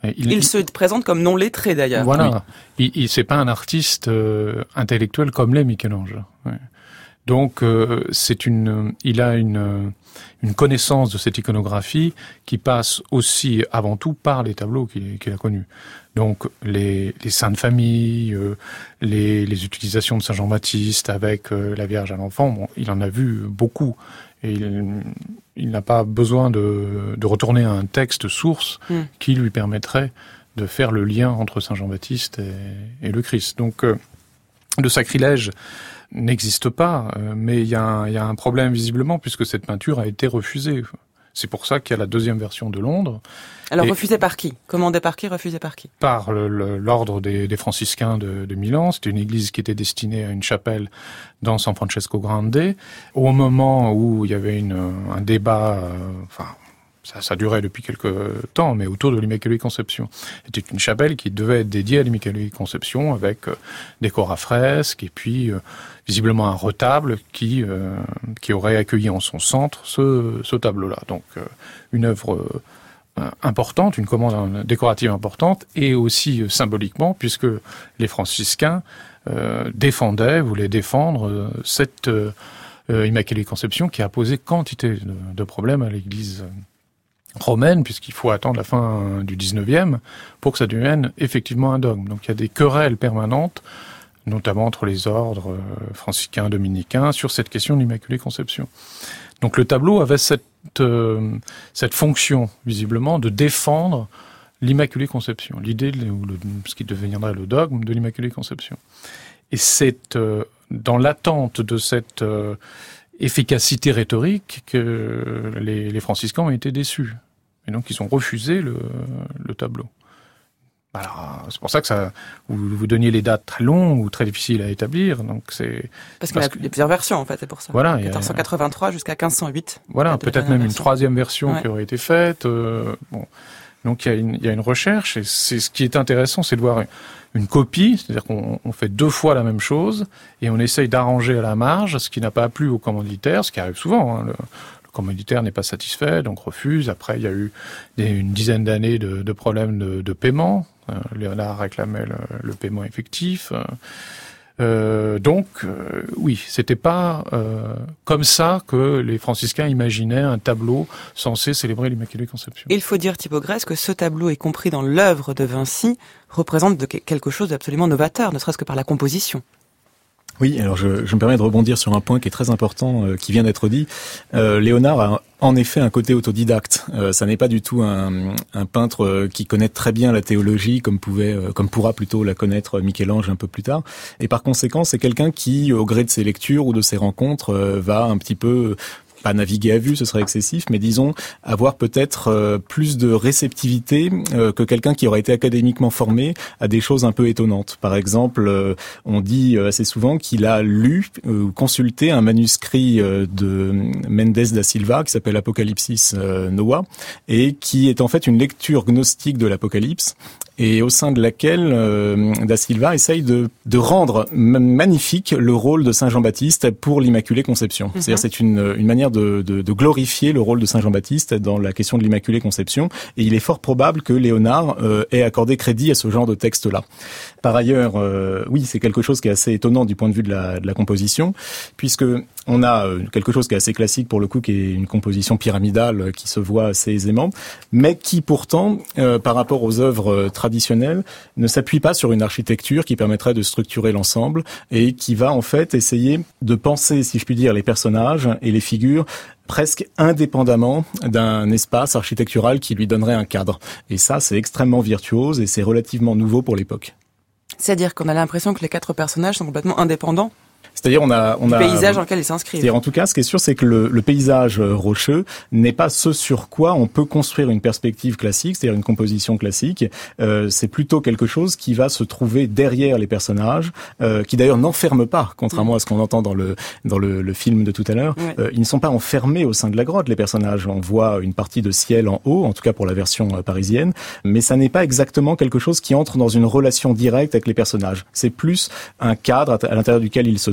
Il, il, il se présente comme non lettré d'ailleurs. Voilà, oui. il, il c'est pas un artiste euh, intellectuel comme l'est Michel-Ange. Ouais. Donc euh, c'est une, il a une une connaissance de cette iconographie qui passe aussi avant tout par les tableaux qu'il, qu'il a connus. Donc les, les saintes familles, euh, les, les utilisations de Saint Jean-Baptiste avec euh, la Vierge à l'enfant, bon, il en a vu beaucoup. Et il, il n'a pas besoin de, de retourner à un texte source mm. qui lui permettrait de faire le lien entre Saint Jean-Baptiste et, et le Christ. Donc euh, le sacrilège n'existe pas, euh, mais il y, y a un problème visiblement puisque cette peinture a été refusée. C'est pour ça qu'il y a la deuxième version de Londres. Alors, refusée par qui? Commandée par qui? Refusée par qui? Par le, le, l'ordre des, des franciscains de, de Milan. C'était une église qui était destinée à une chapelle dans San Francesco Grande. Au moment où il y avait une, un débat, euh, enfin, ça, ça durait depuis quelque temps, mais autour de l'Immaculée Conception. C'était une chapelle qui devait être dédiée à l'Immaculée Conception avec euh, des corps à fresques et puis euh, visiblement un retable qui euh, qui aurait accueilli en son centre ce, ce tableau-là. Donc euh, une œuvre euh, importante, une commande décorative importante et aussi euh, symboliquement puisque les franciscains euh, défendaient, voulaient défendre euh, cette euh, Immaculée Conception qui a posé quantité de, de problèmes à l'Église romaine, puisqu'il faut attendre la fin du dix-neuvième pour que ça devienne effectivement un dogme. Donc il y a des querelles permanentes, notamment entre les ordres franciscains, dominicains, sur cette question de l'Immaculée Conception. Donc le tableau avait cette, euh, cette fonction, visiblement, de défendre l'Immaculée Conception, l'idée, de, ou le, ce qui deviendrait le dogme de l'Immaculée Conception. Et c'est euh, dans l'attente de cette euh, efficacité rhétorique que les, les franciscains ont été déçus. Et donc ils ont refusé le, le tableau. Alors, c'est pour ça que ça, vous, vous donniez les dates très longues ou très difficiles à établir. Donc c'est parce, parce qu'il y a plusieurs versions en fait, c'est pour ça. Voilà, quatorze cent quatre-vingt-trois jusqu'à quinze cent huit. Voilà, peut-être même version. Une troisième version ouais. qui aurait été faite. Euh, bon, donc il y a une, il y a une recherche et c'est ce qui est intéressant, c'est de voir une, une copie, c'est-à-dire qu'on on fait deux fois la même chose et on essaye d'arranger à la marge ce qui n'a pas plu au commanditaire, ce qui arrive souvent. Hein, le, Le commanditaire n'est pas satisfait, donc refuse. Après, il y a eu des, une dizaine d'années de, de problèmes de, de paiement. Euh, Léonard réclamait le, le paiement effectif. Euh, donc, euh, oui, c'était pas euh, comme ça que les franciscains imaginaient un tableau censé célébrer l'Immaculée Conception. Il faut dire, Thibaut Grèce, que ce tableau, y compris dans l'œuvre de Vinci, représente de quelque chose d'absolument novateur, ne serait-ce que par la composition. Oui, alors je, je me permets de rebondir sur un point qui est très important, euh, qui vient d'être dit. Euh, Léonard a en effet un côté autodidacte. Euh, ça n'est pas du tout un, un peintre qui connaît très bien la théologie, comme pouvait, euh, comme pourra plutôt la connaître Michel-Ange un peu plus tard. Et par conséquent, c'est quelqu'un qui, au gré de ses lectures ou de ses rencontres, euh, va un petit peu pas naviguer à vue, ce serait excessif, mais disons avoir peut-être euh, plus de réceptivité euh, que quelqu'un qui aurait été académiquement formé à des choses un peu étonnantes. Par exemple, euh, on dit assez souvent qu'il a lu ou euh, consulté un manuscrit euh, de Mendes da Silva qui s'appelle Apocalypsis euh, Noah et qui est en fait une lecture gnostique de l'Apocalypse et au sein de laquelle euh, da Silva essaye de, de rendre m- magnifique le rôle de Saint Jean-Baptiste pour l'Immaculée Conception. Mm-hmm. C'est-à-dire c'est une, une manière de, de, de glorifier le rôle de Saint Jean-Baptiste dans la question de l'Immaculée Conception et il est fort probable que Léonard euh, ait accordé crédit à ce genre de texte-là. Par ailleurs, euh, oui, c'est quelque chose qui est assez étonnant du point de vue de la, de la composition, puisque on a quelque chose qui est assez classique pour le coup, qui est une composition pyramidale qui se voit assez aisément, mais qui pourtant, euh, par rapport aux œuvres traditionnelles, ne s'appuie pas sur une architecture qui permettrait de structurer l'ensemble et qui va en fait essayer de penser, si je puis dire, les personnages et les figures presque indépendamment d'un espace architectural qui lui donnerait un cadre. Et ça, c'est extrêmement virtuose et c'est relativement nouveau pour l'époque. C'est-à-dire qu'on a l'impression que les quatre personnages sont complètement indépendants. C'est-à-dire on a on du a paysage dans lequel ils s'inscrivent. C'est-à-dire en tout cas, ce qui est sûr, c'est que le, le paysage rocheux n'est pas ce sur quoi on peut construire une perspective classique, c'est-à-dire une composition classique. Euh, c'est plutôt quelque chose qui va se trouver derrière les personnages, euh, qui d'ailleurs n'enferment pas, contrairement mmh. à ce qu'on entend dans le dans le, le film de tout à l'heure. Ouais. Euh, ils ne sont pas enfermés au sein de la grotte. Les personnages, on voit une partie de ciel en haut, en tout cas pour la version euh, parisienne, mais ça n'est pas exactement quelque chose qui entre dans une relation directe avec les personnages. C'est plus un cadre à, à l'intérieur duquel ils se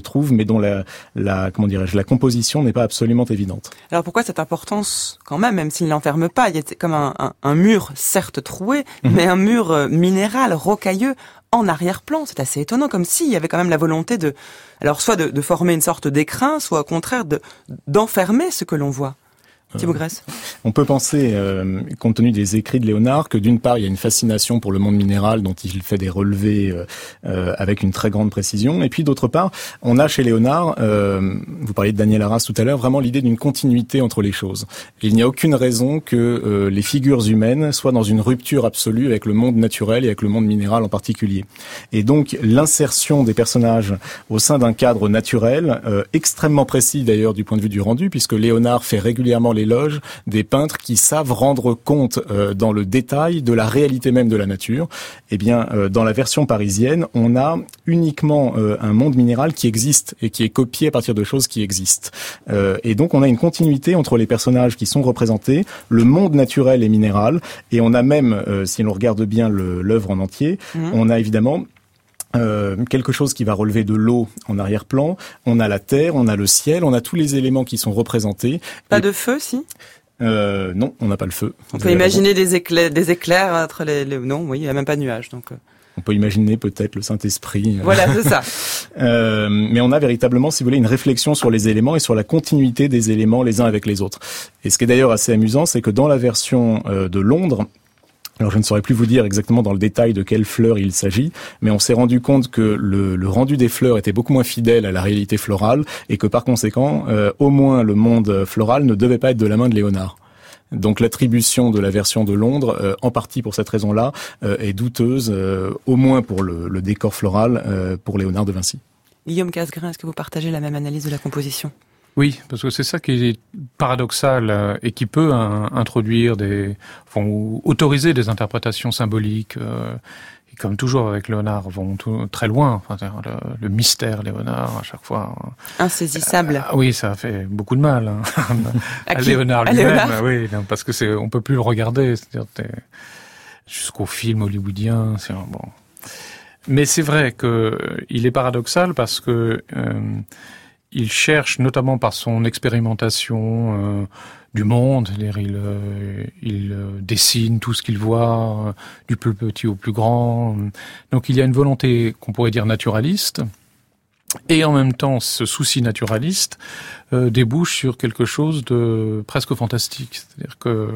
trouve, mais dont la, la comment dirais-je, la composition n'est pas absolument évidente. Alors pourquoi cette importance quand même, même s'il ne l'enferme pas, il y a comme un, un, un mur certes troué, mmh. mais un mur euh, minéral, rocailleux, en arrière-plan. C'est assez étonnant, comme s'il y avait quand même la volonté de, alors soit de, de former une sorte d'écrin, soit au contraire de, d'enfermer ce que l'on voit. Thibaut Grèce. On peut penser, euh, compte tenu des écrits de Léonard, que d'une part, il y a une fascination pour le monde minéral dont il fait des relevés euh, euh, avec une très grande précision. Et puis d'autre part, on a chez Léonard, euh, vous parliez de Daniel Arras tout à l'heure, vraiment l'idée d'une continuité entre les choses. Et il n'y a aucune raison que euh, les figures humaines soient dans une rupture absolue avec le monde naturel et avec le monde minéral en particulier. Et donc l'insertion des personnages au sein d'un cadre naturel, euh, extrêmement précis d'ailleurs du point de vue du rendu, puisque Léonard fait régulièrement l'éloge des peintres qui savent rendre compte euh, dans le détail de la réalité même de la nature. Eh bien, euh, dans la version parisienne, on a uniquement euh, un monde minéral qui existe et qui est copié à partir de choses qui existent. Euh, et donc, on a une continuité entre les personnages qui sont représentés, le monde naturel et minéral, et on a même, euh, si l'on regarde bien le, l'œuvre en entier, mmh. on a évidemment Euh, quelque chose qui va relever de l'eau en arrière-plan, on a la terre, on a le ciel, on a tous les éléments qui sont représentés. Pas et... de feu, si euh, Non, on n'a pas le feu. On peut imaginer des éclairs, des éclairs entre les, les... Non, oui, il n'y a même pas de nuages, donc... On peut imaginer peut-être le Saint-Esprit. Voilà, c'est ça. euh, mais on a véritablement, si vous voulez, une réflexion sur les éléments et sur la continuité des éléments les uns avec les autres. Et ce qui est d'ailleurs assez amusant, c'est que dans la version euh, de Londres, alors je ne saurais plus vous dire exactement dans le détail de quelles fleurs il s'agit, mais on s'est rendu compte que le, le rendu des fleurs était beaucoup moins fidèle à la réalité florale et que par conséquent, euh, au moins le monde floral ne devait pas être de la main de Léonard. Donc l'attribution de la version de Londres, euh, en partie pour cette raison-là, euh, est douteuse, euh, au moins pour le, le décor floral, euh, pour Léonard de Vinci. Guillaume Casgrain, est-ce que vous partagez la même analyse de la composition ? Oui, parce que c'est ça qui est paradoxal euh, et qui peut hein, introduire des, enfin, ou autoriser des interprétations symboliques. Euh, et comme toujours avec Léonard, vont tout, très loin. Enfin, le, le mystère Léonard à chaque fois. Insaisissable. Euh, oui, ça fait beaucoup de mal hein, à, à Léonard à lui-même. Léonard Oui, non, parce que c'est, on peut plus le regarder. C'est-à-dire jusqu'au film hollywoodien. C'est bon. Mais c'est vrai que il est paradoxal parce que. Euh, Il cherche, notamment par son expérimentation euh, du monde, il, euh, il euh, dessine tout ce qu'il voit, euh, du plus petit au plus grand. Donc il y a une volonté qu'on pourrait dire naturaliste, et en même temps ce souci naturaliste euh, débouche sur quelque chose de presque fantastique. C'est-à-dire que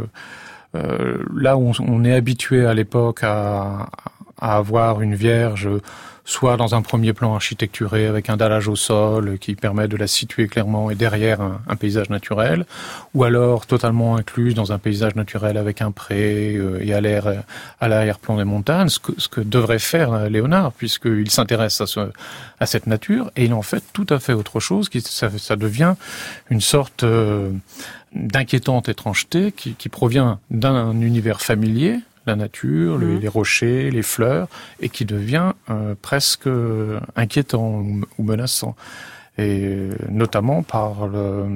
euh, là où on, on est habitué à l'époque à, à avoir une Vierge soit dans un premier plan architecturé avec un dallage au sol qui permet de la situer clairement et derrière un, un paysage naturel, ou alors totalement incluse dans un paysage naturel avec un pré euh, et à l'air, à l'arrière-plan des montagnes, ce que, ce que devrait faire Léonard, puisqu'il s'intéresse à, ce, à cette nature, et il en fait tout à fait autre chose, qui, ça, ça devient une sorte euh, d'inquiétante étrangeté qui, qui provient d'un univers familier, la nature, mmh. les rochers, les fleurs, et qui devient euh, presque inquiétant ou, ou menaçant. Et euh, notamment par le,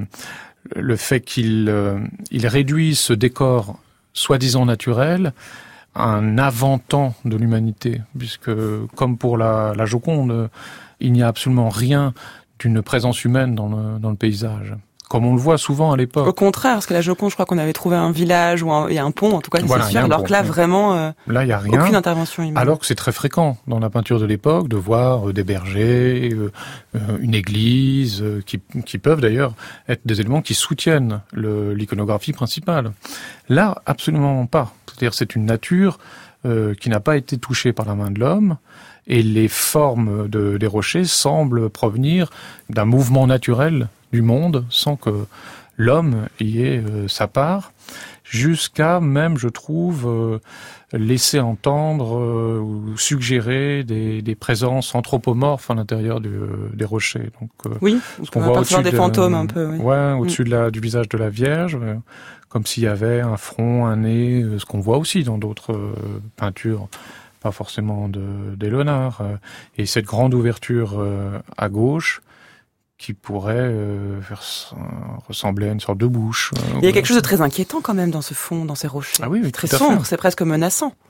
le fait qu'il euh, il réduit ce décor soi-disant naturel à un avant-temps de l'humanité, puisque comme pour la, la Joconde, il n'y a absolument rien d'une présence humaine dans le, dans le paysage. Comme on le voit souvent à l'époque. Au contraire, parce que la Joconde, je crois qu'on avait trouvé un village ou un, et un pont, en tout cas, c'est voilà, sûr, alors que là, vraiment, euh, là, il y a rien, aucune intervention humaine. Alors que c'est très fréquent dans la peinture de l'époque de voir euh, des bergers, euh, euh, une église, euh, qui, qui peuvent d'ailleurs être des éléments qui soutiennent le, l'iconographie principale. Là, absolument pas. C'est-à-dire c'est une nature euh, qui n'a pas été touchée par la main de l'homme, et les formes de, des rochers semblent provenir d'un mouvement naturel du monde, sans que l'homme y ait euh, sa part, jusqu'à même, je trouve, euh, laisser entendre euh, ou suggérer des, des présences anthropomorphes à l'intérieur du, euh, des rochers. Donc, euh, oui, ce qu'on voit au-dessus des de, fantômes un peu. Oui. Ouais, au-dessus mm. de la, du visage de la Vierge, euh, comme s'il y avait un front, un nez, euh, ce qu'on voit aussi dans d'autres euh, peintures, pas forcément de, de Léonard. Euh, et cette grande ouverture euh, à gauche, qui pourrait euh, faire, euh, ressembler à une sorte de bouche. Euh, Il y a quelque chose de très inquiétant quand même dans ce fond, dans ces rochers. Ah oui, oui, très sombre, fait. C'est presque menaçant. Mmh.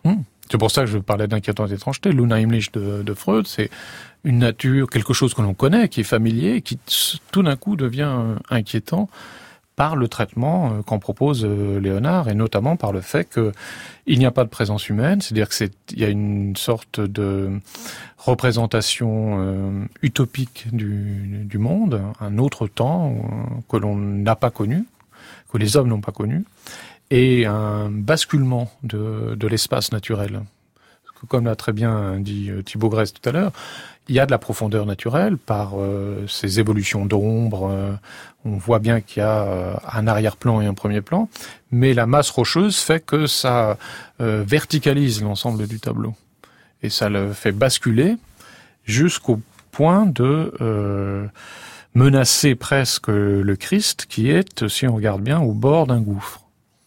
C'est pour ça que je parlais d'inquiétante étrangeté. L'unheimlich de, de Freud, c'est une nature, quelque chose que l'on connaît, qui est familier, qui tout d'un coup devient inquiétant par le traitement qu'en propose Léonard, et notamment par le fait qu'il n'y a pas de présence humaine, c'est-à-dire qu'il y a une sorte de représentation euh, utopique du, du monde, un autre temps que l'on n'a pas connu, que les hommes n'ont pas connu, et un basculement de, de l'espace naturel. Parce que, comme l'a très bien dit Thibaut Grèce tout à l'heure, il y a de la profondeur naturelle par euh, ces évolutions d'ombre. Euh, on voit bien qu'il y a euh, un arrière-plan et un premier plan, mais la masse rocheuse fait que ça euh, verticalise l'ensemble du tableau. Et ça le fait basculer jusqu'au point de euh, menacer presque le Christ, qui est, si on regarde bien, au bord d'un gouffre.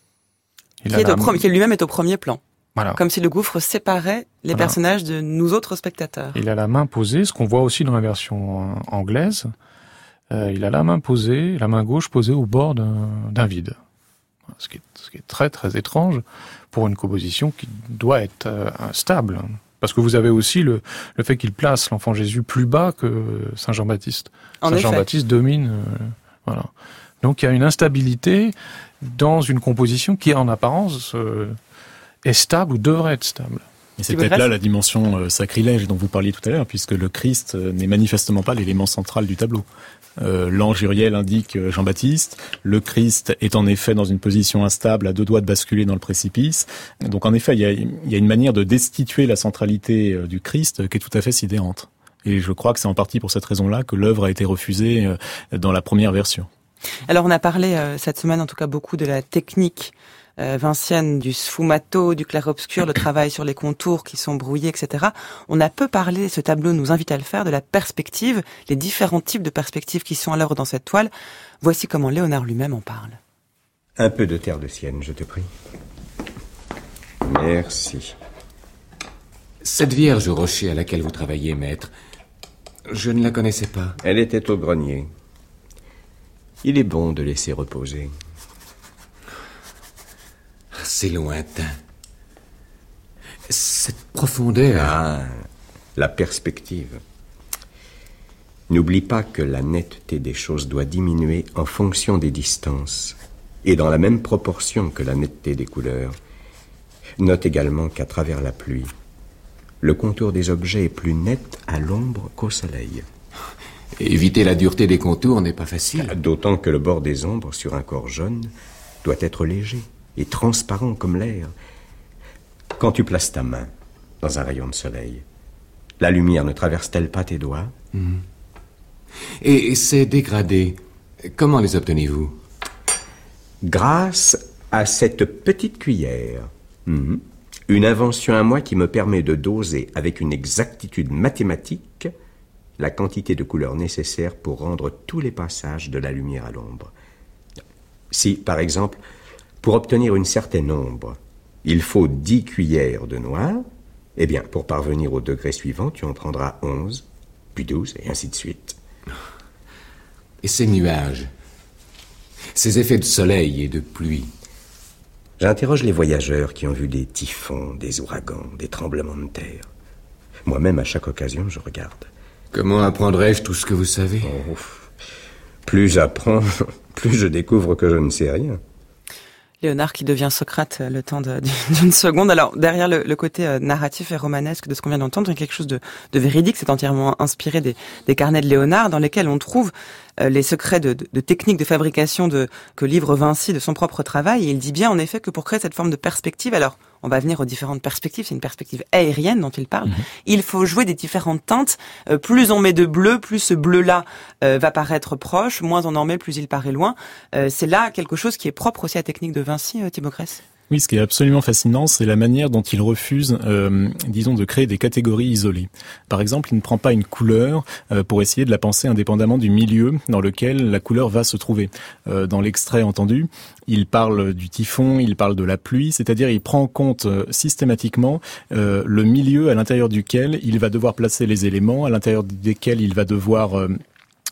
Qui, est la... au qui lui-même est au premier plan. Voilà. Comme si le gouffre séparait les voilà. personnages de nous autres spectateurs. Il a la main posée, ce qu'on voit aussi dans la version anglaise. Euh, il a la main posée, la main gauche posée au bord d'un, d'un vide. Ce qui, est, ce qui est très très étrange pour une composition qui doit être euh, stable. Parce que vous avez aussi le, le fait qu'il place l'enfant Jésus plus bas que Saint Jean-Baptiste. En Saint effet. Jean-Baptiste domine. Euh, voilà. Donc il y a une instabilité dans une composition qui en apparence euh, est stable ou devrait être stable. Et c'est peut-être là la dimension euh, sacrilège dont vous parliez tout à l'heure, puisque le Christ euh, n'est manifestement pas l'élément central du tableau. Euh, l'ange Uriel indique Jean-Baptiste, le Christ est en effet dans une position instable, à deux doigts de basculer dans le précipice. Donc en effet, il y a, il y a une manière de destituer la centralité euh, du Christ euh, qui est tout à fait sidérante. Et je crois que c'est en partie pour cette raison-là que l'œuvre a été refusée euh, dans la première version. Alors on a parlé euh, cette semaine en tout cas beaucoup de la technique euh, vincienne, du sfumato, du clair-obscur, le travail sur les contours qui sont brouillés, et cetera. On a peu parlé, ce tableau nous invite à le faire, de la perspective, les différents types de perspectives qui sont à l'œuvre dans cette toile. Voici comment Léonard lui-même en parle. Un peu de terre de sienne, je te prie. Merci. Cette Vierge au rocher à laquelle vous travaillez, maître, je ne la connaissais pas. Elle était au grenier. Il est bon de laisser reposer. C'est lointain. Cette profondeur... Ah, la perspective. N'oublie pas que la netteté des choses doit diminuer en fonction des distances, et dans la même proportion que la netteté des couleurs. Note également qu'à travers la pluie, le contour des objets est plus net à l'ombre qu'au soleil. Éviter la dureté des contours n'est pas facile. D'autant que le bord des ombres sur un corps jaune doit être léger et transparent comme l'air. Quand tu places ta main dans un rayon de soleil, la lumière ne traverse-t-elle pas tes doigts? Mmh. Et ces dégradés, comment les obtenez-vous? Grâce à cette petite cuillère. Mmh. Une invention à moi qui me permet de doser avec une exactitude mathématique la quantité de couleurs nécessaire pour rendre tous les passages de la lumière à l'ombre. Si, par exemple, pour obtenir une certaine ombre, il faut dix cuillères de noir, eh bien, pour parvenir au degré suivant, tu en prendras onze, puis douze, et ainsi de suite. Et ces nuages, ces effets de soleil et de pluie? J'interroge les voyageurs qui ont vu des typhons, des ouragans, des tremblements de terre. Moi-même, à chaque occasion, je regarde. Comment apprendrais-je tout ce que vous savez? Oh, plus j'apprends, plus je découvre que je ne sais rien. Léonard qui devient Socrate le temps de, d'une seconde. Alors, derrière le, le côté narratif et romanesque de ce qu'on vient d'entendre, il y a quelque chose de, de véridique. C'est entièrement inspiré des, des carnets de Léonard, dans lesquels on trouve euh, les secrets de, de, de techniques de fabrication de, que livre Vinci de son propre travail. Et il dit bien, en effet, que pour créer cette forme de perspective, alors, on va venir aux différentes perspectives, c'est une perspective aérienne dont il parle, mmh. Il faut jouer des différentes teintes. Euh, plus on met de bleu, plus ce bleu-là euh, va paraître proche, moins on en met, plus il paraît loin. Euh, c'est là quelque chose qui est propre aussi à la technique de Vinci, euh, Thibaut Grèce. Oui, ce qui est absolument fascinant, c'est la manière dont il refuse, euh, disons, de créer des catégories isolées. Par exemple, il ne prend pas une couleur euh, pour essayer de la penser indépendamment du milieu dans lequel la couleur va se trouver. Euh, dans l'extrait entendu, il parle du typhon, il parle de la pluie, c'est-à-dire il prend en compte euh, systématiquement euh, le milieu à l'intérieur duquel il va devoir placer les éléments, à l'intérieur desquels il va devoir... Euh,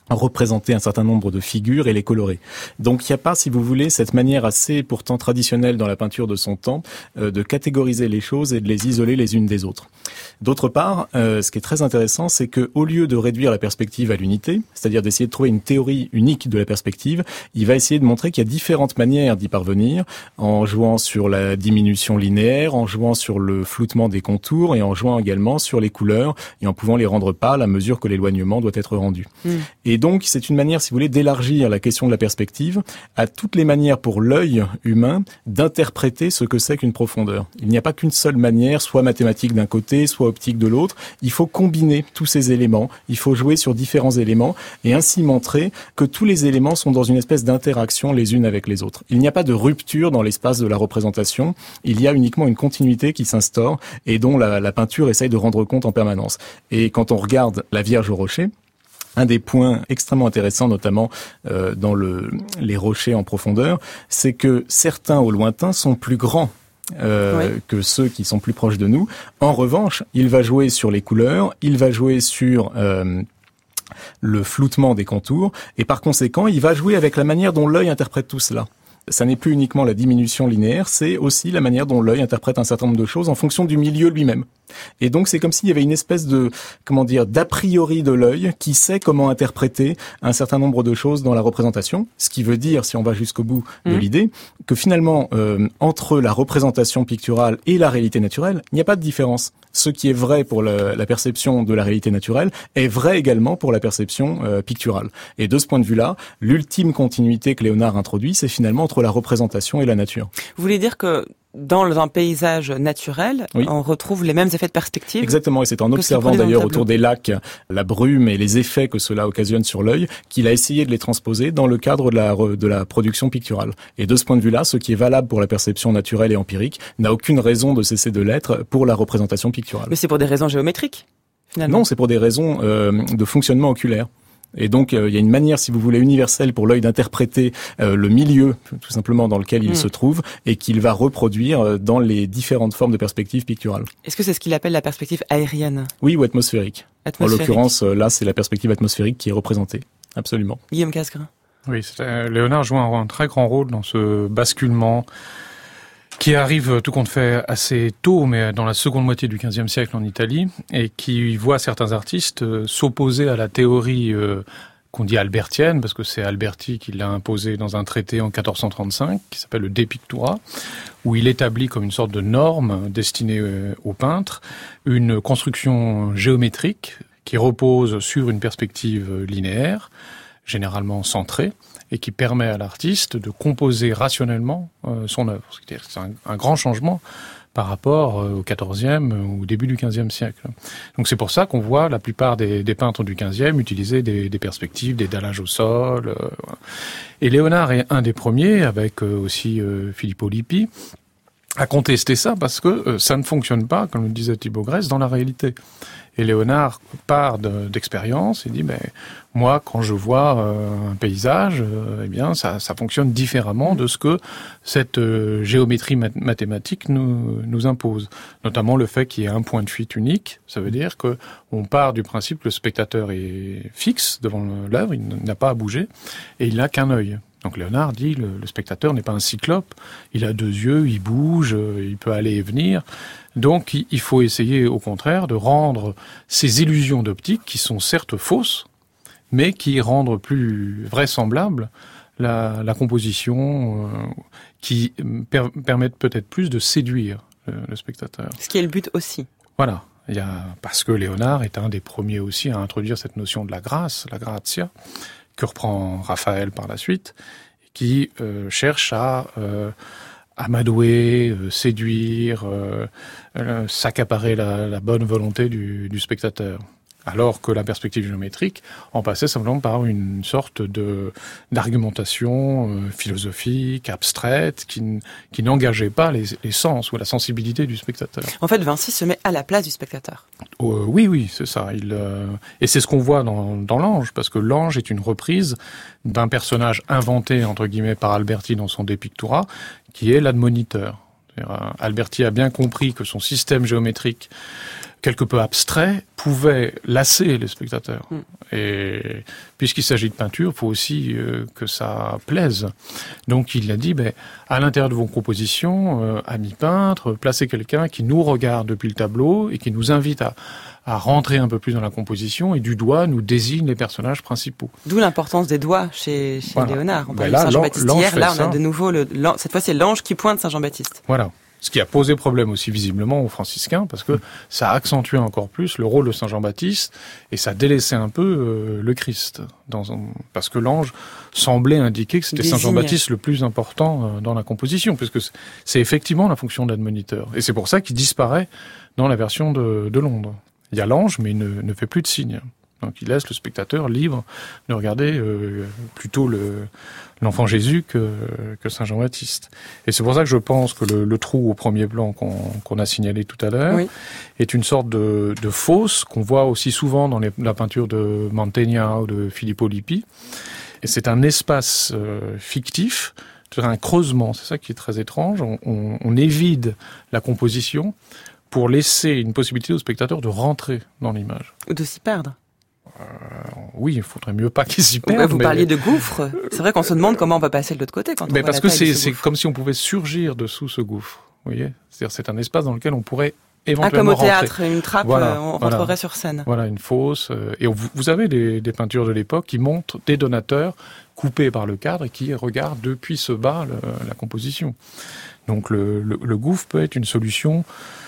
représenter un certain nombre de figures et les colorer. Donc il n'y a pas, si vous voulez, cette manière assez pourtant traditionnelle dans la peinture de son temps euh, de catégoriser les choses et de les isoler les unes des autres. D'autre part, euh, ce qui est très intéressant, c'est que au lieu de réduire la perspective à l'unité, c'est-à-dire d'essayer de trouver une théorie unique de la perspective, il va essayer de montrer qu'il y a différentes manières d'y parvenir, en jouant sur la diminution linéaire, en jouant sur le floutement des contours et en jouant également sur les couleurs et en pouvant les rendre pâles à mesure que l'éloignement doit être rendu. Mmh. Et donc, c'est une manière, si vous voulez, d'élargir la question de la perspective à toutes les manières pour l'œil humain d'interpréter ce que c'est qu'une profondeur. Il n'y a pas qu'une seule manière, soit mathématique d'un côté, soit optique de l'autre. Il faut combiner tous ces éléments. Il faut jouer sur différents éléments et ainsi montrer que tous les éléments sont dans une espèce d'interaction les unes avec les autres. Il n'y a pas de rupture dans l'espace de la représentation. Il y a uniquement une continuité qui s'instaure et dont la, la peinture essaye de rendre compte en permanence. Et quand on regarde la Vierge au rocher, un des points extrêmement intéressants, notamment euh, dans le, les rochers en profondeur, c'est que certains au lointain sont plus grands euh, oui. que ceux qui sont plus proches de nous. En revanche, il va jouer sur les couleurs, il va jouer sur euh, le floutement des contours, et par conséquent, il va jouer avec la manière dont l'œil interprète tout cela. Ça n'est plus uniquement la diminution linéaire, c'est aussi la manière dont l'œil interprète un certain nombre de choses en fonction du milieu lui-même. Et donc c'est comme s'il y avait une espèce de, comment dire, d'a priori de l'œil qui sait comment interpréter un certain nombre de choses dans la représentation. Ce qui veut dire, si on va jusqu'au bout mmh. de l'idée, que finalement, euh, entre la représentation picturale et la réalité naturelle, il n'y a pas de différence. Ce qui est vrai pour la, la perception de la réalité naturelle est vrai également pour la perception euh, picturale. Et de ce point de vue-là, l'ultime continuité que Léonard introduit, c'est finalement entre la représentation et la nature. Vous voulez dire que dans un paysage naturel, oui. on retrouve les mêmes effets de perspective? Exactement, et c'est en observant d'ailleurs autour des lacs la brume et les effets que cela occasionne sur l'œil qu'il a essayé de les transposer dans le cadre de la, de la production picturale. Et de ce point de vue-là, ce qui est valable pour la perception naturelle et empirique n'a aucune raison de cesser de l'être pour la représentation picturale. Mais c'est pour des raisons géométriques, finalement? Non, c'est pour des raisons euh, de fonctionnement oculaire. Et donc, euh, il y a une manière, si vous voulez, universelle pour l'œil d'interpréter euh, le milieu, tout simplement, dans lequel il mmh. se trouve, et qu'il va reproduire euh, dans les différentes formes de perspectives picturales. Est-ce que c'est ce qu'il appelle la perspective aérienne? Oui, ou atmosphérique. atmosphérique. En l'occurrence, euh, là, c'est la perspective atmosphérique qui est représentée. Absolument. Guillaume Casgrain. Oui, euh, Léonard joue un, un très grand rôle dans ce basculement qui arrive, tout compte fait, assez tôt, mais dans la seconde moitié du quinzième siècle en Italie, et qui voit certains artistes euh, s'opposer à la théorie euh, qu'on dit albertienne, parce que c'est Alberti qui l'a imposée dans un traité en quatorze cent trente-cinq, qui s'appelle le De Pictura, où il établit comme une sorte de norme destinée euh, aux peintres une construction géométrique qui repose sur une perspective linéaire, généralement centrée, et qui permet à l'artiste de composer rationnellement euh, son œuvre. C'est un, un grand changement par rapport euh, au quatorzième ou au début du quinzième siècle. Donc c'est pour ça qu'on voit la plupart des, des peintres du quinzième utiliser des, des perspectives, des dallages au sol. Euh, voilà. Et Léonard est un des premiers, avec euh, aussi euh, Filippo Lippi, à contester ça parce que euh, ça ne fonctionne pas, comme le disait Thibaut Grèce, dans la réalité. Et Léonard part de, d'expérience et dit, ben, moi, quand je vois euh, un paysage, euh, eh bien, ça, ça fonctionne différemment de ce que cette euh, géométrie mat- mathématique nous, nous impose. Notamment le fait qu'il y ait un point de fuite unique. Ça veut dire que on part du principe que le spectateur est fixe devant l'œuvre, il n'a pas à bouger, et il n'a qu'un œil. Donc Léonard dit, le, le spectateur n'est pas un cyclope, il a deux yeux, il bouge, il peut aller et venir. Donc il faut essayer au contraire de rendre ces illusions d'optique, qui sont certes fausses, mais qui rendent plus vraisemblable la, la composition, euh, qui per, permettent peut-être plus de séduire le, le spectateur. Ce qui est le but aussi. Voilà. Il y a, parce que Léonard est un des premiers aussi à introduire cette notion de la grâce, la grazia, que reprend Raphaël par la suite, qui euh, cherche à euh, amadouer, euh, séduire, euh, euh, s'accaparer la, la bonne volonté du, du spectateur. Alors que la perspective géométrique en passait simplement par une sorte de d'argumentation euh, philosophique, abstraite, qui, qui n'engageait pas les, les sens ou la sensibilité du spectateur. En fait, Vinci se met à la place du spectateur. Euh, oui, oui, c'est ça. Il, euh, et c'est ce qu'on voit dans, dans l'Ange, parce que l'Ange est une reprise d'un personnage inventé, entre guillemets, par Alberti dans son De Pictura, qui est l'admoniteur. Alberti a bien compris que son système géométrique quelque peu abstrait, pouvait lasser les spectateurs. Mm. Et puisqu'il s'agit de peinture, il faut aussi euh, que ça plaise. Donc il a dit, ben, à l'intérieur de vos compositions, euh, amis peintres, placez quelqu'un qui nous regarde depuis le tableau et qui nous invite à, à rentrer un peu plus dans la composition, et du doigt nous désigne les personnages principaux. D'où l'importance des doigts chez, chez voilà. Léonard. On ben parlait là, de Saint-Jean-Baptiste hier, là on ça. a de nouveau, le, cette fois c'est l'ange qui pointe Saint-Jean-Baptiste. Voilà. Ce qui a posé problème aussi visiblement aux franciscains, parce que ça a accentué encore plus le rôle de Saint Jean-Baptiste, et ça délaissait un peu euh, le Christ. Dans un... Parce que l'ange semblait indiquer que c'était Saint Jean-Baptiste le plus important euh, dans la composition, puisque c'est effectivement la fonction d'admoniteur. Et c'est pour ça qu'il disparaît dans la version de, de Londres. Il y a l'ange, mais il ne, ne fait plus de signes. Donc il laisse le spectateur libre de regarder euh, plutôt le, l'enfant Jésus que, que Saint Jean-Baptiste. Et c'est pour ça que je pense que le, le trou au premier plan qu'on, qu'on a signalé tout à l'heure oui. est une sorte de, de fosse qu'on voit aussi souvent dans les, la peinture de Mantegna ou de Filippo Lippi. Et c'est un espace euh, fictif, c'est-à-dire un creusement, c'est ça qui est très étrange. On, on, on évide la composition pour laisser une possibilité au spectateur de rentrer dans l'image. Ou de s'y perdre. Euh, oui, il faudrait mieux pas qu'ils s'y perdent. Ouais, vous mais... parliez de gouffre. C'est vrai qu'on se demande comment on va passer de l'autre côté quand on mais voit parce la que taille c'est, de ce c'est gouffre. comme si on pouvait surgir dessous ce gouffre. Vous voyez, c'est-à-dire c'est un espace dans lequel on pourrait éventuellement ah, comme au rentrer. théâtre, une trappe, voilà, euh, on voilà. rentrerait sur scène. Voilà, une fosse. Euh, et on, vous avez des, des peintures de l'époque qui montrent des donateurs coupés par le cadre et qui regardent depuis ce bas le, la composition. Donc le, le, le gouffre peut être une solution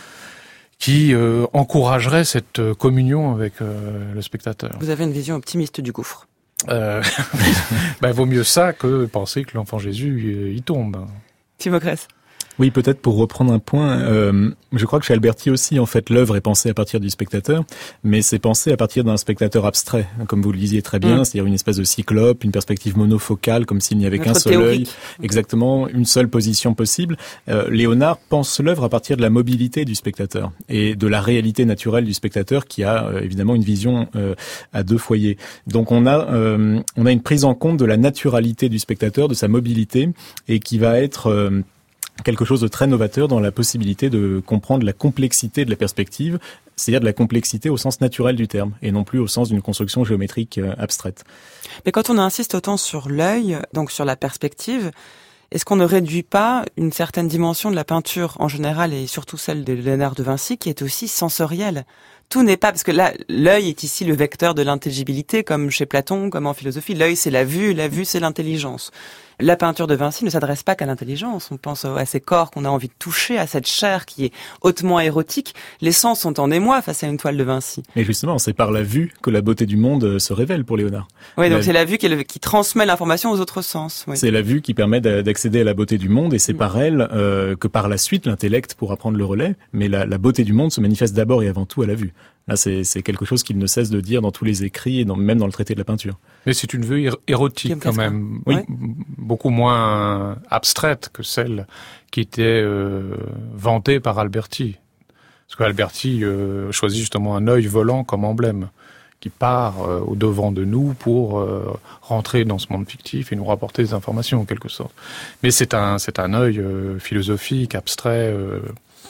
qui euh, encouragerait cette euh, communion avec euh, le spectateur. Vous avez une vision optimiste du gouffre. Euh, ben, vaut mieux ça que penser que l'enfant Jésus y tombe. Thibaut Grèce. Oui, peut-être pour reprendre un point, euh, je crois que chez Alberti aussi, en fait, l'œuvre est pensée à partir du spectateur, mais c'est pensé à partir d'un spectateur abstrait, comme vous le disiez très bien, mmh. c'est-à-dire une espèce de cyclope, une perspective monofocale, comme s'il n'y avait Notre qu'un seul œil, exactement, une seule position possible. Euh, Léonard pense l'œuvre à partir de la mobilité du spectateur et de la réalité naturelle du spectateur, qui a euh, évidemment une vision euh, à deux foyers. Donc on a euh, on a une prise en compte de la naturalité du spectateur, de sa mobilité, et qui va être euh, quelque chose de très novateur dans la possibilité de comprendre la complexité de la perspective, c'est-à-dire de la complexité au sens naturel du terme, et non plus au sens d'une construction géométrique euh, abstraite. Mais quand on insiste autant sur l'œil, donc sur la perspective, est-ce qu'on ne réduit pas une certaine dimension de la peinture en général, et surtout celle de Léonard de Vinci, qui est aussi sensorielle ? Tout n'est pas, parce que là, l'œil est ici le vecteur de l'intelligibilité, comme chez Platon, comme en philosophie. L'œil, c'est la vue, la vue, c'est l'intelligence. La peinture de Vinci ne s'adresse pas qu'à l'intelligence. On pense à ces corps qu'on a envie de toucher, à cette chair qui est hautement érotique. Les sens sont en émoi face à une toile de Vinci. Et justement, c'est par la vue que la beauté du monde se révèle pour Léonard. Oui, donc la... c'est la vue qui, qui transmet l'information aux autres sens. Oui. C'est la vue qui permet d'accéder à la beauté du monde, et c'est mmh. par elle euh, que par la suite l'intellect pourra prendre le relais. Mais la, la beauté du monde se manifeste d'abord et avant tout à la vue. Là, c'est, c'est quelque chose qu'il ne cesse de dire dans tous les écrits et dans, même dans le traité de la peinture. Mais c'est une vue érotique quand même, oui. Beaucoup moins abstraite que celle qui était euh, vantée par Alberti. Parce qu'Alberti euh, choisit justement un œil volant comme emblème, qui part euh, au devant de nous pour euh, rentrer dans ce monde fictif et nous rapporter des informations en quelque sorte. Mais c'est un, c'est un œil euh, philosophique, abstrait. Euh,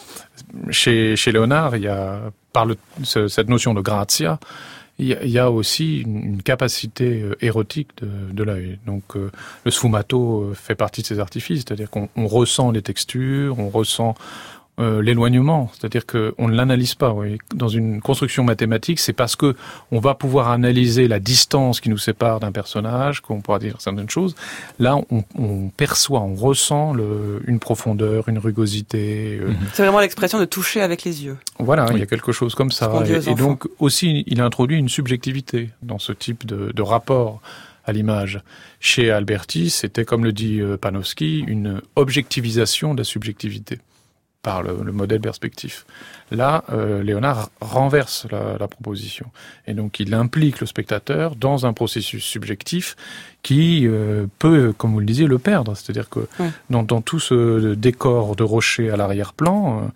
Chez, chez Léonard, il y a, par le, ce, cette notion de gratia, il y a, il y a aussi une, une capacité euh, érotique de, de l'œil. Donc, euh, le sfumato euh, fait partie de ces artifices, c'est-à-dire qu'on on ressent les textures, on ressent euh, l'éloignement, c'est-à-dire qu'on ne l'analyse pas. Oui. Dans une construction mathématique, c'est parce que on va pouvoir analyser la distance qui nous sépare d'un personnage qu'on pourra dire certaines choses. Là, on, on perçoit, on ressent le, une profondeur, une rugosité. Euh. C'est vraiment l'expression de toucher avec les yeux. Voilà, oui. Il y a Oui. quelque chose comme ça. Et, et donc aussi, il introduit une subjectivité dans ce type de, de rapport à l'image. Chez Alberti, c'était, comme le dit Panofsky, une objectivisation de la subjectivité par le, le modèle perspectif. Là, euh, Léonard renverse la, la proposition. Et donc, il implique le spectateur dans un processus subjectif qui euh, peut, comme vous le disiez, le perdre. C'est-à-dire que ouais. dans, dans tout ce décor de rocher à l'arrière-plan,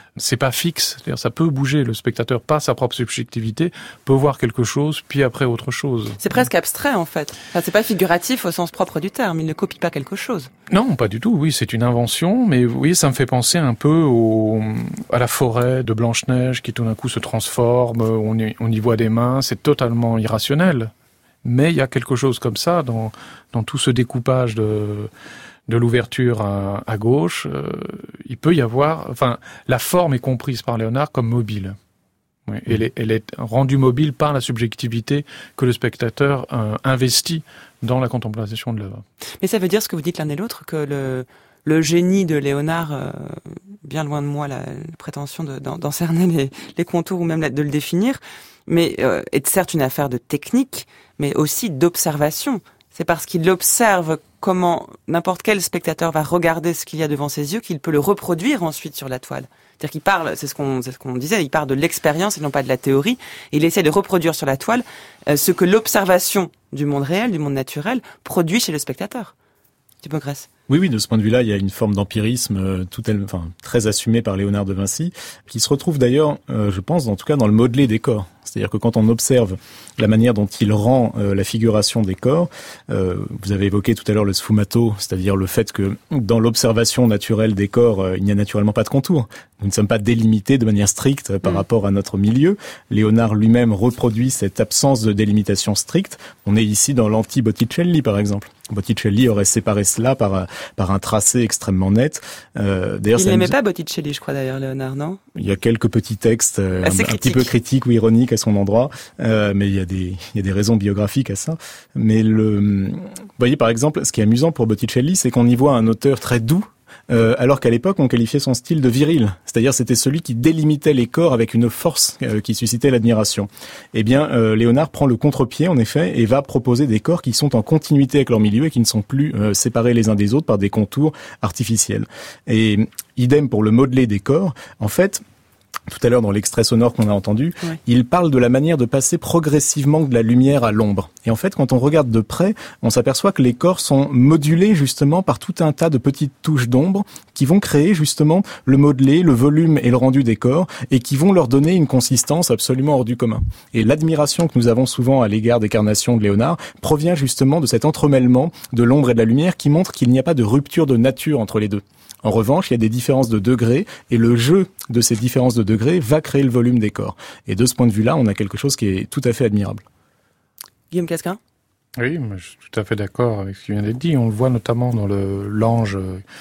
c'est pas fixe, c'est-à-dire ça peut bouger, le spectateur par sa propre subjectivité peut voir quelque chose puis après autre chose. C'est presque abstrait en fait. Enfin, c'est pas figuratif au sens propre du terme, il ne copie pas quelque chose. Non, pas du tout. Oui, c'est une invention, mais vous voyez, ça me fait penser un peu au, à la forêt de Blanche-Neige qui tout d'un coup se transforme, on y, on y voit des mains, c'est totalement irrationnel. Mais il y a quelque chose comme ça dans, dans tout ce découpage de, de l'ouverture à, à gauche. Euh, il peut y avoir, enfin, la forme est comprise par Léonard comme mobile. Oui, mmh. elle, est, elle est rendue mobile par la subjectivité que le spectateur euh, investit dans la contemplation de l'œuvre. Mais ça veut dire ce que vous dites l'un et l'autre, que le, le génie de Léonard, euh, bien loin de moi la, la prétention de, d'en, d'en cerner les, les contours ou même la, de le définir, mais euh, est certes une affaire de technique, mais aussi d'observation. C'est parce qu'il observe comment n'importe quel spectateur va regarder ce qu'il y a devant ses yeux qu'il peut le reproduire ensuite sur la toile. C'est-à-dire qu'il parle, c'est ce qu'on, c'est ce qu'on disait, il parle de l'expérience et non pas de la théorie. Et il essaie de reproduire sur la toile euh, ce que l'observation du monde réel, du monde naturel, produit chez le spectateur. Hippocrate. Oui, oui, de ce point de vue-là, il y a une forme d'empirisme euh, tout elle, enfin, très assumée par Léonard de Vinci, qui se retrouve d'ailleurs, euh, je pense, en tout cas dans le modelé des corps. C'est-à-dire que quand on observe la manière dont il rend euh, la figuration des corps, euh, vous avez évoqué tout à l'heure le sfumato, c'est-à-dire le fait que dans l'observation naturelle des corps, euh, il n'y a naturellement pas de contour. Nous ne sommes pas délimités de manière stricte par mmh. rapport à notre milieu. Léonard lui-même reproduit cette absence de délimitation stricte. On est ici dans l'anti-Botticelli, par exemple. Botticelli aurait séparé cela par, par un tracé extrêmement net. Euh, d'ailleurs, il n'aimait nous... pas Botticelli, je crois, d'ailleurs, Léonard, non? Il y a quelques petits textes euh, un, un petit peu critiques ou ironiques à son endroit, euh, mais il y a des il y a des raisons biographiques à ça. Mais le, vous voyez, par exemple, ce qui est amusant pour Botticelli, c'est qu'on y voit un auteur très doux, Euh, alors qu'à l'époque, on qualifiait son style de viril. C'est-à-dire, c'était celui qui délimitait les corps avec une force euh, qui suscitait l'admiration. Eh bien, euh, Léonard prend le contre-pied, en effet, et va proposer des corps qui sont en continuité avec leur milieu et qui ne sont plus euh, séparés les uns des autres par des contours artificiels. Et idem pour le modelé des corps. En fait, tout à l'heure, dans l'extrait sonore qu'on a entendu, ouais. il parle de la manière de passer progressivement de la lumière à l'ombre. Et en fait, quand on regarde de près, on s'aperçoit que les corps sont modulés justement par tout un tas de petites touches d'ombre qui vont créer justement le modelé, le volume et le rendu des corps et qui vont leur donner une consistance absolument hors du commun. Et l'admiration que nous avons souvent à l'égard des carnations de Léonard provient justement de cet entremêlement de l'ombre et de la lumière qui montre qu'il n'y a pas de rupture de nature entre les deux. En revanche, il y a des différences de degrés et le jeu de ces différences de degrés va créer le volume des corps. Et de ce point de vue-là, on a quelque chose qui est tout à fait admirable. Guillaume Casgrain ? Oui, je suis tout à fait d'accord avec ce qui vient d'être dit. On le voit notamment dans le l'ange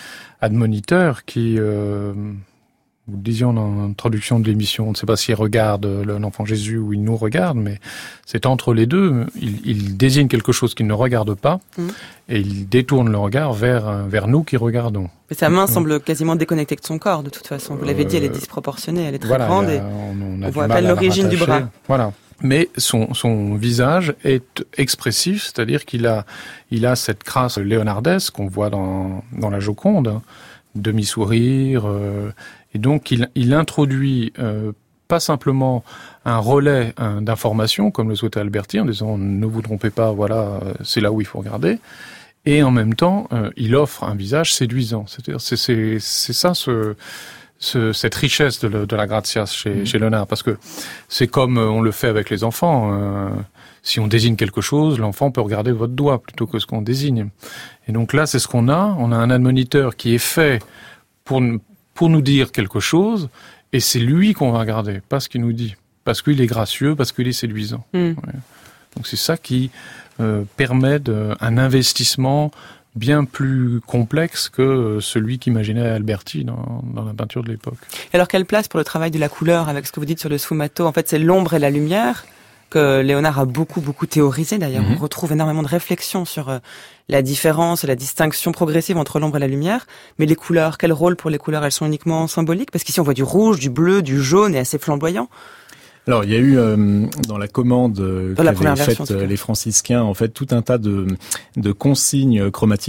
admoniteur qui, euh, vous le disiez en introduction de l'émission, on ne sait pas s'il regarde l'enfant Jésus ou il nous regarde, mais c'est entre les deux. Il, il désigne quelque chose qu'il ne regarde pas mmh. et il détourne le regard vers, vers nous qui regardons. Mais sa main mmh. semble quasiment déconnectée de son corps, de toute façon. Vous l'avez dit, elle est disproportionnée, elle est très voilà, grande a, et on, on, on voit à peine l'origine du bras. Voilà. Mais son, son visage est expressif, c'est-à-dire qu'il a, il a cette grâce léonardesque qu'on voit dans, dans la Joconde, hein, demi-sourire, euh, et donc il, il introduit euh, pas simplement un relais hein, d'information, comme le souhaitait Alberti, en disant ne vous trompez pas, voilà, c'est là où il faut regarder, et en même temps, euh, il offre un visage séduisant. C'est-à-dire, c'est, c'est, c'est ça ce... Ce, cette richesse de, le, de la gratias chez, mmh. chez Léonard, parce que c'est comme on le fait avec les enfants. Euh, si on désigne quelque chose, l'enfant peut regarder votre doigt plutôt que ce qu'on désigne. Et donc là, c'est ce qu'on a. On a un admoniteur qui est fait pour, pour nous dire quelque chose, et c'est lui qu'on va regarder, pas ce qu'il nous dit. Parce qu'il est gracieux, parce qu'il est séduisant. Mmh. Ouais. Donc c'est ça qui euh, permet de, un investissement bien plus complexe que celui qu'imaginait Alberti dans, dans la peinture de l'époque. Et alors, quelle place pour le travail de la couleur avec ce que vous dites sur le sfumato ? En fait, c'est l'ombre et la lumière que Léonard a beaucoup, beaucoup théorisé. D'ailleurs, mm-hmm. on retrouve énormément de réflexions sur euh, la différence et la distinction progressive entre l'ombre et la lumière. Mais les couleurs, quel rôle pour les couleurs ? Elles sont uniquement symboliques ? Parce qu'ici, on voit du rouge, du bleu, du jaune et assez flamboyant. Alors, il y a eu euh, dans la commande euh, qu'avaient faite euh, les franciscains, en fait, tout un tas de, de consignes chromatiques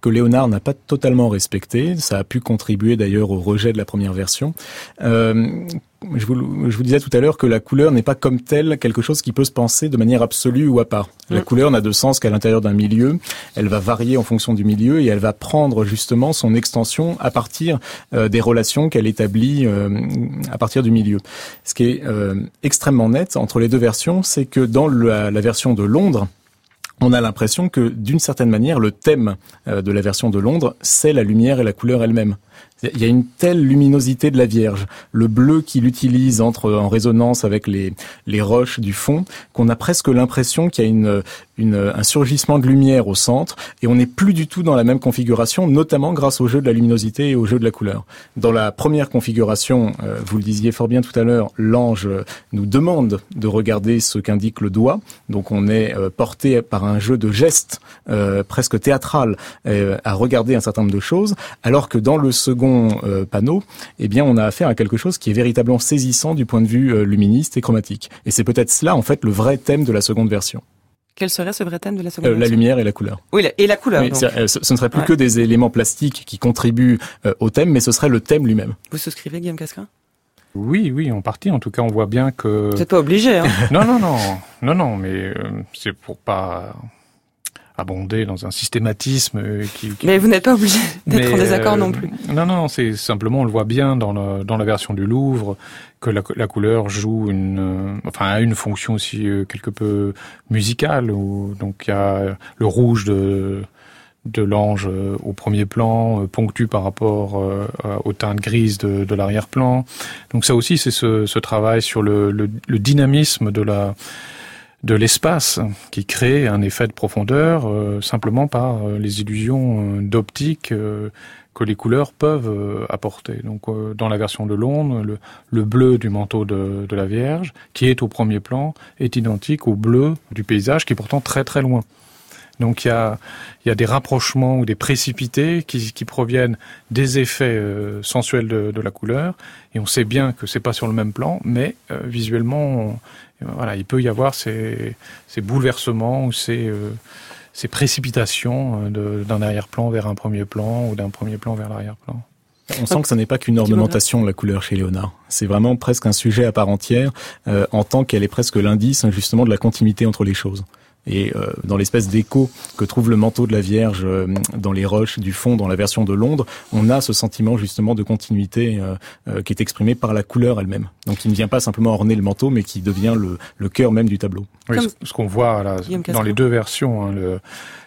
que Léonard n'a pas totalement respecté. Ça a pu contribuer d'ailleurs au rejet de la première version. Euh, Je vous, je vous disais tout à l'heure que la couleur n'est pas comme telle quelque chose qui peut se penser de manière absolue ou à part. La mmh. couleur n'a de sens qu'à l'intérieur d'un milieu. Elle va varier en fonction du milieu et elle va prendre justement son extension à partir euh, des relations qu'elle établit euh, à partir du milieu. Ce qui est euh, extrêmement net entre les deux versions, c'est que dans la, la version de Londres, on a l'impression que d'une certaine manière, le thème euh, de la version de Londres, c'est la lumière et la couleur elle-même. Il y a une telle luminosité de la Vierge, le bleu qu'il utilise entre en résonance avec les les roches du fond, qu'on a presque l'impression qu'il y a une une un surgissement de lumière au centre, et on n'est plus du tout dans la même configuration, notamment grâce au jeu de la luminosité et au jeu de la couleur. Dans la première configuration, euh, vous le disiez fort bien tout à l'heure, l'ange nous demande de regarder ce qu'indique le doigt, donc on est euh, porté par un jeu de gestes euh, presque théâtral euh, à regarder un certain nombre de choses, alors que dans le second Euh, panneau, eh bien, on a affaire à quelque chose qui est véritablement saisissant du point de vue euh, luministe et chromatique. Et c'est peut-être cela, en fait, le vrai thème de la seconde version. Quel serait ce vrai thème de la seconde euh, version ? La lumière et la couleur. Oui, la, et la couleur. Oui, donc. Ce, ce ne serait plus ouais. que des éléments plastiques qui contribuent euh, au thème, mais ce serait le thème lui-même. Vous souscrivez, Guillaume Casgrain ? Oui, oui, en partie. En tout cas, on voit bien que... Vous n'êtes pas obligé, hein. Non, non, non. Non, non, mais euh, c'est pour pas... abondé dans un systématisme qui, qui... Mais vous n'êtes pas obligé d'être Mais, en désaccord euh, non plus. Non, non, c'est simplement, on le voit bien dans, le, dans la version du Louvre, que la, la couleur joue une, euh, enfin, a une fonction aussi euh, quelque peu musicale, où donc il y a le rouge de de l'ange euh, au premier plan, euh, ponctu par rapport euh, aux teintes grises de, de l'arrière-plan. Donc ça aussi, c'est ce, ce travail sur le, le, le dynamisme de la de l'espace qui crée un effet de profondeur euh, simplement par euh, les illusions euh, d'optique euh, que les couleurs peuvent euh, apporter. Donc euh, dans la version de Londres, le, le bleu du manteau de, de la Vierge, qui est au premier plan, est identique au bleu du paysage qui est pourtant très très loin. Donc il y a, il y a des rapprochements ou des précipités qui, qui proviennent des effets euh, sensuels de, de la couleur, et on sait bien que c'est pas sur le même plan, mais euh, visuellement, on, voilà, il peut y avoir ces, ces bouleversements ou ces, euh, ces précipitations de, d'un arrière-plan vers un premier plan ou d'un premier plan vers l'arrière-plan. On sent que ce n'est pas qu'une ornementation de la couleur chez Léonard. C'est vraiment presque un sujet à part entière, euh, en tant qu'elle est presque l'indice justement de la continuité entre les choses. Et euh, dans l'espèce d'écho que trouve le manteau de la Vierge euh, dans les roches du fond, dans la version de Londres, on a ce sentiment justement de continuité euh, euh, qui est exprimé par la couleur elle-même. Donc il ne vient pas simplement orner le manteau, mais qui devient le, le cœur même du tableau. Oui, Comme... ce qu'on voit là, dans les deux versions, hein, le,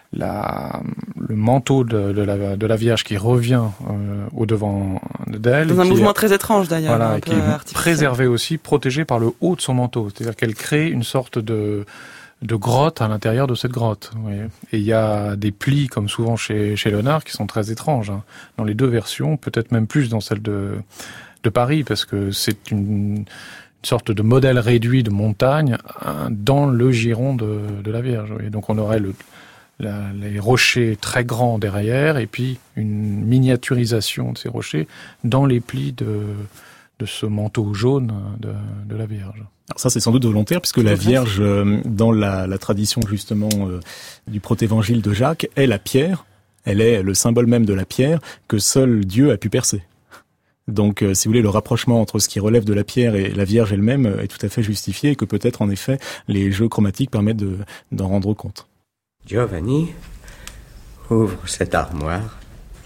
la, le manteau de, de, la, de la Vierge qui revient euh, au devant d'elle. Dans un qui mouvement est, très étrange d'ailleurs. Voilà, un qui est préservé aussi, protégé par le haut de son manteau. C'est-à-dire qu'elle crée une sorte de... de grotte à l'intérieur de cette grotte. Oui. Et il y a des plis, comme souvent chez, chez Léonard, qui sont très étranges. Hein. Dans les deux versions, peut-être même plus dans celle de, de Paris, parce que c'est une, une sorte de modèle réduit de montagne hein, dans le giron de, de la Vierge. Oui. Donc on aurait le, la, les rochers très grands derrière, et puis une miniaturisation de ces rochers dans les plis de, de ce manteau jaune de, de la Vierge. Alors ça, c'est sans doute volontaire, puisque la Vierge, euh, dans la, la tradition justement euh, du protévangile de Jacques, est la pierre. Elle est le symbole même de la pierre que seul Dieu a pu percer. Donc, euh, si vous voulez, le rapprochement entre ce qui relève de la pierre et la Vierge elle-même est tout à fait justifié, et que peut-être, en effet, les jeux chromatiques permettent de, d'en rendre compte. Giovanni, ouvre cette armoire.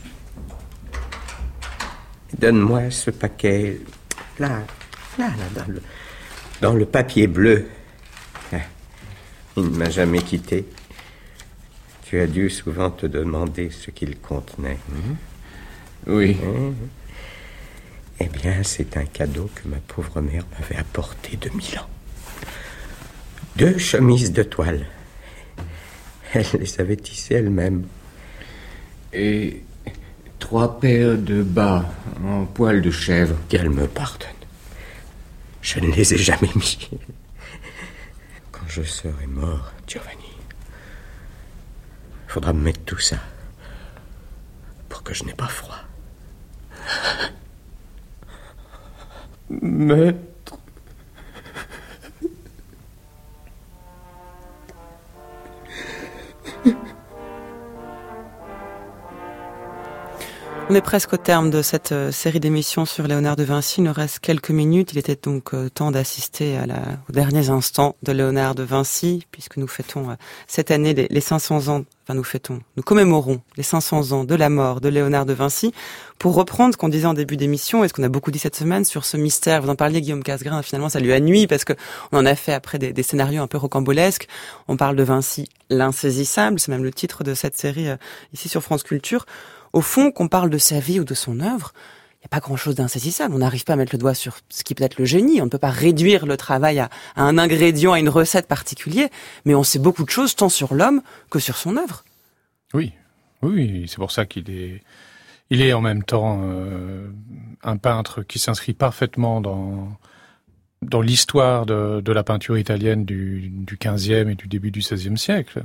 Donne-moi ce paquet, là, là, là, dans le... dans le papier bleu. Il ne m'a jamais quitté. Tu as dû souvent te demander ce qu'il contenait. Hein? Oui. Hein? Eh bien, c'est un cadeau que ma pauvre mère m'avait apporté de Milan. Deux chemises de toile. Elle les avait tissées elle-même. Et trois paires de bas en poil de chèvre. Qu'elle me pardonne. Je ne les ai jamais mis. Quand je serai mort, Giovanni, il faudra me mettre tout ça pour que je n'ai pas froid. Maître. On est presque au terme de cette euh, série d'émissions sur Léonard de Vinci. Il nous reste quelques minutes. Il était donc euh, temps d'assister à la, aux derniers instants de Léonard de Vinci, puisque nous fêtons euh, cette année les, les cinq cents ans, enfin nous fêtons, nous commémorons les cinq cents ans de la mort de Léonard de Vinci. Pour reprendre ce qu'on disait en début d'émission, et ce qu'on a beaucoup dit cette semaine sur ce mystère, vous en parliez Guillaume Casgrain, finalement ça lui a nui, parce que on en a fait après des, des scénarios un peu rocambolesques. On parle de Vinci l'insaisissable, c'est même le titre de cette série euh, ici sur France Culture. Au fond, qu'on parle de sa vie ou de son œuvre, il n'y a pas grand-chose d'insaisissable. On n'arrive pas à mettre le doigt sur ce qui peut être le génie. On ne peut pas réduire le travail à, à un ingrédient, à une recette particulière, mais on sait beaucoup de choses tant sur l'homme que sur son œuvre. Oui, oui, c'est pour ça qu'il est, il est en même temps euh, un peintre qui s'inscrit parfaitement dans dans l'histoire de, de la peinture italienne du, du quinzième et du début du seizième siècle.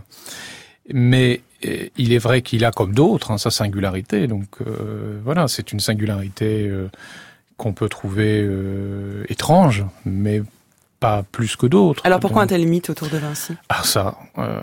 Mais euh, il est vrai qu'il a, comme d'autres, hein, sa singularité. Donc euh, voilà, c'est une singularité euh, qu'on peut trouver euh, étrange, mais pas plus que d'autres. Alors pourquoi Donc, un tel mythe autour de Vinci ? Ah ça, euh,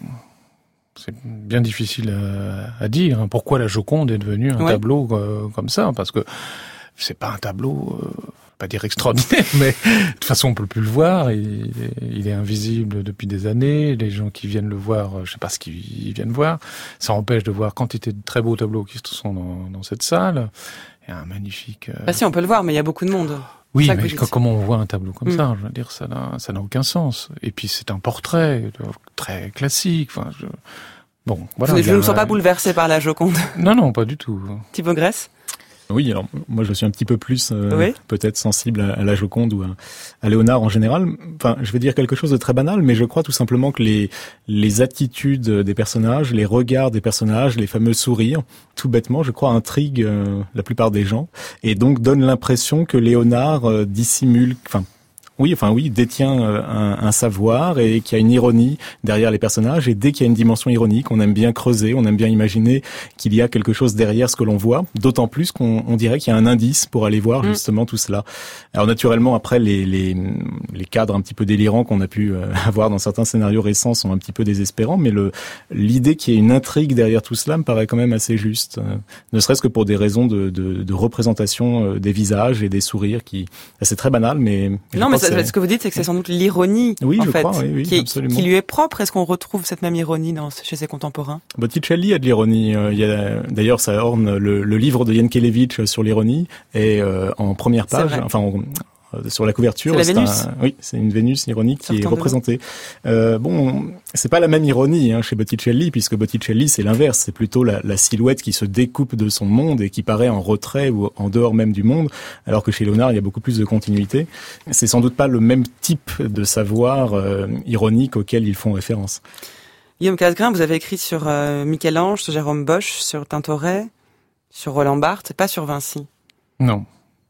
c'est bien difficile à, à dire. Hein. Pourquoi la Joconde est devenue un ouais. tableau euh, comme ça ? Parce que c'est pas un tableau... Euh, pas dire extraordinaire, mais de toute façon on peut plus le voir. Il est, il est invisible depuis des années. Les gens qui viennent le voir, je sais pas ce qu'ils viennent voir. Ça empêche de voir quantité de très beaux tableaux qui sont dans, dans cette salle. Il y a un magnifique. Euh... Bah si, on peut le voir, mais il y a beaucoup de monde. Oui, mais comment on voit un tableau comme mmh. ça ? Je veux dire, ça n'a, ça n'a aucun sens. Et puis c'est un portrait très classique. Enfin, je... bon, voilà. Je, je ne me a... sens pas bouleversé par la Joconde. Non, non, pas du tout. Thibaut Grèce ? Oui, alors moi je suis un petit peu plus euh, oui. peut-être sensible à, à la Joconde ou à, à Léonard en général. Enfin, je vais dire quelque chose de très banal, mais je crois tout simplement que les les attitudes des personnages, les regards des personnages, les fameux sourires, tout bêtement, je crois, intriguent euh, la plupart des gens et donc donnent l'impression que Léonard euh, dissimule, enfin. Oui, enfin oui, détient un, un savoir et qu'il y a une ironie derrière les personnages. Et dès qu'il y a une dimension ironique, on aime bien creuser, on aime bien imaginer qu'il y a quelque chose derrière ce que l'on voit. D'autant plus qu'on on dirait qu'il y a un indice pour aller voir justement mmh. tout cela. Alors naturellement, après, les, les, les cadres un petit peu délirants qu'on a pu avoir dans certains scénarios récents sont un petit peu désespérants. Mais le, l'idée qu'il y ait une intrigue derrière tout cela me paraît quand même assez juste. Ne serait-ce que pour des raisons de, de, de représentation des visages et des sourires qui... C'est très banal, mais... Non, mais ce que vous dites, c'est que c'est sans doute l'ironie, oui, en je fait, crois, oui, oui, qui, absolument. qui lui est propre. Est-ce qu'on retrouve cette même ironie dans, chez ses contemporains ? Botticelli a de l'ironie. Il y a, d'ailleurs, ça orne le, le livre de Jankélévitch sur l'ironie, et euh, en première page, enfin... On, sur la couverture, c'est, la Vénus. Un, oui, c'est une Vénus ironique qui est représentée. Euh, bon, c'est pas la même ironie hein, chez Botticelli, puisque Botticelli c'est l'inverse, c'est plutôt la, la silhouette qui se découpe de son monde et qui paraît en retrait ou en dehors même du monde, alors que chez Léonard il y a beaucoup plus de continuité. C'est sans doute pas le même type de savoir euh, ironique auquel ils font référence. Guillaume Casgrain, vous avez écrit sur euh, Michel-Ange, sur Jérôme Bosch, sur Tintoret, sur Roland Barthes, pas sur Vinci. Non.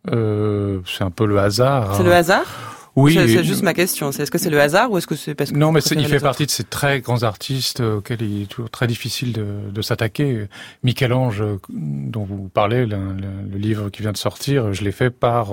Euh, c'est un peu le hasard. C'est hein. le hasard ? Oui. C'est, c'est juste ma question. C'est, est-ce que c'est le hasard ou est-ce que c'est parce que... Non, mais c'est, il fait partie de ces très grands artistes auxquels il est toujours très difficile de, de s'attaquer. Michel-Ange, dont vous parlez, le, le, le livre qui vient de sortir, je l'ai fait par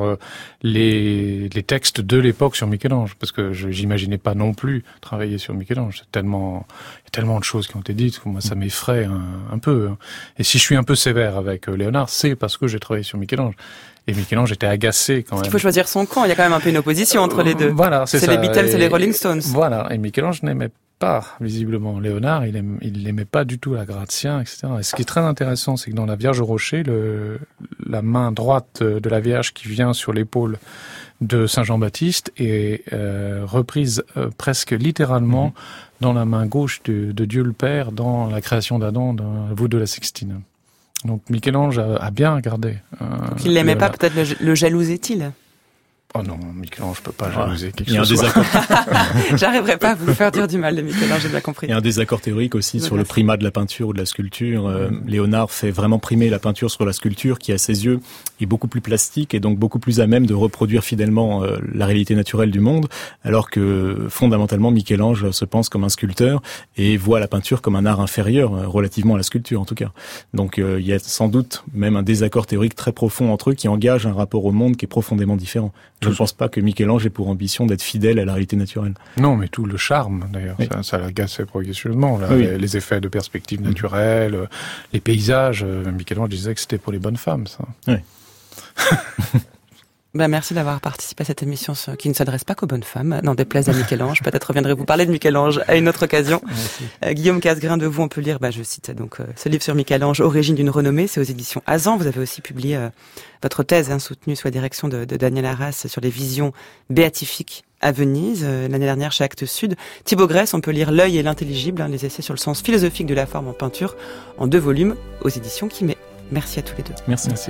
les, les textes de l'époque sur Michel-Ange, parce que je, j'imaginais pas non plus travailler sur Michel-Ange. C'est tellement, il y a tellement de choses qui ont été dites que moi ça m'effraie un, un peu. Et si je suis un peu sévère avec Léonard, c'est parce que j'ai travaillé sur Michel-Ange. Et Michel-Ange était agacé quand même. Il faut choisir son camp. Il y a quand même un peu une opposition entre les deux. Voilà, c'est, c'est ça. les Beatles et, et les Rolling Stones. Voilà. Et Michel-Ange n'aimait pas, visiblement, Léonard. Il aime, il n'aimait pas du tout la Gratien, et cetera. Et ce qui est très intéressant, c'est que dans la Vierge au rocher, le, la main droite de la Vierge qui vient sur l'épaule de Saint Jean-Baptiste est euh, reprise euh, presque littéralement mmh. dans la main gauche de, de Dieu le Père dans la création d'Adam dans la voûte de la Sixtine. Donc Michel-Ange a, a bien regardé. Euh, Donc il l'aimait pas, peut-être le, le jalousait-il ? Oh non, Michel-Ange, je peux pas jalouser quelque chose. Il y a un désaccord. J'arriverai pas à vous faire dire du mal de Michel-Ange, j'ai bien compris. Il y a un désaccord théorique aussi sur le primat de la peinture ou de la sculpture. Euh, Léonard fait vraiment primer la peinture sur la sculpture qui, à ses yeux, est beaucoup plus plastique et donc beaucoup plus à même de reproduire fidèlement euh, la réalité naturelle du monde, alors que fondamentalement Michel-Ange se pense comme un sculpteur et voit la peinture comme un art inférieur, euh, relativement à la sculpture en tout cas. Donc euh, il y a sans doute même un désaccord théorique très profond entre eux qui engage un rapport au monde qui est profondément différent. Je ne pense pas que Michel-Ange ait pour ambition d'être fidèle à la réalité naturelle. Non, mais tout le charme, d'ailleurs, oui. ça, ça l'agaçait progressivement. Là, oui. les, les effets de perspective naturelle, mmh. les paysages. Michel-Ange disait que c'était pour les bonnes femmes, ça. Oui. Ben, merci d'avoir participé à cette émission qui ne s'adresse pas qu'aux bonnes femmes, n'en déplaise à Michel-Ange. Peut-être reviendrez-vous parler de Michel-Ange à une autre occasion. Euh, Guillaume Casgrain, de vous, on peut lire, ben, je cite donc euh, ce livre sur Michel-Ange, Origine d'une renommée, c'est aux éditions Azan. Vous avez aussi publié euh, votre thèse hein, soutenue sous la direction de, de Daniel Arras sur les visions béatifiques à Venise, euh, l'année dernière chez Actes Sud. Thibaut Grèce, on peut lire L'œil et l'intelligible, hein, les essais sur le sens philosophique de la forme en peinture, en deux volumes, aux éditions Quimet. Merci à tous les deux. Merci. Merci.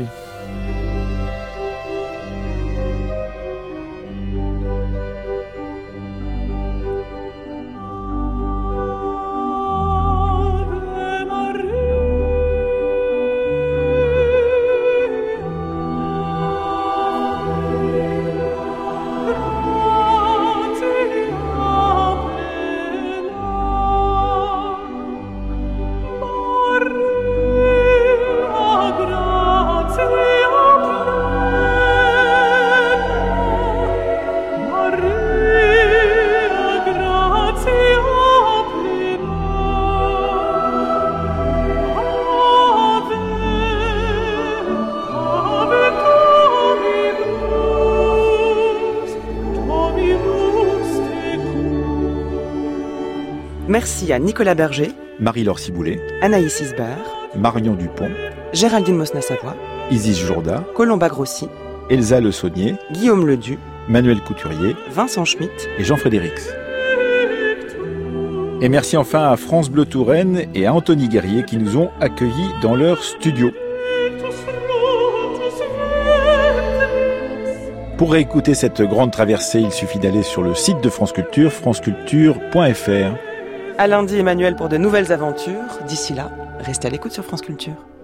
Merci à Nicolas Berger, Marie-Laure Ciboulet, Anaïs Isbert, Marion Dupont, Géraldine Mosna-Savoie, Isis Jourda, Colomba Grossi, Elsa Le Saunier, Guillaume Ledu, Manuel Couturier, Vincent Schmitt et Jean-Frédéric. Et merci enfin à France Bleu Touraine et à Anthony Guerrier qui nous ont accueillis dans leur studio. Pour réécouter cette grande traversée, il suffit d'aller sur le site de France Culture, franceculture point f r. À lundi, Emmanuel, pour de nouvelles aventures. D'ici là, restez à l'écoute sur France Culture.